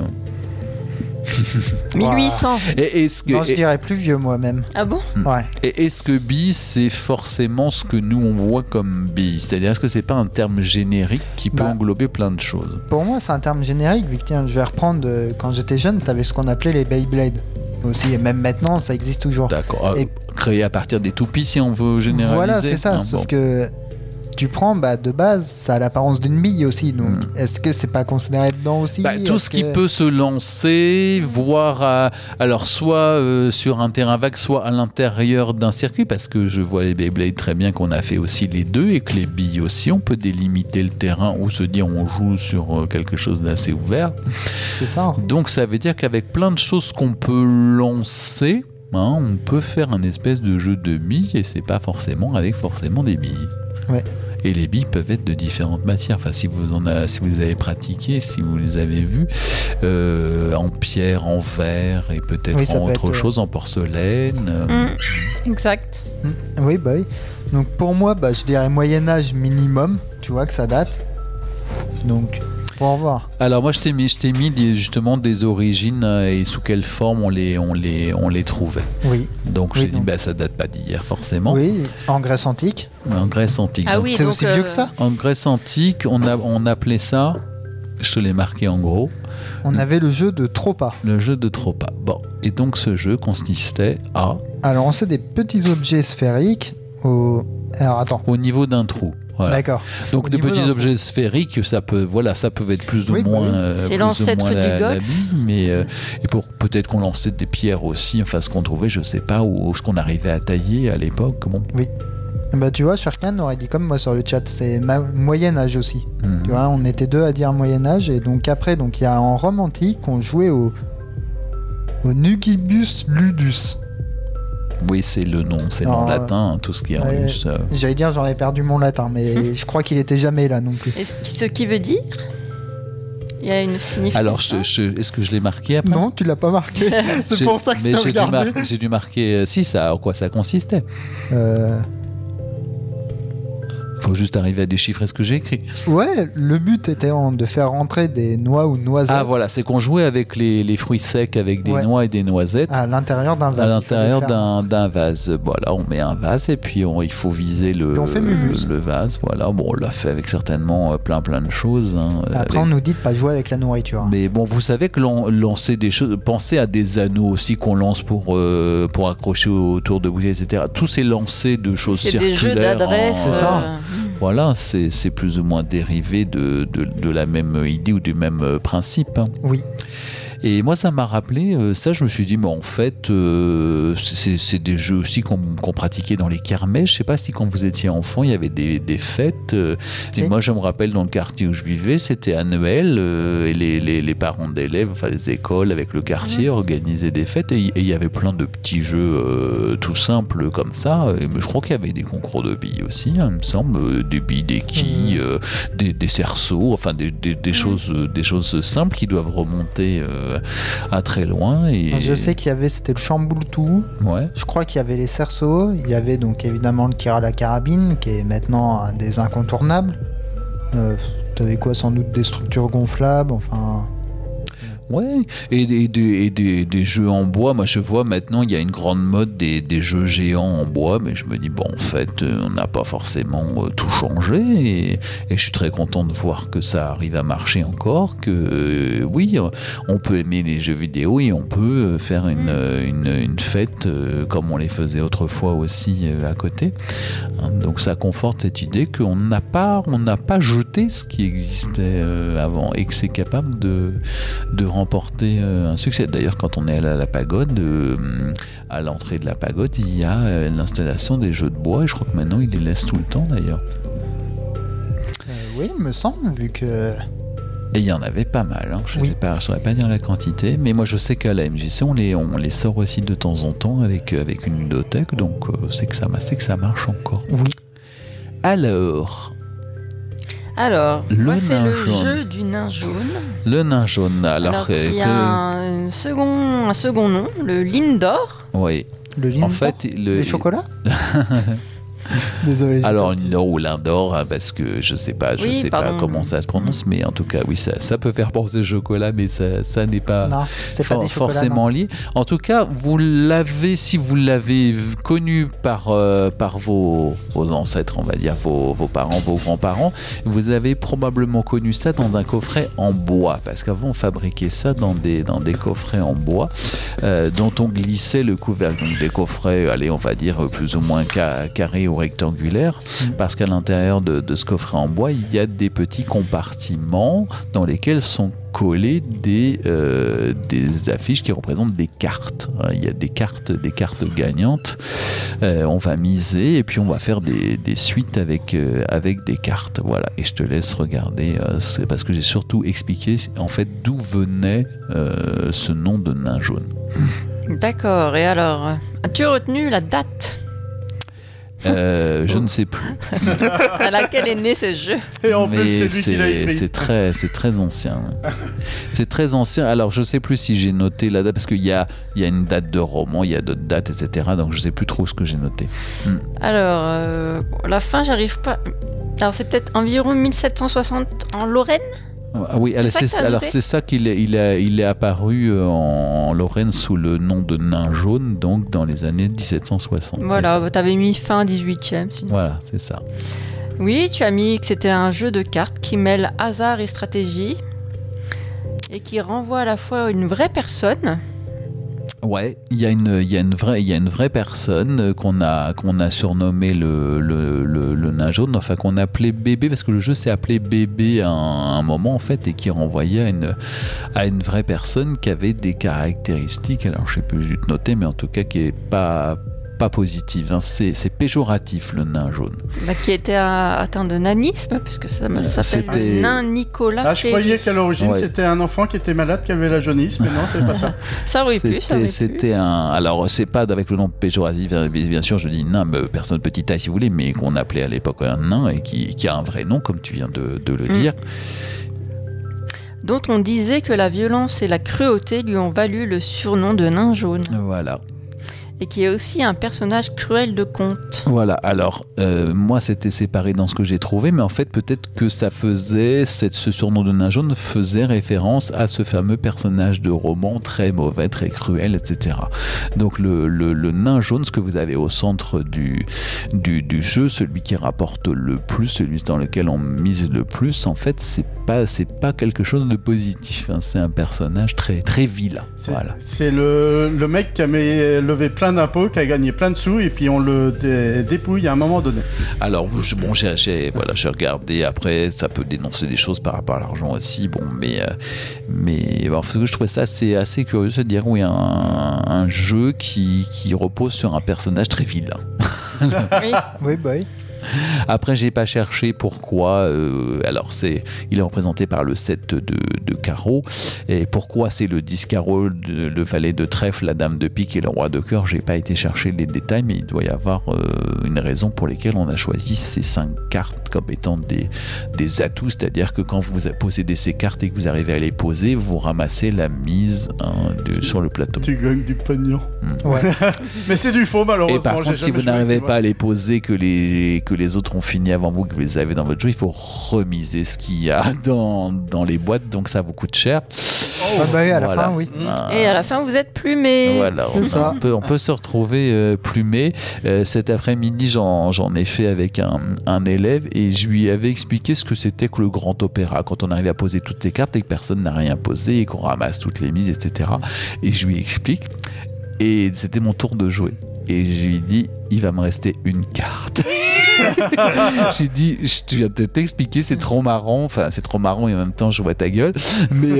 1800. Non, je dirais plus vieux moi-même. Ah bon? Ouais. Et est-ce que bille, c'est forcément ce que nous on voit comme bille? C'est-à-dire, est-ce que c'est pas un terme générique qui peut englober plein de choses? Pour moi, c'est un terme générique, vu que je vais reprendre, quand j'étais jeune, t'avais ce qu'on appelait les Beyblade aussi, et même maintenant, ça existe toujours. D'accord. Créé à partir des toupies, si on veut généraliser. Voilà, c'est ça, sauf que tu prends, de base, ça a l'apparence d'une bille aussi, donc est-ce que c'est pas considéré dedans aussi? Tout ce qui peut se lancer, voire alors soit sur un terrain vague, soit à l'intérieur d'un circuit, parce que je vois les Beyblade très bien qu'on a fait aussi les deux, et que les billes aussi, on peut délimiter le terrain ou se dire on joue sur quelque chose d'assez ouvert. C'est ça. Donc ça veut dire qu'avec plein de choses qu'on peut lancer, on peut faire un espèce de jeu de billes, et c'est pas forcément avec des billes. Ouais. Et les billes peuvent être de différentes matières. Enfin, si vous avez pratiqué, si vous les avez vues, en pierre, en verre et peut-être en autre chose, en porcelaine. Exact. Oui, oui. Donc pour moi, je dirais Moyen-Âge minimum. Tu vois que ça date. Donc. pour revoir. Alors moi je t'ai mis justement des origines et sous quelle forme on les trouvait. Oui. Donc Oui, j'ai dit donc. ça date pas d'hier forcément. Oui, en Grèce antique. En Grèce antique. Ah Donc, oui, C'est donc, aussi vieux que ça. en Grèce antique, on appelait ça, je te l'ai marqué en gros, On avait le jeu de Tropa. le jeu de Tropa. Bon, et donc ce jeu consistait Alors on sait des petits objets sphériques Alors attends. au niveau d'un trou. Voilà. D'accord. Donc Au de niveau petits d'un objets sphériques, ça peut être plus ou Oui, bah moins, oui. C'est plus ou l'ancêtre moins du la golf. bille, mais et pour peut-être qu'on lançait des pierres aussi, enfin ce qu'on trouvait, je sais pas, ou ce qu'on arrivait à tailler à l'époque. Bon. Oui. Bah tu vois, Sharkan aurait dit comme moi sur le chat, c'est Moyen-Âge aussi. Tu vois, on était deux à dire Moyen-Âge, et donc après, donc il y a en Rome antique, on jouait au Nugibus ludus. Oui, c'est le nom, c'est le nom Alors, latin, hein, tout ce qui est en ouais, russe. J'allais dire, j'en ai perdu mon latin, mais je crois qu'il était jamais là non plus. Ce qui veut dire, il y a une signification. Alors, est-ce que je l'ai marqué après? Non, tu l'as pas marqué. C'est pour ça que je t'ai regardé. J'ai dû marquer, si, ça, en quoi ça consistait. Faut juste arriver à déchiffrer ce que j'ai écrit. Ouais, le but était de faire rentrer des noix ou noisettes. Ah voilà, c'est qu'on jouait avec les fruits secs, avec des noix et des noisettes. À l'intérieur d'un vase. À l'intérieur d'un vase. Voilà, on met un vase et puis il faut viser le vase. Voilà, bon, on l'a fait avec certainement plein de choses. Hein, Après, on nous dit de pas jouer avec la nourriture. Hein. Mais bon, vous savez que lancer des choses, pensez à des anneaux aussi qu'on lance pour accrocher autour de bouteilles, etc. Tous ces lancers de choses circulaires. C'est des jeux d'adresse. C'est ça. Voilà, c'est plus ou moins dérivé de la même idée ou du même principe. Hein. Oui. Et moi, ça m'a rappelé ça. Je me suis dit, mais en fait, c'est des jeux aussi qu'on pratiquait dans les kermesses. Je sais pas si quand vous étiez enfant, il y avait des fêtes. Et moi, je me rappelle dans le quartier où je vivais, c'était à Noël et les parents d'élèves, enfin les écoles avec le quartier organisaient des fêtes et il y avait plein de petits jeux tout simples comme ça. Et je crois qu'il y avait des concours de billes aussi, hein, il me semble, des billes, des quilles, des cerceaux, enfin des choses simples qui doivent remonter à très loin. Et je sais qu'il y avait, c'était le chamboule-tout. Ouais. Je crois qu'il y avait les cerceaux. Il y avait donc évidemment le tir à la carabine, qui est maintenant un des incontournables. T'avais quoi, sans doute des structures gonflables, enfin. Ouais, et des jeux en bois. Moi, je vois maintenant, il y a une grande mode des jeux géants en bois, mais je me dis, bon, en fait, on n'a pas forcément tout changé, et je suis très content de voir que ça arrive à marcher encore, que oui, on peut aimer les jeux vidéo et on peut faire une fête comme on les faisait autrefois aussi à côté. Donc ça conforte cette idée qu'on n'a pas jeté ce qui existait avant et que c'est capable de remporter un succès. D'ailleurs, quand on est allé à la pagode, à l'entrée de la pagode, il y a l'installation des jeux de bois et je crois que maintenant ils les laissent tout le temps d'ailleurs. Oui, il me semble, vu que... Et il y en avait pas mal, hein. Je ne saurais pas dire la quantité, mais moi je sais qu'à la MJC on les sort aussi de temps en temps avec une ludothèque, donc c'est que ça marche encore. Oui. Alors, moi c'est le jeu du nain jaune. Le nain jaune, alors il y a un second nom, le Lindor. Oui. Le Lindor, en fait, les chocolats. Désolé. Alors Lindor ou Lindor, hein, parce que je sais pas comment ça se prononce, mais en tout cas oui, ça peut faire penser chocolat, mais ça n'est pas, forcément lié. En tout cas, si vous l'avez connu par vos ancêtres, on va dire vos parents, vos grands-parents, vous avez probablement connu ça dans un coffret en bois, parce qu'avant on fabriquait ça dans des coffrets en bois dont on glissait le couvercle, donc des coffrets, allez, on va dire plus ou moins carrés ou rectangulaires, parce qu'à l'intérieur de ce coffret en bois, il y a des petits compartiments dans lesquels sont collées des affiches qui représentent des cartes. Il y a des cartes gagnantes. On va miser et puis on va faire des suites avec des cartes. Voilà. Et je te laisse regarder, parce que j'ai surtout expliqué en fait d'où venait ce nom de nain jaune. D'accord. Et alors, as-tu retenu la date ? Je ne sais plus. À laquelle est né ce jeu. Et en plus, c'est lui qui l'a écrit. C'est très ancien. C'est très ancien. Alors, je ne sais plus si j'ai noté la date, parce qu'il y a une date de roman, il y a d'autres dates, etc. Donc, je ne sais plus trop ce que j'ai noté. Alors, la fin, j'arrive pas. Alors, c'est peut-être environ 1760 en Lorraine ? Ah oui, c'est ça qu'il est apparu en Lorraine sous le nom de nain jaune, donc dans les années 1760. Voilà, t'avais mis fin 18e. Sinon. Voilà, c'est ça. Oui, tu as mis que c'était un jeu de cartes qui mêle hasard et stratégie et qui renvoie à la fois une vraie personne. Ouais, il y a une vraie personne qu'on a surnommé le nain jaune, enfin qu'on appelait bébé, parce que le jeu s'est appelé bébé à un moment en fait, et qui renvoyait à une vraie personne qui avait des caractéristiques, alors je sais plus juste noter, mais en tout cas qui est pas positive, hein. C'est péjoratif le nain jaune. Qui était atteint de nanisme, puisque ça s'appelle le nain Nicolas Ferry. Je croyais qu'à l'origine c'était un enfant qui était malade, qui avait la jaunisse, mais non, c'est pas ça. Ça aurait pu. C'était alors c'est pas avec le nom péjoratif, bien sûr, je dis nain, personne petite taille si vous voulez, mais qu'on appelait à l'époque un nain et qui a un vrai nom, comme tu viens de le dire. Dont on disait que la violence et la cruauté lui ont valu le surnom de nain jaune. Voilà. Et qui est aussi un personnage cruel de conte. Voilà, alors moi c'était séparé dans ce que j'ai trouvé, mais en fait peut-être que ça faisait, ce surnom de nain jaune faisait référence à ce fameux personnage de roman très mauvais, très cruel, etc. Donc le nain jaune, ce que vous avez au centre du jeu, celui qui rapporte le plus, celui dans lequel on mise le plus, en fait c'est pas quelque chose de positif, hein. C'est un personnage très, très vilain. C'est le mec qui a levé plein d'impôts, qui a gagné plein de sous, et puis on le dépouille à un moment donné. Alors j'ai regardé, après ça peut dénoncer des choses par rapport à l'argent aussi, mais parce que je trouvais ça assez curieux de dire oui, un jeu qui repose sur un personnage très vilain. Oui. Après, j'ai pas cherché pourquoi. Alors, il est représenté par le 7 de carreau. Et pourquoi c'est le 10 carreau, le valet de trèfle, la dame de pique et le roi de cœur. J'ai pas été chercher les détails, mais il doit y avoir une raison pour laquelle on a choisi ces 5 cartes comme étant des atouts. C'est-à-dire que quand vous possédez ces cartes et que vous arrivez à les poser, vous ramassez la mise sur le plateau. Tu gagnes du pognon. Ouais. Mais c'est du faux, malheureusement. Et par contre, si vous n'arrivez pas à les poser, que les autres ont fini avant vous, que vous les avez dans votre jeu, il faut remiser ce qu'il y a dans les boîtes, donc ça vous coûte cher. À la fin, oui. Et à la fin, vous êtes plumé. Voilà, on peut se retrouver plumé. Cet après-midi, j'en ai fait avec un élève et je lui avais expliqué ce que c'était que le grand opéra, quand on arrive à poser toutes ces cartes et que personne n'a rien posé et qu'on ramasse toutes les mises, etc. Et je lui explique. Et c'était mon tour de jouer. Et je lui ai dit, il va me rester une carte. J'ai dit, je viens de t'expliquer, c'est trop marrant. Enfin, c'est trop marrant et en même temps, je vois ta gueule. Mais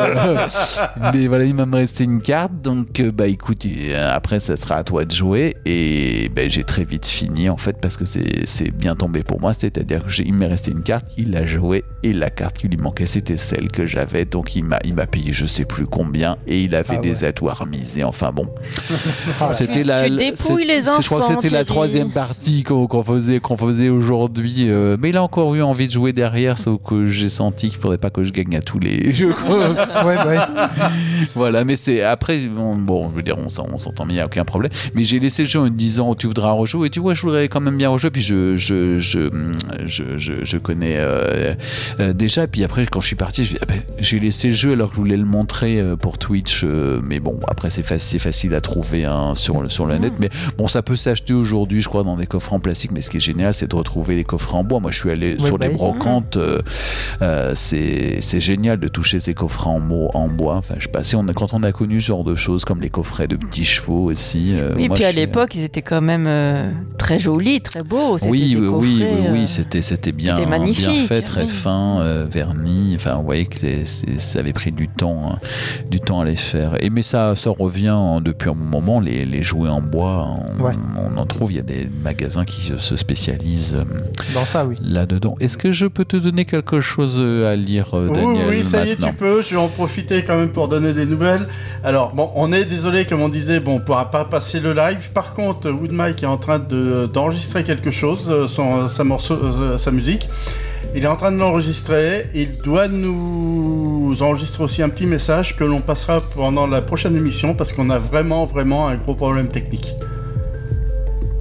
voilà, il va me rester une carte. Donc, écoute, après, ça sera à toi de jouer. Et j'ai très vite fini, en fait, parce que c'est bien tombé pour moi. C'est-à-dire qu'il m'est resté une carte, il a joué. Et la carte qui lui manquait, c'était celle que j'avais. Donc, il m'a payé je sais plus combien. Et il a fait des atouts à remiser. Enfin, bon. C'était tu dépouilles les enfants. Je crois que c'était la 3e partie qu'on faisait aujourd'hui, mais il a encore eu envie de jouer derrière, sauf que j'ai senti qu'il faudrait pas que je gagne à tous les jeux. Voilà, mais c'est après bon, je veux dire, on s'entend bien, il n'y a aucun problème, mais j'ai laissé le jeu en me disant tu voudras rejouer, et tu vois, je voudrais quand même bien rejouer, puis je connais déjà, puis après quand je suis parti, j'ai laissé le jeu alors que je voulais le montrer pour Twitch, mais bon, après c'est facile à trouver sur le net, mais bon, ça peut s'acheter aujourd'hui, je crois, dans des coffrets en plastique, mais ce qui est génial, c'est de retrouver les coffrets en bois. Moi, je suis allé sur des brocantes, c'est génial de toucher ces coffrets en bois. Enfin, je sais pas, quand on a connu ce genre de choses, comme les coffrets de petits chevaux aussi. Oui, puis à l'époque, ils étaient quand même très jolis, très beaux. Oui, c'était bien fait, très fin, verni. Enfin, vous voyez que ça avait pris du temps à les faire. Mais ça revient depuis un moment, les jouets en bois. On en trouve, il y a des magasins qui se spécialisent dans ça, oui. Là-dedans. Est-ce que je peux te donner quelque chose à lire, Daniel? Oui, ça y est, tu peux. Je vais en profiter quand même pour donner des nouvelles. Alors, bon, on est désolé, comme on disait, on ne pourra pas passer le live. Par contre, Woodmike est en train d'enregistrer quelque chose, sa musique. Il est en train de l'enregistrer. Il doit nous enregistrer aussi un petit message que l'on passera pendant la prochaine émission parce qu'on a vraiment un gros problème technique.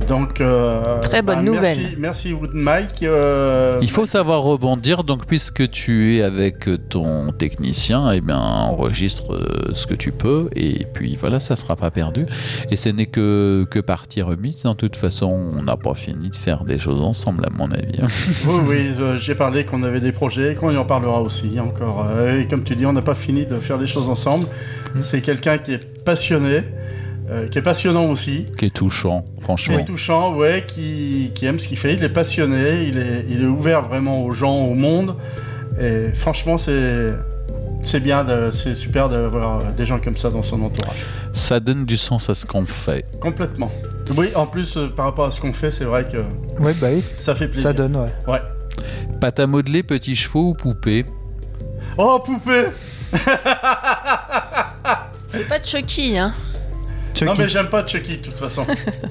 Donc, très bonne nouvelle. Merci Wood Mike. Il faut savoir rebondir, donc puisque tu es avec ton technicien, eh bien enregistre ce que tu peux, et puis voilà, ça sera pas perdu. Et ce n'est que partie remise. De toute façon, on n'a pas fini de faire des choses ensemble, à mon avis. Oui, j'ai parlé qu'on avait des projets, qu'on y en parlera aussi encore. Et comme tu dis, on n'a pas fini de faire des choses ensemble. C'est quelqu'un qui est passionné. Qui est passionnant aussi. Qui est touchant, franchement. Qui est touchant, ouais, qui aime ce qu'il fait. Il est passionné, il est ouvert vraiment aux gens, au monde. Et franchement, c'est bien, c'est super d'avoir des gens comme ça dans son entourage. Ça donne du sens à ce qu'on fait. Complètement. Oui, en plus, par rapport à ce qu'on fait, c'est vrai que ouais, bah oui. Ça fait plaisir. Ça donne, ouais. Pâte à modeler, petits chevaux ou poupée? Oh, poupée. C'est pas Chucky, hein. Chucky. Non mais j'aime pas Chucky de toute façon.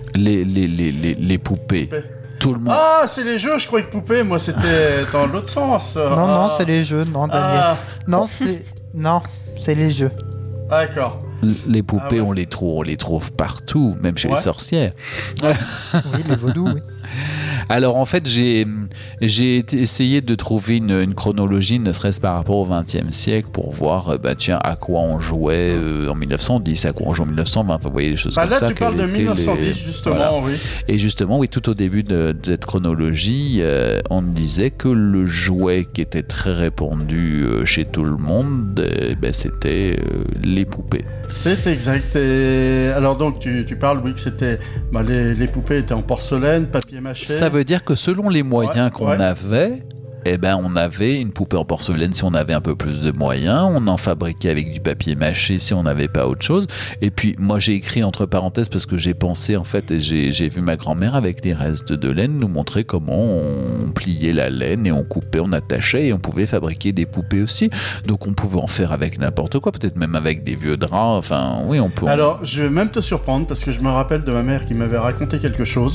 les poupées. Tout le monde. Ah, c'est les jeux, je croyais que poupée, moi c'était dans l'autre sens. Non, c'est les jeux, non, Daniel. Non, c'est les jeux. D'accord. Les poupées, on les trouve partout, même chez les sorcières. Oui, les vaudous, oui. Alors en fait, j'ai essayé de trouver une chronologie, ne serait-ce par rapport au XXe siècle, pour voir à quoi on jouait en 1910, à quoi on jouait en 1920, vous voyez, des choses comme là, ça. Là, tu parles de 1910, justement, voilà. Oui. Et justement, oui, tout au début de cette chronologie, on disait que le jouet qui était très répandu chez tout le monde, c'était les poupées. C'est exact. Et alors donc, tu parles, oui, que c'était... les poupées étaient en porcelaine, papier mâché... Ça veut dire que selon les moyens qu'on avait, on avait une poupée en porcelaine si on avait un peu plus de moyens, on en fabriquait avec du papier mâché si on n'avait pas autre chose. Et puis moi j'ai écrit entre parenthèses parce que j'ai pensé en fait, et j'ai vu ma grand-mère avec des restes de laine nous montrer comment on pliait la laine et on coupait, on attachait et on pouvait fabriquer des poupées aussi. Donc on pouvait en faire avec n'importe quoi, peut-être même avec des vieux draps, enfin oui on peut. Alors je vais même te surprendre parce que je me rappelle de ma mère qui m'avait raconté quelque chose.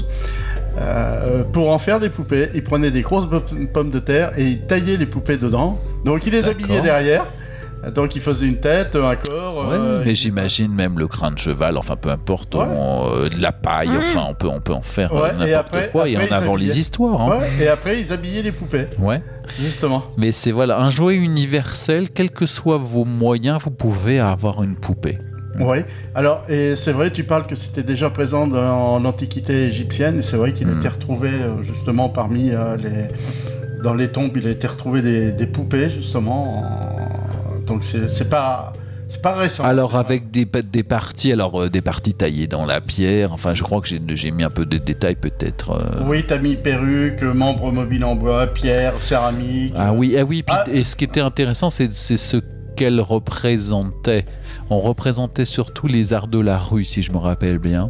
Pour en faire des poupées, il prenait des grosses pommes de terre et il taillait les poupées dedans. Donc il les habillait derrière. Donc il faisait une tête, un corps. Mais j'imagine même le crâne de cheval, enfin peu importe, de la paille, enfin on peut en faire n'importe quoi. Et en avant les histoires. Hein. Ouais, et après ils habillaient les poupées. Ouais. Justement. Mais c'est un jouet universel, quels que soient vos moyens, vous pouvez avoir une poupée. Oui, alors, et c'est vrai, tu parles que c'était déjà présent dans l'Antiquité égyptienne, et c'est vrai qu'il a été retrouvé justement parmi dans les tombes, il a été retrouvé des poupées, justement, donc c'est pas récent. Alors avec des parties, des parties taillées dans la pierre, enfin je crois que j'ai mis un peu de détails peut-être. Oui, t'as mis perruque, membres mobiles en bois, pierre, céramique. Ah oui, et ce qui était intéressant, c'est ce qu'elle représentait. On représentait surtout les arts de la rue, si je me rappelle bien.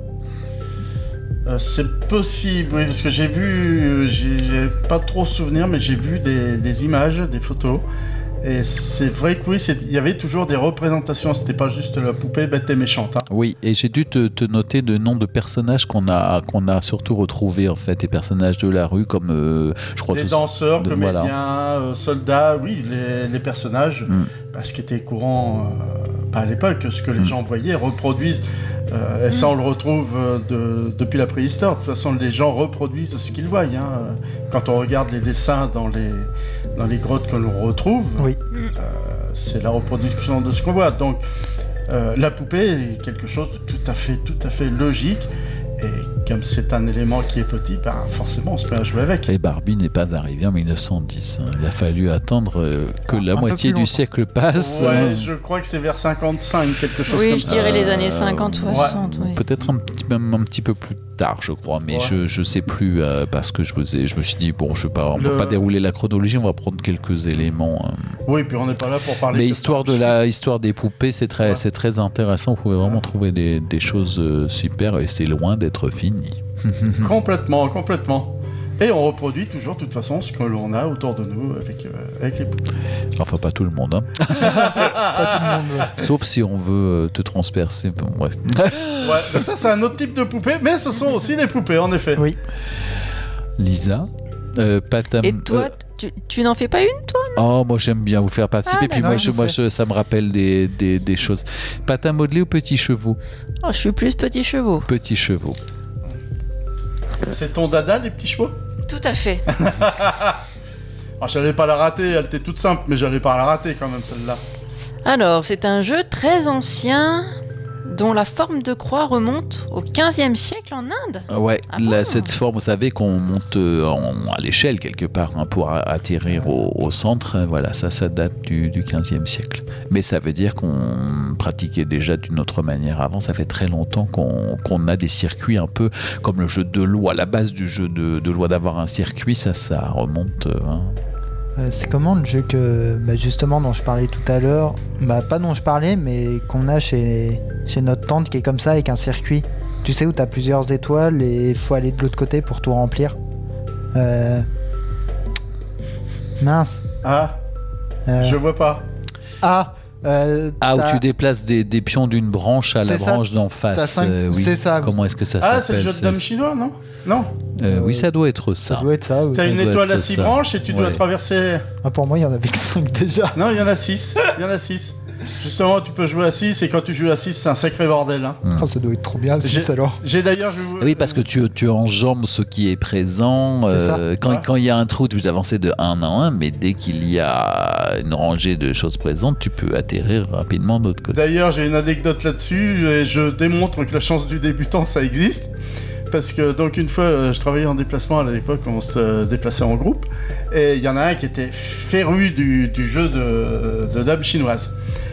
C'est possible, oui, parce que j'ai vu, j'ai pas trop souvenir, mais j'ai vu des images, des photos. Et c'est vrai que oui, il y avait toujours des représentations, c'était pas juste la poupée bête et méchante. Hein. Oui, et j'ai dû te noter de noms de personnages qu'on a surtout retrouvés, en fait, des personnages de la rue, comme je crois des danseurs, comédiens, soldats, oui, les personnages, parce qu'il était courant à l'époque, ce que les gens voyaient, reproduisent. Et ça, on le retrouve depuis la préhistoire. De toute façon, les gens reproduisent ce qu'ils voient. Hein. Quand on regarde les dessins dans les grottes que l'on retrouve, c'est la reproduction de ce qu'on voit. Donc, la poupée est quelque chose de tout à fait logique. Et comme c'est un élément qui est petit, forcément on se met à jouer avec. Et Barbie n'est pas arrivée en 1910. Hein. Il a fallu attendre que la moitié du siècle passe. Ouais, je crois que c'est vers 55, quelque chose comme ça. Oui, je dirais les années 50, 60. Oui. Peut-être même un petit peu plus tard, je crois, mais je sais plus parce que je me suis dit, bon, on peut pas dérouler la chronologie, on va prendre quelques éléments. Oui, puis on n'est pas là pour parler. Mais l'histoire des poupées, c'est très intéressant. Vous pouvez vraiment trouver des choses super et c'est loin d'être fini. Complètement. Et on reproduit toujours, de toute façon, ce que l'on a autour de nous avec les poupées. Enfin, pas tout le monde. Hein. Pas tout le monde, ouais. Sauf si on veut te transpercer. Bon, bref. Ouais, ça, c'est un autre type de poupée, mais ce sont aussi des poupées, en effet. Oui. Lisa, et toi, tu n'en fais pas une, toi, non? Oh, moi j'aime bien vous faire participer, puis moi ça me rappelle des choses. Pâte à modeler ou petits chevaux? Oh, je suis plus petits chevaux. Petits chevaux. C'est ton dada, les petits chevaux? Tout à fait. Alors, j'allais pas la rater, elle était toute simple, mais j'allais pas la rater quand même, celle-là. Alors, c'est un jeu très ancien dont la forme de croix remonte au 15e siècle en Inde. Ouais, cette forme, vous savez, qu'on monte à l'échelle quelque part pour atterrir au centre, voilà, ça date du 15e siècle. Mais ça veut dire qu'on pratiquait déjà d'une autre manière avant, ça fait très longtemps qu'on a des circuits un peu comme le jeu de loi. La base du jeu de loi, d'avoir un circuit, ça remonte... C'est comment le jeu justement dont je parlais tout à l'heure, pas dont je parlais, mais qu'on a chez notre tante qui est comme ça avec un circuit. Tu sais, où t'as plusieurs étoiles et il faut aller de l'autre côté pour tout remplir. Mince. Je vois pas. Où tu déplaces des pions d'une branche à la branche d'en face. Oui. C'est ça. Comment est-ce que ça s'appelle? C'est le jeu de dame chinois, non? Non. Oui, ça doit être ça. Ça doit être ça. T'as une étoile à 6 branches et tu dois traverser... Pour moi, il y en avait que 5 déjà. Non, il y en a 6. Justement, tu peux jouer à 6 et quand tu joues à 6, c'est un sacré bordel. Hein. Ça doit être trop bien, 6 alors. J'ai d'ailleurs... Oui, parce que tu enjambes ce qui est présent. Quand il y a un trou, tu peux avancer de 1 en 1, mais dès qu'il y a une rangée de choses présentes, tu peux atterrir rapidement de l'autre côté. D'ailleurs, j'ai une anecdote là-dessus et je démontre que la chance du débutant, ça existe. Parce que donc une fois, je travaillais en déplacement à l'époque, on se déplaçait en groupe, et il y en a un qui était féru du jeu de dames chinoises.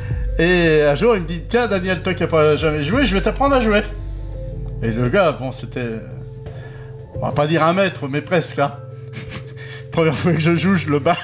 Et un jour, il me dit, tiens Daniel, toi qui n'as pas jamais joué, je vais t'apprendre à jouer. Et le gars, c'était, on va pas dire 1 mètre, mais presque. Hein. Première fois que je joue, je le bats.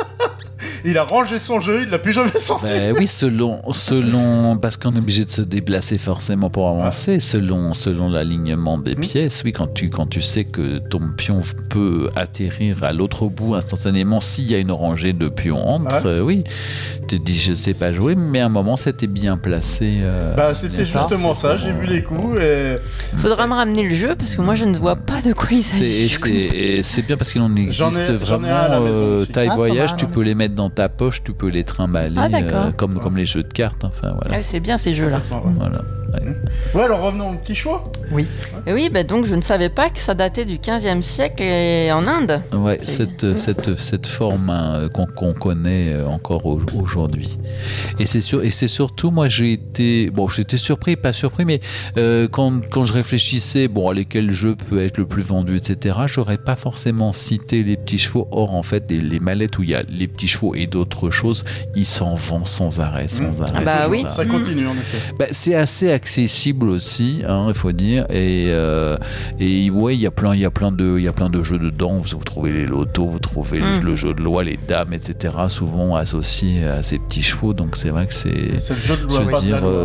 Il a rangé son jeu, il l'a plus jamais sorti. Oui, selon, parce qu'on est obligé de se déplacer forcément pour avancer, selon l'alignement des pièces. Oui, quand tu sais que ton pion peut atterrir à l'autre bout instantanément s'il y a une rangée de pions entre, oui, tu te dis je sais pas jouer, mais à un moment c'était bien placé. C'était justement ça. J'ai vu les coups et. Faudra me ramener le jeu parce que moi je ne vois pas de quoi il s'agit. C'est bien parce qu'il en existe vraiment taille voyage. Tu peux les mettre dans ta poche, tu peux les trimballer comme les jeux de cartes. Enfin voilà. C'est bien ces jeux-là. Voilà. Ouais, alors revenons au petit choix. Oui. Et oui, donc je ne savais pas que ça datait du 15e siècle et en Inde. Ouais, cette forme qu'on connaît encore aujourd'hui. Et c'est surtout, moi j'étais surpris, pas surpris, mais quand je réfléchissais, à lesquels jeux peut être le plus vendu, etc., j'aurais pas forcément cité les petits chevaux. Or, en fait, les mallettes où il y a les petits chevaux et d'autres choses, ils s'en vendent sans arrêt. Oui. Ça continue en effet. C'est assez accessible aussi, il faut dire, et ouais, il y a plein de jeux dedans. Vous trouvez les lotos, vous trouvez le jeu de loi, les dames, etc., souvent associés à ces petits chevaux. Donc c'est vrai que c'est le jeu de loi,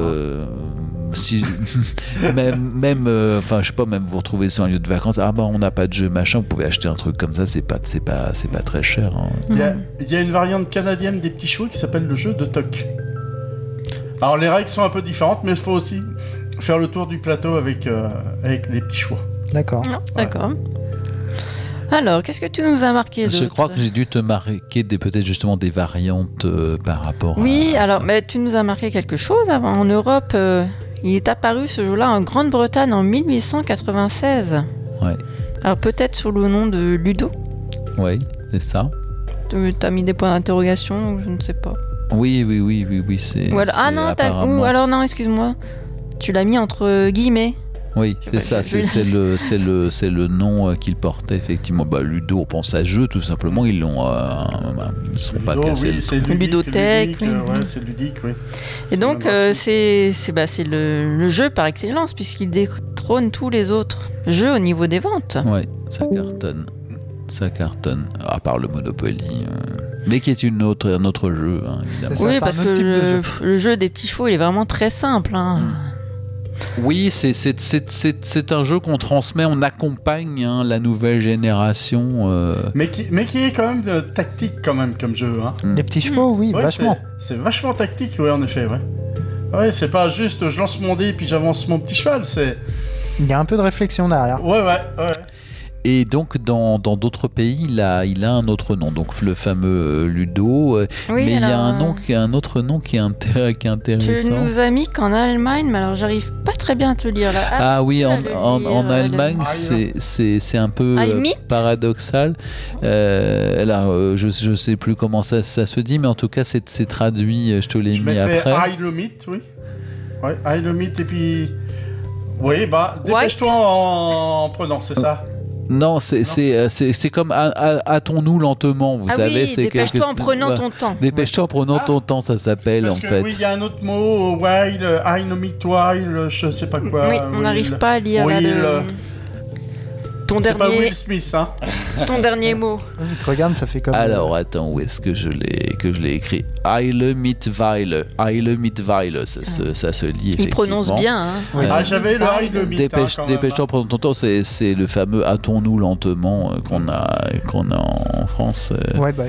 même je sais pas, même vous retrouvez sur un lieu de vacances, on n'a pas de jeu machin, vous pouvez acheter un truc comme ça, c'est pas très cher. Il y a une variante canadienne des petits chevaux qui s'appelle le jeu de toc. Alors les règles sont un peu différentes, mais il faut aussi faire le tour du plateau avec des petits chevaux. D'accord. D'accord. Alors, qu'est-ce que tu nous as marqué d'autre ? Je crois que j'ai dû te marquer peut-être justement des variantes par rapport à ça. Mais tu nous as marqué quelque chose avant. En Europe, il est apparu ce jeu-là en Grande-Bretagne en 1896. Ouais. Alors peut-être sous le nom de Ludo. Oui, c'est ça. T'as mis des points d'interrogation, je ne sais pas. Oui, c'est... alors non, excuse-moi. Tu l'as mis entre guillemets. Oui, c'est ça, c'est le nom qu'il portait, effectivement. Ludo, on pense à jeu, tout simplement, ils sont pas cassés. C'est ludothèque. C'est ludique, oui. Et donc, c'est le jeu par excellence, puisqu'il détrône tous les autres jeux au niveau des ventes. Oui, ça cartonne, à part le Monopoly, mais qui est un autre jeu, évidemment. Oui, parce que le jeu des petits chevaux, il est vraiment très simple. Oui, c'est un jeu qu'on transmet, on accompagne la nouvelle génération. Mais qui est quand même tactique quand même comme jeu. Les petits chevaux, oui, vachement. C'est vachement tactique, oui, en effet, ouais. Ouais, c'est pas juste je lance mon dé et puis j'avance mon petit cheval, c'est... Il y a un peu de réflexion derrière. Ouais. Et donc dans d'autres pays, il a un autre nom. Donc le fameux Ludo. Oui, mais il y a alors, un autre nom qui est intéressant. Tu nous as mis qu'en Allemagne, mais alors j'arrive pas très bien à te lire là. Ah oui, en Allemagne, c'est un peu paradoxal. Alors, je sais plus comment ça se dit, mais en tout cas, c'est traduit. Je te l'ai mis après. Heilomit, oui. Ouais, Heilomit, et puis. Oui, bah, dépêche-toi en prenant, c'est ça. Non, c'est comme hâtons-nous lentement, vous savez. Oui, dépêche-toi en prenant ton temps. Dépêche-toi en prenant ton temps, ça s'appelle en fait. Oui, il y a un autre mot, while, Heilomit, while, je sais pas quoi. Oui, on n'arrive pas à lire là, ton c'est dernier. pas Will Smith, hein. Ton dernier mot. Regarde, ça fait comme. Alors attends, où est-ce que je l'ai écrit? Heilomit, Weile, ça se lit effectivement. Il prononce bien. Hein. J'avais le Heilomit. Dépêche-toi en prenant ton temps. C'est le fameux hâtons-nous lentement qu'on a en France. Ouais, bah.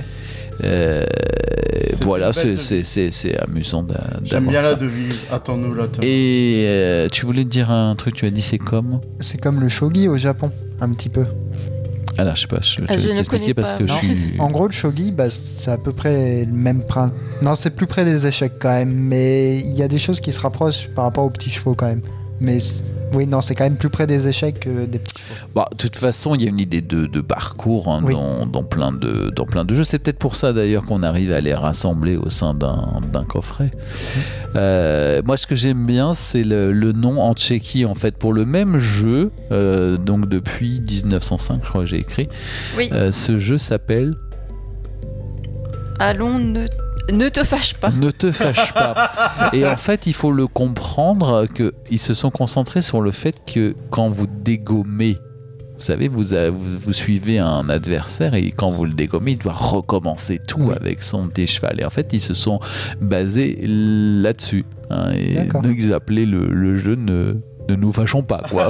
Voilà, c'est amusant d'avoir J'aime bien ça. la devise, attends-nous là. Et tu voulais dire un truc, tu as dit c'est comme le shogi au Japon, un petit peu. Alors je sais pas, je vais t'expliquer parce que je suis... En gros, le shogi, c'est à peu près le même principe. Non, c'est plus près des échecs quand même, mais il y a des choses qui se rapprochent par rapport aux petits chevaux quand même. Mais oui, non, c'est quand même plus près des échecs que des petits chevaux. Bah, de toute façon, il y a une idée de parcours hein, dans plein de jeux. C'est peut-être pour ça d'ailleurs qu'on arrive à les rassembler au sein d'un coffret. Moi, ce que j'aime bien, c'est le nom en tchéquie en fait pour le même jeu. Donc depuis 1905, je crois que j'ai écrit. Oui. Ce jeu s'appelle. Allons, ne te fâche pas. Ne te fâche pas. Et en fait, il faut le comprendre qu'ils se sont concentrés sur le fait que quand vous dégommez, vous savez, vous suivez un adversaire et quand vous le dégommez, il doit recommencer tout avec son petit cheval. Et en fait, ils se sont basés là-dessus. Hein, et donc, ils appelaient le jeu Ne nous fâchons pas, quoi.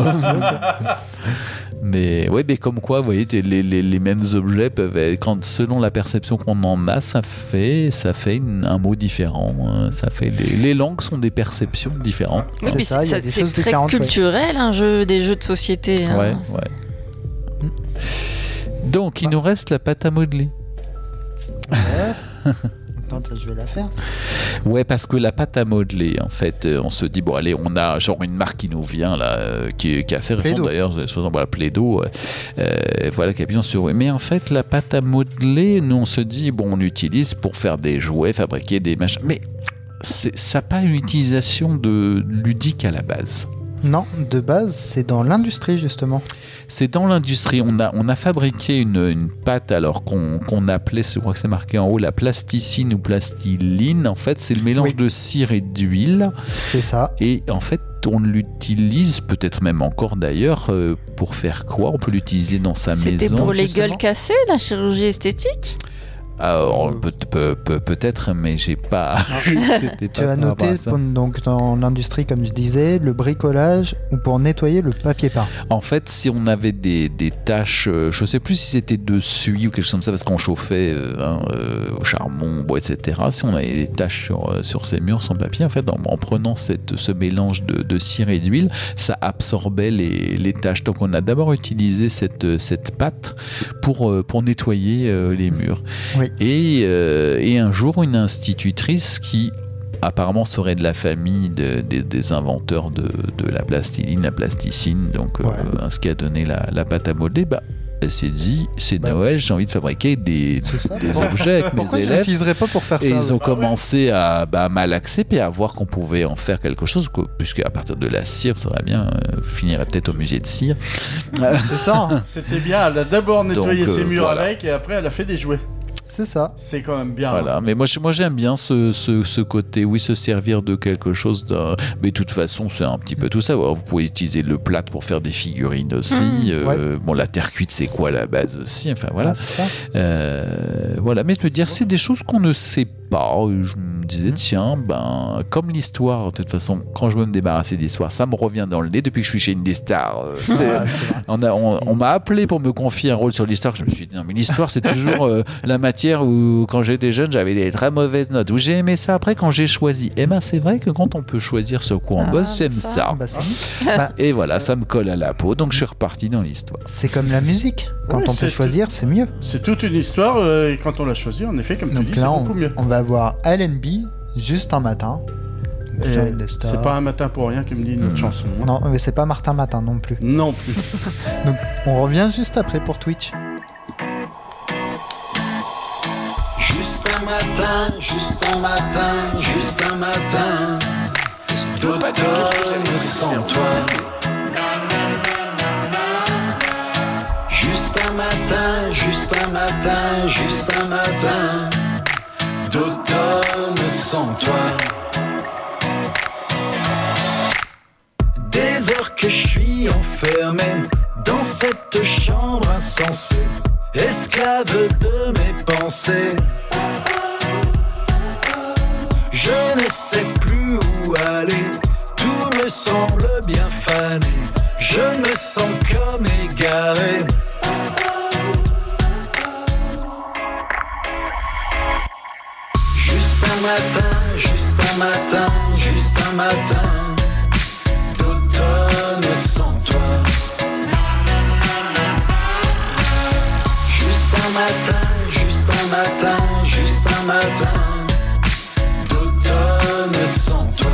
Mais ouais, mais comme quoi, vous voyez, les mêmes objets peuvent être, selon la perception qu'on en a, ça fait un mot différent. Ça fait les langues sont des perceptions différentes. Oui, mais c'est très culturel, un jeu, des jeux de société. Hein. Ouais. Donc, il nous reste la pâte à modeler. Attends, je vais la faire. Ouais, parce que la pâte à modeler, en fait, on se dit, bon, allez, on a genre une marque qui nous vient, là, qui est assez récente d'ailleurs, voilà, Play-Doh, voilà, qui a bien sur. Mais en fait, la pâte à modeler, nous, on se dit, bon, on l'utilise pour faire des jouets, fabriquer des machins. Mais ça n'a pas une utilisation ludique à la base. Non, de base, c'est dans l'industrie justement. C'est dans l'industrie. On a fabriqué une pâte alors qu'on appelait, je crois que c'est marqué en haut, la plasticine ou plastiline. En fait, c'est le mélange de cire et d'huile. C'est ça. Et en fait, on l'utilise peut-être même encore d'ailleurs pour faire quoi? On peut l'utiliser dans sa maison. C'était pour les gueules cassées, la chirurgie esthétique? Alors, peut-être, mais j'ai pas. Tu as noté donc dans l'industrie, comme je disais, le bricolage ou pour nettoyer le papier peint. En fait, si on avait des tâches, je sais plus si c'était de suie ou quelque chose comme ça, parce qu'on chauffait au charbon, etc. Si on avait des tâches sur ces murs sans papier, en fait, en prenant ce mélange de cire et d'huile, ça absorbait les tâches. Donc, on a d'abord utilisé cette pâte pour nettoyer les murs. Oui. Et un jour, une institutrice qui apparemment serait de la famille des inventeurs de la plastiline, la plasticine, donc ce qui a donné la pâte à modeler, elle s'est dit, c'est Noël, j'ai envie de fabriquer des objets avec mes élèves. Je n'utiliserais pas pour faire ça. Et ils ont commencé à malaxer et à voir qu'on pouvait en faire quelque chose, puisque à partir de la cire, ça serait bien, finirait peut-être au musée de cire. C'est ça. C'était bien, elle a d'abord nettoyé ses murs voilà. avec et après elle a fait des jouets. C'est ça. C'est quand même bien. Voilà, mais moi j'aime bien ce côté, oui, se servir de quelque chose mais de toute façon, c'est un petit peu tout ça. Vous pouvez utiliser le plâtre pour faire des figurines aussi. Bon, la terre cuite, c'est quoi la base aussi? Enfin, voilà. C'est ça. Voilà, mais je veux dire, c'est des choses qu'on ne sait pas. Je me me disais, tiens, comme l'histoire, de toute façon, quand je veux me débarrasser d'histoire, ça me revient dans le nez depuis que je suis chez Indestar. On m'a appelé pour me confier un rôle sur l'histoire. Je me suis dit, non, mais l'histoire, c'est toujours la matière où, quand j'étais jeune, j'avais des très mauvaises notes. Où j'ai aimé ça. Après, quand j'ai choisi, c'est vrai que quand on peut choisir sur quoi on bosse, j'aime ça. Et voilà, ça me colle à la peau. Donc, je suis reparti dans l'histoire. C'est comme la musique. Quand on peut choisir, c'est mieux. C'est toute une histoire. Et quand on l'a choisi, en effet, comme tu dis, c'est beaucoup mieux. On va voir LNB juste un matin. C'est pas un matin pour rien qui me dit une autre chanson. Non, mais c'est pas Martin Matin non plus. Non plus. Donc, on revient juste après pour Twitch. Juste un matin, juste un matin, juste un matin d'automne sans toi. Juste un matin, juste un matin, juste un matin d'automne sans toi. Des heures que je suis enfermé dans cette chambre insensée, esclave de mes pensées. Je ne sais plus où aller, tout me semble bien fané. Je me sens comme égaré. Juste un matin, juste un matin, juste un matin d'automne sans toi. Juste un matin, juste un matin, juste un matin d'automne sans toi.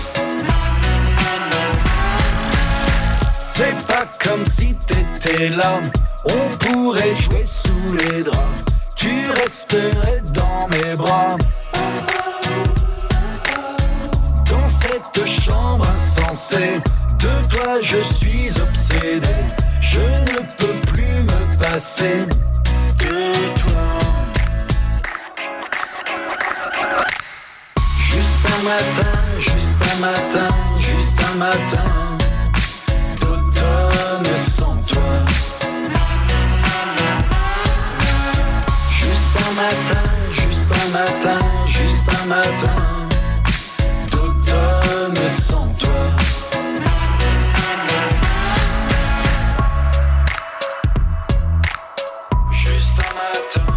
C'est pas comme si t'étais là, on pourrait jouer sous les draps, tu resterais dans mes bras. Dans cette chambre insensée, de toi je suis obsédé, je ne peux plus me passer de toi. Juste un matin, juste un matin, juste un matin d'automne sans toi. Juste un matin, juste un matin, juste un matin d'automne sans toi. Juste un matin,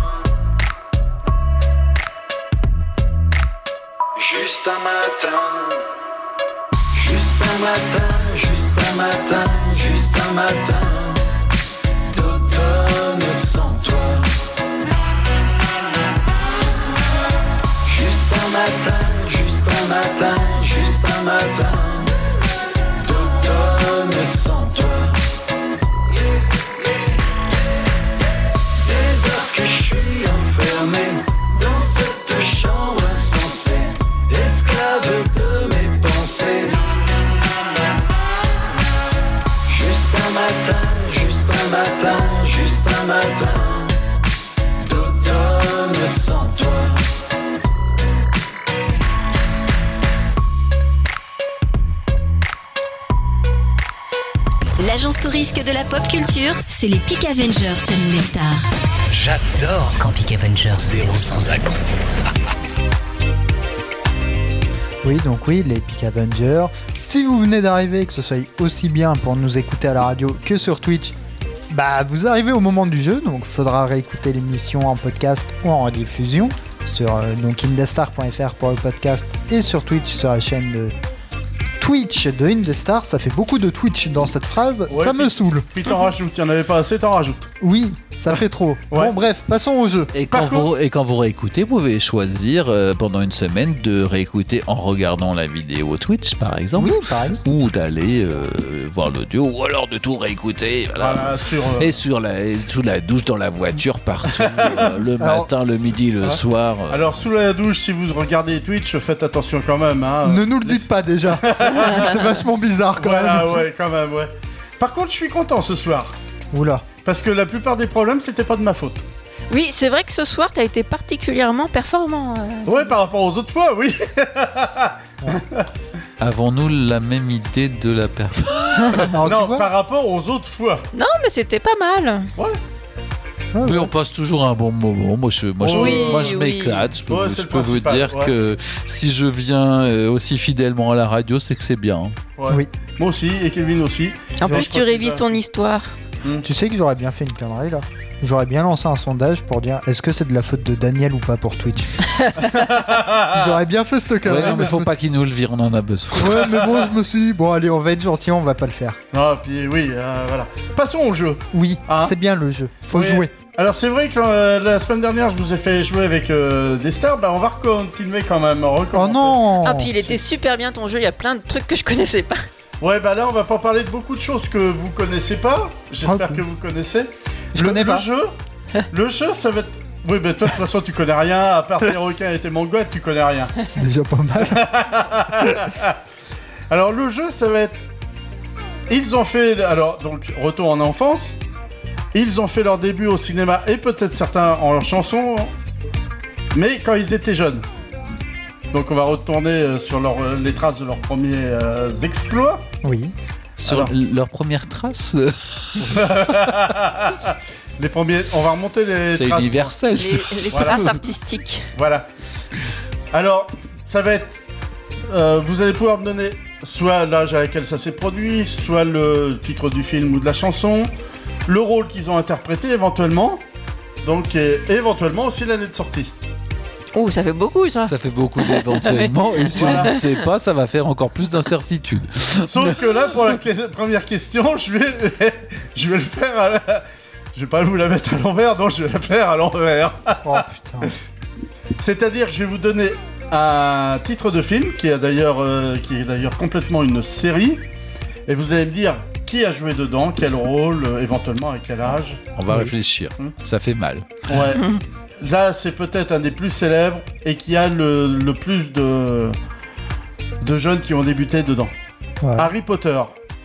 juste un matin, juste un matin, juste un matin, juste un matin d'automne sans toi. Juste un matin, juste un matin, juste un matin d'automne sans toi. Des heures que je suis enfermé dans cette chambre insensée, esclave de mes pensées. Juste un matin, juste un matin, juste un matin d'automne sans toi. L'agence touristique de la pop culture, c'est les Peak Avengers sur Indestar. J'adore quand Peak Avengers est sans accroc. Oui, les Peak Avengers. Si vous venez d'arriver, que ce soit aussi bien pour nous écouter à la radio que sur Twitch, vous arrivez au moment du jeu, donc il faudra réécouter l'émission en podcast ou en rediffusion sur donc indestar.fr pour le podcast et sur Twitch sur la chaîne de Twitch de Indestar. Ça fait beaucoup de Twitch dans cette phrase, ouais, ça me saoule. Puis t'en rajoutes, il n'y en avait pas assez, t'en rajoutes. Oui, ça fait trop. Ouais. Bon bref, passons au jeu. Et quand vous réécoutez, vous pouvez choisir pendant une semaine de réécouter en regardant la vidéo Twitch par exemple. Oui, par exemple. Ou d'aller voir l'audio, ou alors de tout réécouter. Voilà. Et sous la douche, dans la voiture, partout, le matin, le midi, le soir. Alors sous la douche, si vous regardez Twitch, faites attention quand même. Hein. Ne nous le dites pas déjà. C'est vachement bizarre quand même. Ouais, quand même, ouais. Par contre, je suis content ce soir. Oula. Parce que la plupart des problèmes, c'était pas de ma faute. Oui, c'est vrai que ce soir, t'as été particulièrement performant. Ouais, par rapport aux autres fois, oui. Avons-nous la même idée de la performance? Non, par rapport aux autres fois. Non, mais c'était pas mal. Ouais. Oui, on passe toujours un bon moment. Moi, je m'éclate. Je peux vous dire que si je viens aussi fidèlement à la radio, c'est que c'est bien. Ouais. Oui. Moi aussi, et Kevin aussi. En plus, tu révises ton histoire. Tu sais que j'aurais bien fait une connerie là. J'aurais bien lancé un sondage pour dire est-ce que c'est de la faute de Daniel ou pas pour Twitch. J'aurais bien fait cette connerie. Ouais, non, mais faut pas qu'il nous le vire, on en a besoin. Ouais, mais bon, je me suis dit, bon, allez, on va être gentil, on va pas le faire. Ah, puis oui, voilà. Passons au jeu. Oui, c'est bien le jeu. Faut jouer. Alors, c'est vrai que la semaine dernière, je vous ai fait jouer avec des stars. Bah, on va continuer quand même. Oh non! Ah, puis il était super bien ton jeu, il y a plein de trucs que je connaissais pas. Ouais, bah là, on va pas parler de beaucoup de choses que vous connaissez pas. J'espère que vous connaissez. Je connais pas. Le jeu, ça va être... Oui, mais toi, de toute façon, tu connais rien. À part tes requins et tes mangottes, tu connais rien. C'est déjà pas mal. Alors, le jeu, ça va être... Ils ont fait... Alors, donc, retour en enfance. Ils ont fait leur début au cinéma et peut-être certains en chanson. Mais quand ils étaient jeunes. Donc, on va retourner sur les traces de leurs premiers exploits. Oui. Sur leurs premières traces Les premiers, on va remonter les c'est traces. Universel. Les traces artistiques. Voilà. Alors, ça va être... vous allez pouvoir me donner soit l'âge à laquelle ça s'est produit, soit le titre du film ou de la chanson, le rôle qu'ils ont interprété éventuellement, donc et éventuellement aussi l'année de sortie. Oh, ça fait beaucoup ça. Ça fait beaucoup d'éventuellement, et si on ne sait pas, ça va faire encore plus d'incertitude. Sauf que là, pour la première question, je vais le faire à la... Je vais pas vous la mettre à l'envers, donc je vais la faire à l'envers. Oh putain. C'est-à-dire que je vais vous donner un titre de film qui est d'ailleurs complètement une série, et vous allez me dire qui a joué dedans, quel rôle, éventuellement à quel âge. On va réfléchir. Ça fait mal. Ouais. Là, c'est peut-être un des plus célèbres et qui a le plus de jeunes qui ont débuté dedans. Ouais. Harry Potter.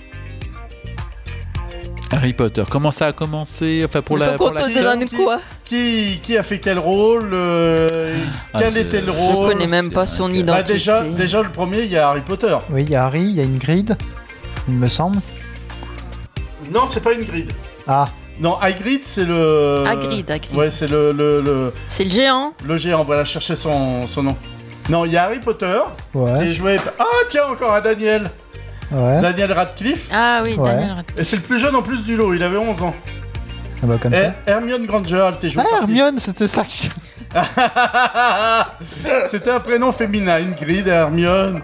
Harry Potter, comment ça a commencé? Enfin, pour la quoi qui a fait quel rôle? Quel était le rôle? Je connais même pas son identité. Déjà, le premier, il y a Harry Potter. Oui, il y a Harry, il y a Ingrid, il me semble. Non, c'est pas Ingrid. Ah. Non, Hagrid, c'est le... Hagrid. Ouais, c'est le... C'est le géant. Le géant, voilà, chercher son nom. Non, il y a Harry Potter, qui est joué... Ah, tiens, encore à Daniel. Ouais. Daniel Radcliffe. Ah oui, Daniel Radcliffe. Et c'est le plus jeune en plus du lot, il avait 11 ans. Ah bah comme ça. Hermione Granger, elle était jouée par Hermione, c'était ça que C'était un prénom féminin, Ingrid et Hermione.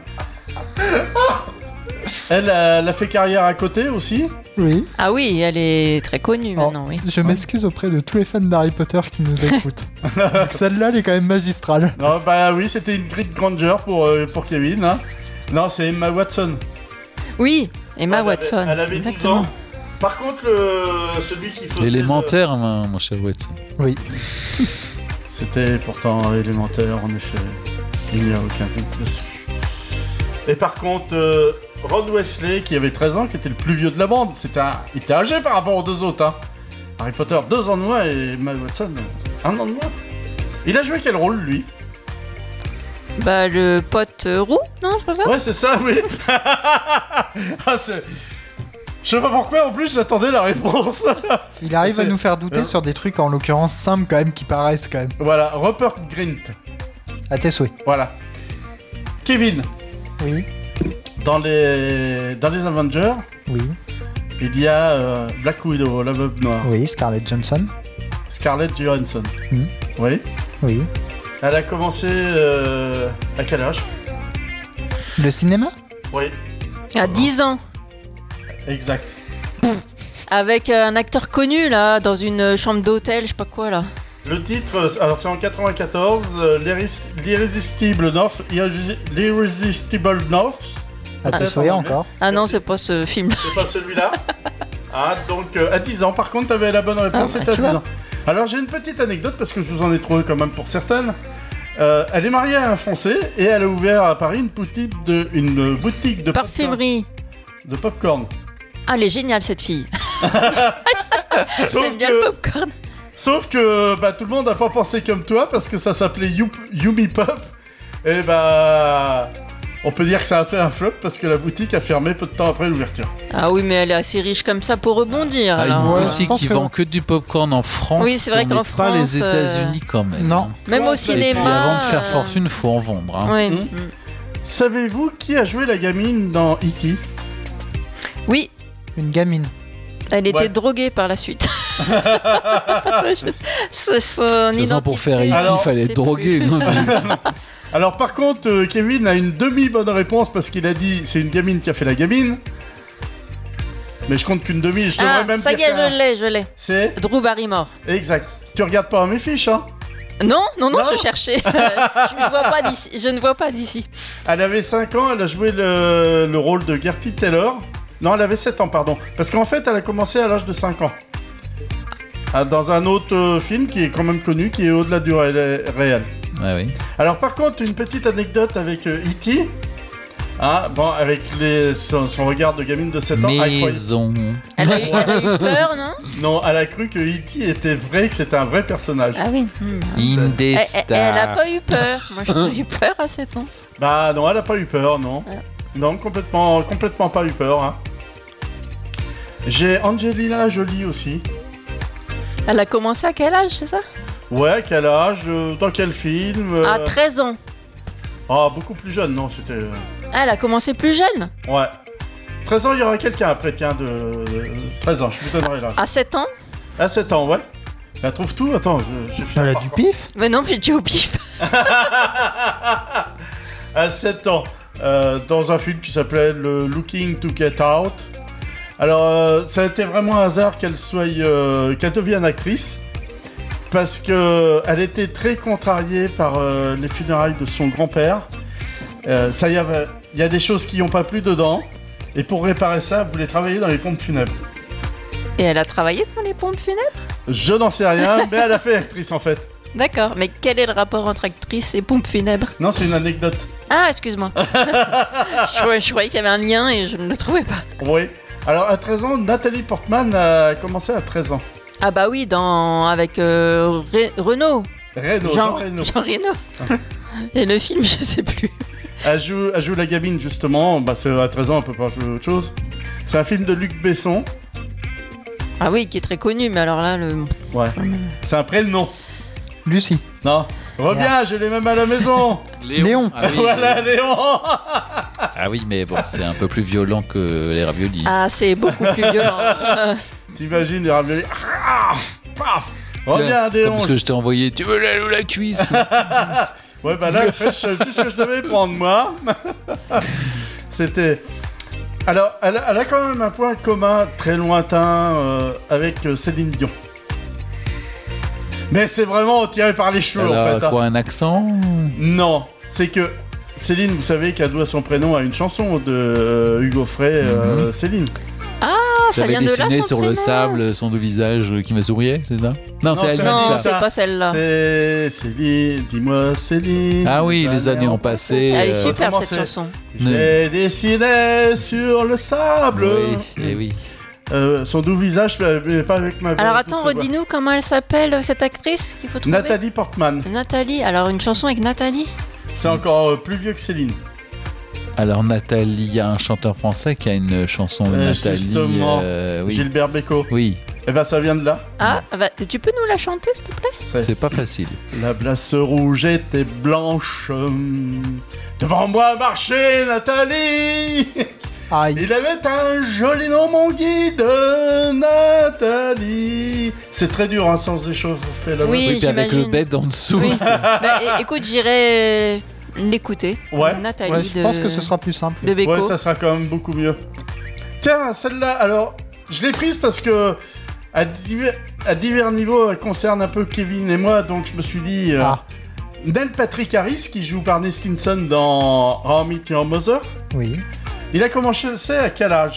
Elle a fait carrière à côté aussi. Oui. Ah oui, elle est très connue maintenant, oui. Je m'excuse auprès de tous les fans d'Harry Potter qui nous écoutent. Donc celle-là, elle est quand même magistrale. Non, bah oui, c'était Ingrid Granger pour Kevin. Hein. Non, c'est Emma Watson. Oui, Emma Watson. Elle avait 12 ans. Par contre, celui qui faisait... Élémentaire, mon cher Watson. Oui. C'était pourtant élémentaire, en effet. Il n'y a aucun doute dessus. Et par contre, Ron Weasley, qui avait 13 ans, qui était le plus vieux de la bande, il était âgé par rapport aux deux autres. Hein. Harry Potter, 2 ans de moins, et Emma Watson, 1 an de moins. Il a joué quel rôle, lui? Bah, le pote roux, non, c'est pas ça? Ouais, c'est ça, oui. Je sais pas pourquoi, en plus, j'attendais la réponse. Il arrive à nous faire douter sur des trucs, en l'occurrence, simples quand même, qui paraissent quand même. Voilà, Rupert Grint. À tes souhaits. Voilà. Kevin. Oui. Dans les Avengers. Oui. Il y a Black Widow, la veuve noire. Oui, Scarlett Johansson. Scarlett Johansson. Oui. Oui. Elle a commencé à quel âge? Le cinéma? Oui. À 10 ans. Exact. Avec un acteur connu, là, dans une chambre d'hôtel, je sais pas quoi, là. Le titre, alors c'est en 94, l'Irrésistible North. L'Irrésistible North. À tes souhaits encore. Ah non, c'est pas ce film. C'est pas celui-là. Ah, donc à 10 ans, par contre, t'avais la bonne réponse, c'était à 10 ans. Alors j'ai une petite anecdote, parce que je vous en ai trouvé quand même pour certaines. Elle est mariée à un Français, et elle a ouvert à Paris une boutique de parfumerie. De popcorn. Ah, elle est géniale, cette fille. J'aime bien le popcorn. Sauf que tout le monde n'a pas pensé comme toi, parce que ça s'appelait Yumi Pop. Et On peut dire que ça a fait un flop parce que la boutique a fermé peu de temps après l'ouverture. Ah oui, mais elle est assez riche comme ça pour rebondir. alors. Une boutique qui vend que du popcorn en France. Oui, c'est vrai on qu'en n'est pas France, les États-Unis quand même. Non. Même au Et cinéma. puis avant de faire fortune, faut en vendre. Hein. Oui. Savez-vous qui a joué la gamine dans E.T. Oui, Une gamine. elle était Ouais. droguée par la suite. C'est son De toute façon, identité. pour faire E.T., Alors, il fallait c'est droguer. plus- non Alors par contre, Kevin a une demi-bonne réponse parce qu'il a dit c'est une gamine qui a fait la gamine. Mais je compte qu'une demi, je devrais Ah, même ça y dire est, qu'un- je l'ai. C'est Drew Barrymore. exact. Tu regardes pas mes fiches, hein? Non, Non. je cherchais. je vois pas d'ici. Je ne vois pas d'ici. Elle avait 5 ans, elle a joué le rôle de Gertie Taylor. Non, elle avait 7 ans, pardon. Parce qu'en fait, elle a commencé à l'âge de 5 ans. Ah, dans un autre film qui est quand même connu, qui est Au-delà du réel. Ah oui. Alors par contre, une petite anecdote avec E.T. Ah, bon, avec son regard de gamine de 7 ans. Maison. Elle a eu peur, non? Non, elle a cru que E.T. était vrai, que c'était un vrai personnage. Ah oui. Indestar. Elle a pas eu peur. Moi, j'ai pas eu peur à 7 ans. Bah non, elle a pas eu peur, non. Ouais. Non, complètement pas eu peur. Hein. J'ai Angelina Jolie aussi. Elle a commencé à quel âge, c'est ça? Ouais, quel âge, dans quel film À 13 ans. Ah, beaucoup plus jeune, non, c'était... Ah, elle a commencé plus jeune. Ouais. 13 ans, il y aura quelqu'un après, tiens, de 13 ans, je vous donnerai l'âge. À 7 ans? À 7 ans, ouais. Elle trouve tout, attends, je fais Elle a du pif. Mais non, j'ai dit au pif. À 7 ans, dans un film qui s'appelait le Looking to Get Out. Alors, ça a été vraiment un hasard qu'elle devienne actrice. Parce que elle était très contrariée par les funérailles de son grand-père. Il y a des choses qui n'ont pas plu dedans. Et pour réparer ça, elle voulait travailler dans les pompes funèbres. Et elle a travaillé dans les pompes funèbres? Je n'en sais rien, mais elle a fait actrice en fait. D'accord, mais quel est le rapport entre actrice et pompes funèbres? Non, c'est une anecdote. Ah, excuse-moi. je croyais qu'il y avait un lien et je ne le trouvais pas. Oui. Alors, à 13 ans, Nathalie Portman a commencé à 13 ans. Ah bah oui, avec Renaud. Jean Reno. Jean Reno. Et le film, je sais plus. Elle joue la gamine justement. Bah, à 13 ans, elle peut pas jouer autre chose. C'est un film de Luc Besson. Ah oui, qui est très connu, mais alors là, Ouais. C'est un prénom. Lucie. Non. Reviens, je l'ai même à la maison. Léon. Ah oui, Voilà, Léon. Ah oui, mais bon, c'est un peu plus violent que les raviolis. Ah, c'est beaucoup plus violent. T'imagines les raviolis. Paf. Reviens, Léon. Comme ce que je t'ai envoyé. Tu veux l'aile ou la cuisse? Ouais, bah là, après, je savais plus ce que je devais prendre, moi. C'était... Alors, elle a quand même un point commun très lointain avec Céline Dion. Mais c'est vraiment tiré par les cheveux, Elle en a fait. quoi, un accent? Non, c'est que Céline, vous savez qu'elle doit son prénom à une chanson de Hugo Frey, Céline. Ah, ça J'avais vient de là, dessiné son sur le prénom. sable son doux visage qui me souriait, c'est ça? Non, c'est elle qui Non, dit c'est ça. pas celle-là. C'est Céline, dis-moi Céline. Ah oui, les années ont passé. Elle est superbe, Comment cette c'est chanson. J'ai dessiné sur le sable. Oui, et oui. Son doux visage, mais pas avec ma Alors douce attends, voix. redis-nous comment elle s'appelle, cette actrice qu'il faut trouver. Nathalie Portman. Nathalie. Alors une chanson avec Nathalie. C'est encore plus vieux que Céline. Alors Nathalie, il y a un chanteur français qui a une chanson de Nathalie. Justement, oui. Gilbert Bécaud. Oui. Eh ben ça vient de là. Ah, bah, tu peux nous la chanter, s'il te plaît? C'est pas facile. La glace rouge était blanche. Devant moi marchait Nathalie. Aïe. Il avait un joli nom, mon guide, Nathalie. C'est très dur, hein, sans échauffer la Oui, Oui, puis avec le j'imagine. bed en dessous. Oui. Bah, écoute, j'irai l'écouter. Ouais. Nathalie Ouais, je de... pense que ce sera plus simple. de Bécaud. Ouais, ça sera quand même beaucoup mieux. Tiens, celle-là, alors, je l'ai prise parce que à divers niveaux, elle concerne un peu Kevin et moi, donc je me suis dit... Neil Patrick Harris, qui joue Barney Stinson dans How I Met Your Mother, Oui. il a commencé à quel âge?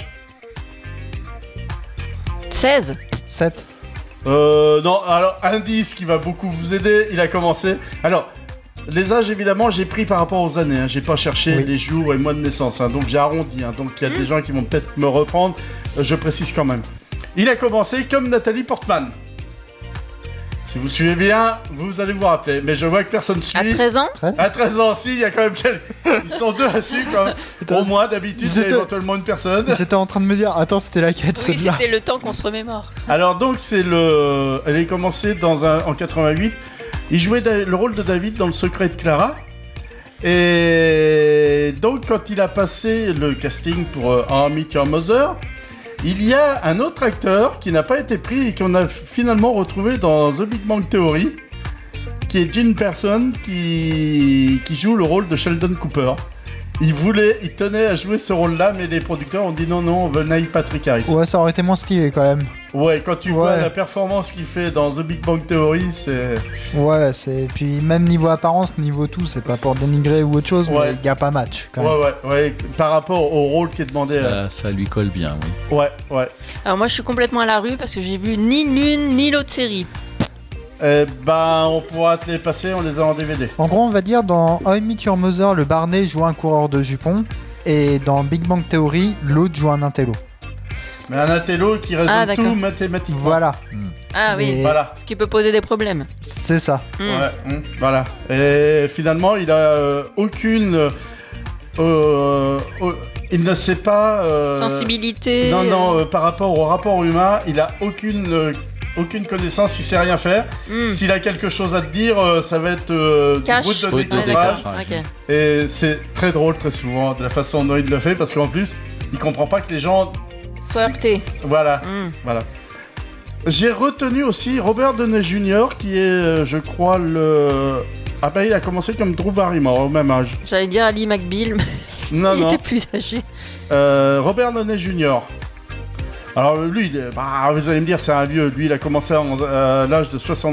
16. 7. Non, alors, indice qui va beaucoup vous aider, il a commencé... Alors, les âges, évidemment, j'ai pris par rapport aux années, hein. J'ai pas cherché les jours et mois de naissance, hein. Donc j'ai arrondi, hein. Donc il y a des gens qui vont peut-être me reprendre, je précise quand même. Il a commencé comme Nathalie Portman. Si vous suivez bien, vous allez vous rappeler. Mais je vois que personne suit. À 13 ans À 13 ans, si, il y a quand même ils sont deux à suivre, quand même. Au moins, d'habitude, c'est éventuellement une personne. J'étais en train de me dire, attends, c'était laquelle Oui, celle-là? c'était le temps qu'on se remémore. Alors, donc, elle est commencée en 88. Il jouait le rôle de David dans Le Secret de Clara. Et donc, quand il a passé le casting pour How I Met Your Mother, il y a un autre acteur qui n'a pas été pris et qu'on a finalement retrouvé dans The Big Bang Theory, qui est Gene Person, qui joue le rôle de Sheldon Cooper. Il tenait à jouer ce rôle-là, mais les producteurs ont dit non, on veut Neil Patrick Harris. Ouais, ça aurait été moins stylé quand même. Ouais, quand tu vois la performance qu'il fait dans The Big Bang Theory, c'est... Ouais, puis même niveau apparence, niveau tout, c'est pas pour dénigrer ou autre chose, mais il n'y a pas match quand même. Ouais, par rapport au rôle qui est demandé. Ça lui colle bien, oui. Ouais. Alors moi je suis complètement à la rue parce que j'ai vu ni l'une ni l'autre série. On pourra te les passer, on les a en DVD. En gros, on va dire dans How I Met Your Mother, le Barney joue un coureur de jupons, et dans Big Bang Theory, l'autre joue un intello. Mais un intello qui résout tout mathématiquement. Voilà. Ah oui, voilà. Ce qui peut poser des problèmes. C'est ça. Voilà. Et finalement, il a aucune... il ne sait pas... sensibilité. Non, par rapport au rapport humain, il a aucune connaissance, il sait rien faire. S'il a quelque chose à te dire, ça va être du bout de décoffrage. Et c'est très drôle très souvent de la façon dont il le fait, parce qu'en plus, il comprend pas que les gens soient heurtés. Voilà. J'ai retenu aussi Robert Downey Jr. qui est, je crois, il a commencé comme Drew Barrymore au même âge. J'allais dire Ali McBeal, mais il était plus âgé. Robert Downey Jr. Alors lui, vous allez me dire c'est un vieux. Lui, il a commencé à l'âge de 60.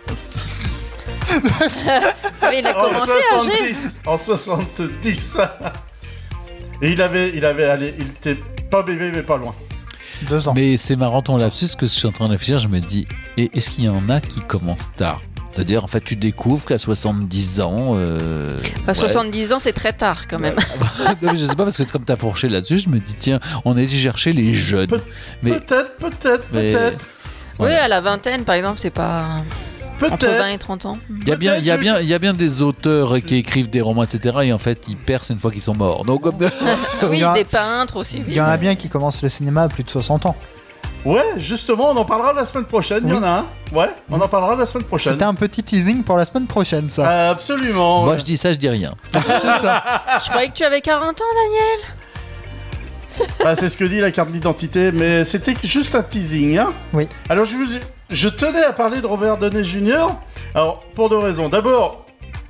Mais il a commencé âgé. En 70. Et il était pas bébé mais pas loin. 2 ans. Mais c'est marrant ton lapsus, que je suis en train de réfléchir, je me dis, est-ce qu'il y en a qui commencent tard? C'est-à-dire, en fait, tu découvres qu'à 70 ans... 70 ans, c'est très tard, quand même. Je sais pas, parce que comme t'as fourché là-dessus, je me dis, tiens, on a été chercher les jeunes. Peut-être. Oui, à la vingtaine, par exemple, c'est pas... Entre 20 et 30 ans. Il y a bien des auteurs qui écrivent des romans, etc. Et en fait, ils percent une fois qu'ils sont morts. Donc, oui, des peintres aussi. Il y en a bien qui commencent le cinéma à plus de 60 ans. Ouais, justement, on en parlera la semaine prochaine. Il y en a un. Ouais, on en parlera la semaine prochaine. C'était un petit teasing pour la semaine prochaine, ça. Absolument. Moi, je dis ça, je dis rien. C'est ça. Je croyais que tu avais 40 ans, Daniel. C'est ce que dit la carte d'identité, mais c'était juste un teasing. Hein. Oui. Alors, je tenais à parler de Robert Downey Jr. Alors, pour 2 raisons. D'abord,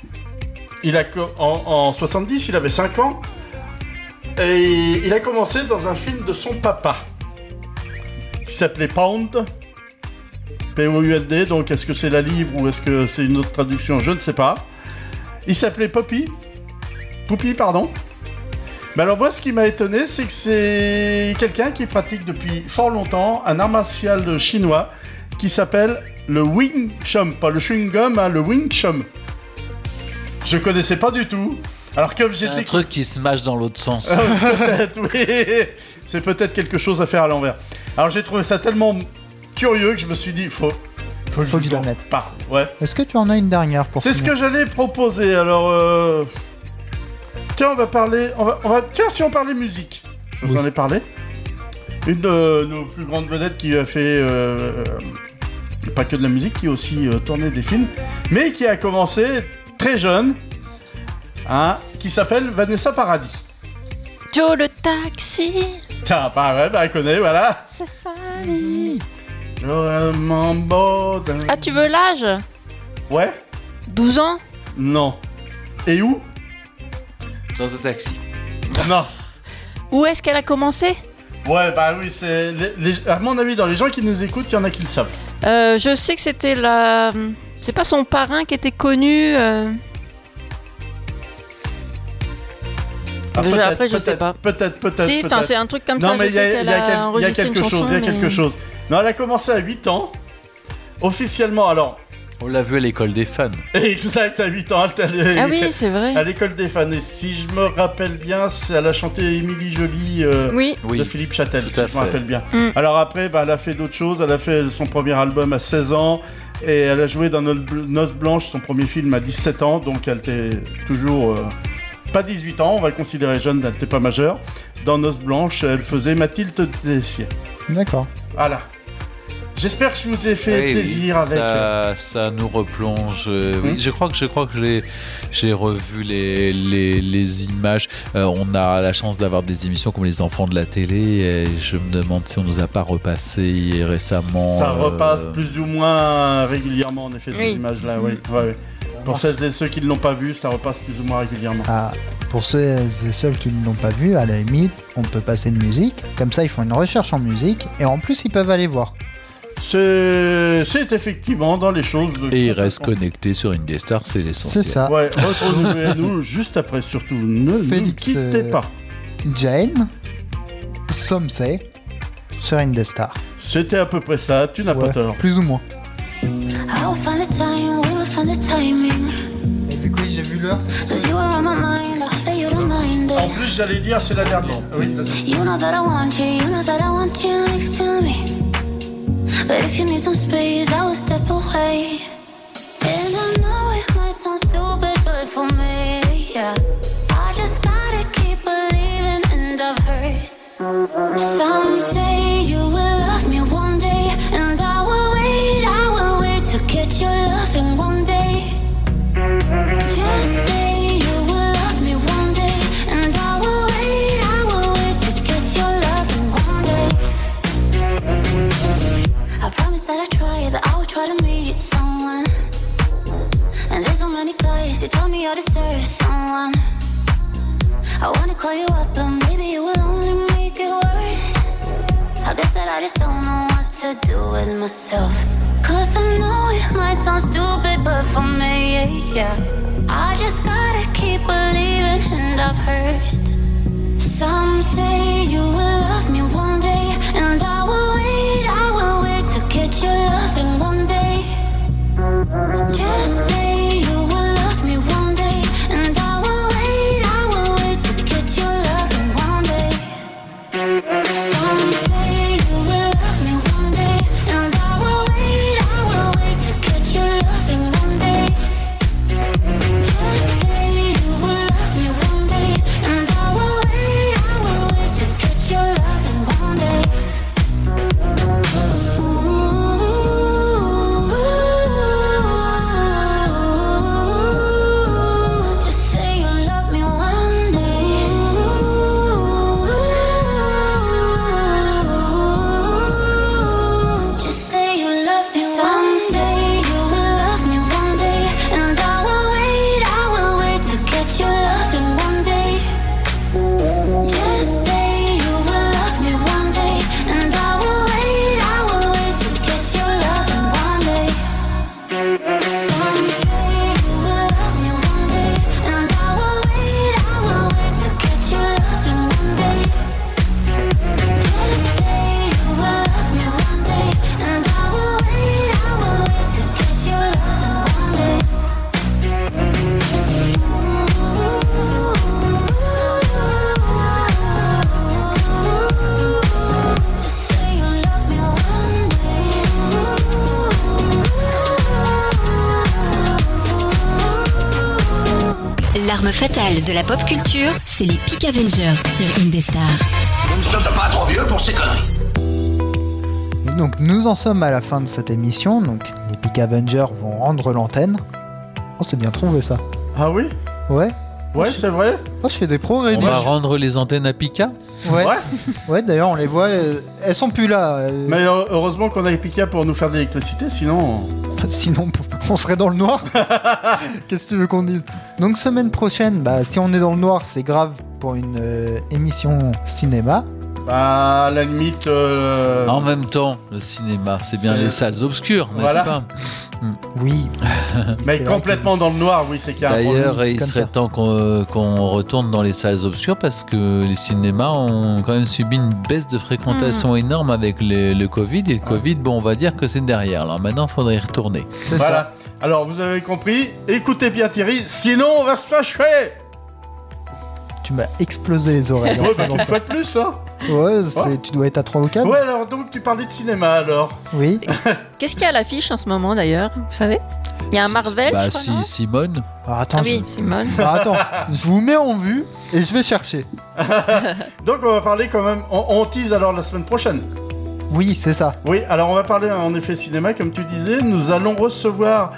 en 70, il avait 5 ans. Et il a commencé dans un film de son papa, qui s'appelait Pound, P-O-U-N-D, donc est-ce que c'est la livre ou est-ce que c'est une autre traduction, je ne sais pas. Il s'appelait Poupie, pardon. Mais alors moi, ce qui m'a étonné, c'est que c'est quelqu'un qui pratique depuis fort longtemps un art martial chinois qui s'appelle le Wing Chun, pas le chewing gum, hein, le Wing Chun. Je connaissais pas du tout. Alors comme j'étais... un truc qui se mâche dans l'autre sens. Peut-être, oui. C'est peut-être quelque chose à faire à l'envers. Alors j'ai trouvé ça tellement curieux que je me suis dit, faut que je la mette. Ouais. Est-ce que tu en as une dernière pour C'est ce que j'allais proposer. Alors, tiens, on va parler. Tiens, si on parlait musique, je vous en ai parlé. Une de nos plus grandes vedettes qui a fait pas que de la musique, qui a aussi tourné des films, mais qui a commencé très jeune, qui s'appelle Vanessa Paradis. Joe le taxi. Tiens, elle connaît, voilà. C'est ça, lui. Ah, tu veux l'âge? Ouais. 12 ans? Non. Et où? Dans un taxi. Non. Où est-ce qu'elle a commencé? Ouais, oui, c'est... à mon avis, dans les gens qui nous écoutent, il y en a qui le savent. Je sais que c'était la... C'est pas son parrain qui était connu Après, je sais pas. Peut-être. Si, c'est un truc comme ça, je sais qu'elle a enregistré une chanson. Il y a quelque chose. Non, elle a commencé à 8 ans. Officiellement, alors... On l'a vu à l'école des fans. Exact, à 8 ans. Ah oui, c'est vrai. À l'école des fans. Et si je me rappelle bien, elle a chanté Émilie Jolie de Philippe Châtel, si je me rappelle bien. Alors après, elle a fait d'autres choses. Elle a fait son premier album à 16 ans. Et elle a joué dans Noces Blanches, son premier film, à 17 ans. Donc elle était toujours pas 18 ans, on va considérer jeune, elle n'était pas majeure. Dans Noces Blanches, elle faisait Mathilde Tessier. D'accord. Voilà. J'espère que je vous ai fait plaisir avec. Ça nous replonge. Oui, je crois que j'ai revu les images. On a la chance d'avoir des émissions comme Les Enfants de la télé. Et je me demande si on nous a pas repassé récemment. Ça repasse plus ou moins régulièrement en effet ces images-là. Oui. Ouais. Pour celles et ceux qui ne l'ont pas vu, ça repasse plus ou moins régulièrement. Pour ceux et celles qui ne l'ont pas vu, à la limite, on peut passer de musique. Comme ça, ils font une recherche en musique et en plus, ils peuvent aller voir. C'est effectivement dans les choses. Et ils restent connectés sur Indestar, c'est l'essentiel. C'est ça. Ouais, retrouvez-nous juste après, surtout. Ne nous quittez pas. Jane, Somsay, sur Indestar. C'était à peu près ça, tu n'as pas tort. Plus ou moins. I will find the time, we will find the timing. Et vu que j'ai vu l'heure. Cause you are on my mind, I hope that you don't mind it. En plus, j'allais dire, c'est la dernière. Oui, vas-y. You know that I want you, you know that I want you next to me. But if you need some space, I will step away. And I know it might sound stupid, but for me, yeah, I just gotta keep believing, and I've heard some say you will love me one day, and I will wait to get your loving one day. Just say you will love me one day, and I will wait to get your loving one day. I promise that I will try to meet someone. And there's so many guys who told me I deserve someone. I wanna call you up, but maybe it will only make it worse. I guess that I just don't know what to do with myself. Cause I know it might sound stupid, but for me, yeah, I just gotta keep believing, and I've heard some say you will love me one day, and I will wait to get your loving one day. Just say you will love me one day, and I will wait to get your loving one day. Some say you will love me one day, and I will wait to get your loving one day. Just say you will love me one day, and I will wait to get your loving one day. Just say you love me one day. Just say you love me. Some say you will love me one day, and I will wait to get your loving one day. Just say you will love me one day, and I will wait to get your loving one day. Some say you will love me one day, and I will wait to get your loving one day. Just say you will love me one day, and I will wait to get your loving one day. Just say you love me one day. L'arme fatale de la pop culture, c'est les Peak Avengers sur Indestar. Nous ne sommes pas trop vieux pour ces conneries. Et donc nous en sommes à la fin de cette émission. Donc les Peak Avengers vont rendre l'antenne. Oh, c'est bien trouvé ça. Ah oui? Ouais. Ouais, c'est vrai. Oh, je fais des progrès. On va rendre les antennes à Pika. Ouais. Ouais, d'ailleurs on les voit. Elles sont plus là. Mais heureusement qu'on a les Pika pour nous faire de l'électricité, sinon. Sinon, on serait dans le noir. Qu'est-ce que tu veux qu'on dise? Donc, semaine prochaine, si on est dans le noir, c'est grave pour une émission cinéma. Bah, à la limite. En même temps, le cinéma, c'est bien les salles obscures, n'est-ce pas? Oui. Mais complètement dans le noir, oui, c'est qu'il y a un problème. D'ailleurs, il serait temps qu'on retourne dans les salles obscures parce que les cinémas ont quand même subi une baisse de fréquentation énorme avec le Covid. Et le Covid, bon, on va dire que c'est derrière. Alors maintenant, il faudrait y retourner. Voilà. Alors, vous avez compris. Écoutez bien Thierry, sinon on va se fâcher. tu m'as explosé les oreilles. Ouais, parce qu'il faut être plus, hein. Ouais, Ouais. tu dois être à 3 ou 4. Ouais, alors donc tu parlais de cinéma alors. Oui. Qu'est-ce qu'il y a à l'affiche en ce moment d'ailleurs? Vous savez? Il y a un Marvel, Bah je crois, non Simone. Alors, attends, Ah oui, Simone. Alors, attends, je vous mets en vue et je vais chercher. Donc on va parler quand même, on tease alors la semaine prochaine. Oui, c'est ça. Oui, alors on va parler en effet cinéma, comme tu disais. Nous allons recevoir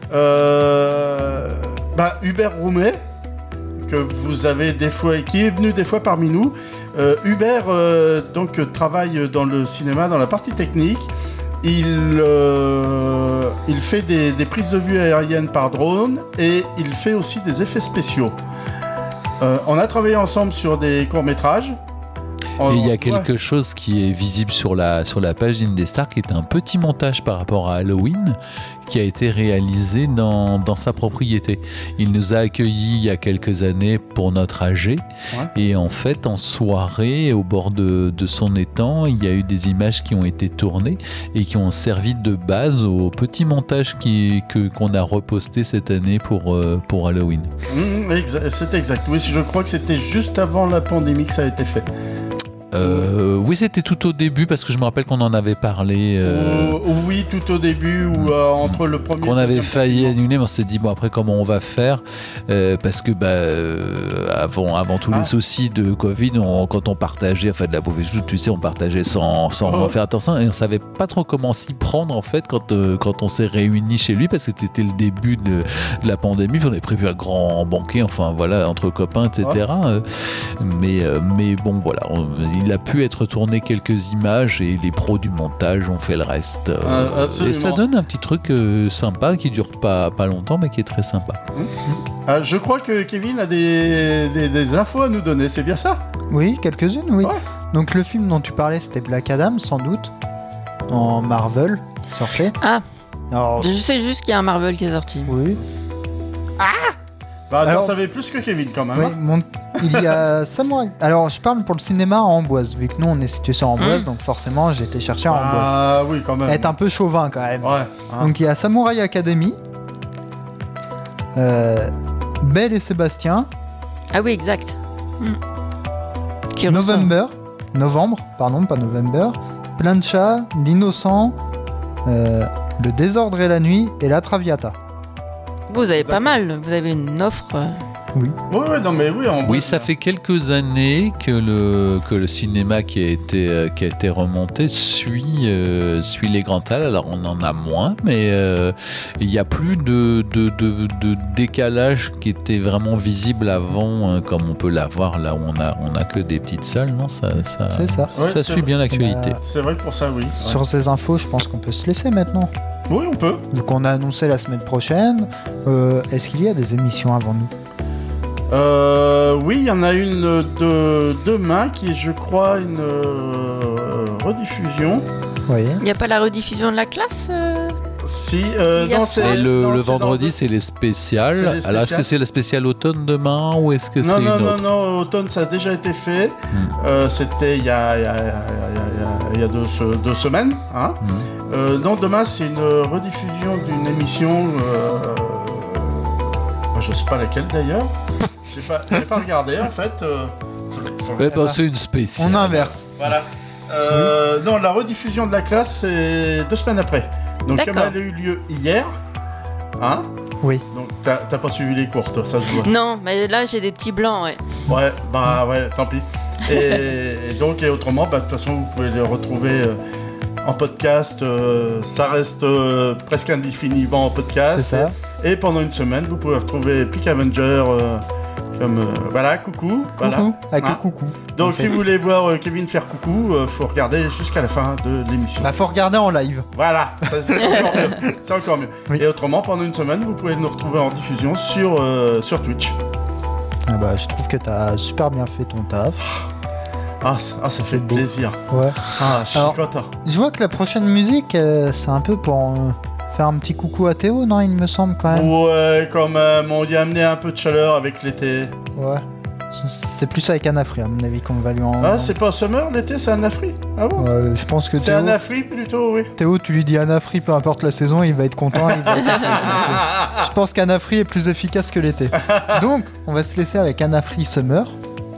Hubert Roumet, que vous avez des fois, qui est venu des fois parmi nous. Hubert donc travaille dans le cinéma, dans la partie technique. Il fait des prises de vue aériennes par drone et il fait aussi des effets spéciaux. On a travaillé ensemble sur des courts-métrages. Et il y a quelque chose qui est visible sur la page d'Indestar, qui est un petit montage par rapport à Halloween, qui a été réalisé dans sa propriété. Il nous a accueillis il y a quelques années pour notre AG, et en fait, en soirée, au bord de son étang, il y a eu des images qui ont été tournées et qui ont servi de base au petit montage qu'on a reposté cette année pour Halloween. C'est exact. Oui, je crois que c'était juste avant la pandémie que ça a été fait. Oui, c'était tout au début parce que je me rappelle qu'on en avait parlé. Oui, tout au début ou entre le premier. Qu'on avait failli annuler, mais on s'est dit bon après comment on va faire parce que avant tous les soucis de Covid, quand on partageait, enfin de la bouffe, tu sais, on partageait sans faire attention et on savait pas trop comment s'y prendre en fait quand on s'est réunis chez lui parce que c'était le début de la pandémie, puis on avait prévu un grand banquet, enfin voilà entre copains, etc. Mais bon voilà. Il a pu être tourné quelques images et les pros du montage ont fait le reste. Et ça donne un petit truc sympa qui dure pas longtemps mais qui est très sympa. Je crois que Kevin a des infos à nous donner, c'est bien ça? Oui, quelques-unes, oui. Ouais. Donc le film dont tu parlais, c'était Black Adam, sans doute, en Marvel, qui sortait. Ah. Alors... Je sais juste qu'il y a un Marvel qui est sorti. Oui. Ah. T'en savais plus que Kevin quand même. Oui, il y a Samurai. Alors, je parle pour le cinéma en Amboise, vu que nous on est situé sur Amboise, donc forcément j'ai été chercher en Amboise. Ah oui, quand même. Être un peu chauvin quand même. Ouais. Donc il y a Samurai Academy, Belle et Sébastien. Ah oui, exact. Novembre, pardon, pas November. Plancha, L'Innocent, Le Désordre et la Nuit et La Traviata. Vous avez pas mal, vous avez une offre. Oui. Oui, ça fait quelques années que le cinéma qui a été remonté suit les grandes salles. Alors on en a moins, mais il n'y a plus de décalage qui était vraiment visible avant, comme on peut l'avoir là où on a que des petites salles, non? C'est ça. Ça suit bien l'actualité. C'est vrai que pour ça, oui. Ouais. Sur ces infos, je pense qu'on peut se laisser maintenant. Oui, on peut. Donc on a annoncé la semaine prochaine. Est-ce qu'il y a des émissions avant nous? Oui, il y en a une de demain qui est, je crois, une rediffusion. Oui. Il n'y a pas la rediffusion de la classe Si, le vendredi, c'est les spéciales. Alors, est-ce que c'est la spéciale automne demain ou est-ce que c'est une autre? Non, automne, ça a déjà été fait. C'était il y a 2 semaines. Hein. Non, demain, c'est une rediffusion d'une émission. Je sais pas laquelle d'ailleurs. J'ai pas regardé en fait. C'est une spéciale. On inverse. Voilà. Non, la rediffusion de la classe, c'est 2 semaines après. Donc comme elle a eu lieu hier, hein? Oui. Donc t'as pas suivi les cours, toi, ça se voit. Non, mais là j'ai des petits blancs, ouais. Ouais, tant pis. Et donc autrement, de toute façon, vous pouvez les retrouver en podcast. Ça reste presque indéfiniment en podcast. C'est ça. Et pendant une semaine, vous pouvez retrouver Peak Avenger comme voilà, coucou. Voilà. Avec le coucou. Donc si vous voulez voir Kevin faire coucou, faut regarder jusqu'à la fin de l'émission. Faut regarder en live. Voilà, c'est encore mieux. C'est encore mieux. Oui. Et autrement, pendant une semaine, vous pouvez nous retrouver en diffusion sur Twitch. Je trouve que t'as super bien fait ton taf. Ça fait plaisir. Ouais. Je suis content. Je vois que la prochaine musique, c'est un peu pour faire un petit coucou à Théo, non? Il me semble quand même. Ouais, quand même. On y a amené un peu de chaleur avec l'été. Ouais. C'est plus avec Anafri, à mon avis, qu'on va lui en... Ah, c'est pas Summer, l'été, c'est Anafri? Ah bon? Je pense que c'est Théo... Anafri plutôt, oui. Théo, tu lui dis Anafri, peu importe la saison, il va être content. Je pense qu'Anafri est plus efficace que l'été. Donc, on va se laisser avec Anafri Summer.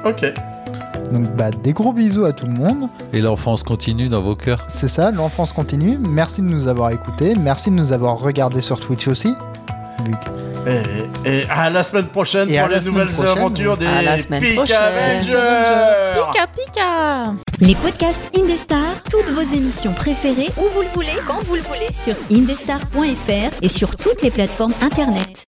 Ok. Donc des gros bisous à tout le monde. Et l'enfance continue dans vos cœurs. C'est ça, l'enfance continue. Merci de nous avoir écoutés. Merci de nous avoir regardés sur Twitch aussi. Luc. Et à la semaine prochaine pour les nouvelles aventures des Pika Avengers. Pika Pika. Les podcasts Indestar, toutes vos émissions préférées, où vous le voulez, quand vous le voulez, sur indestar.fr et sur toutes les plateformes internet.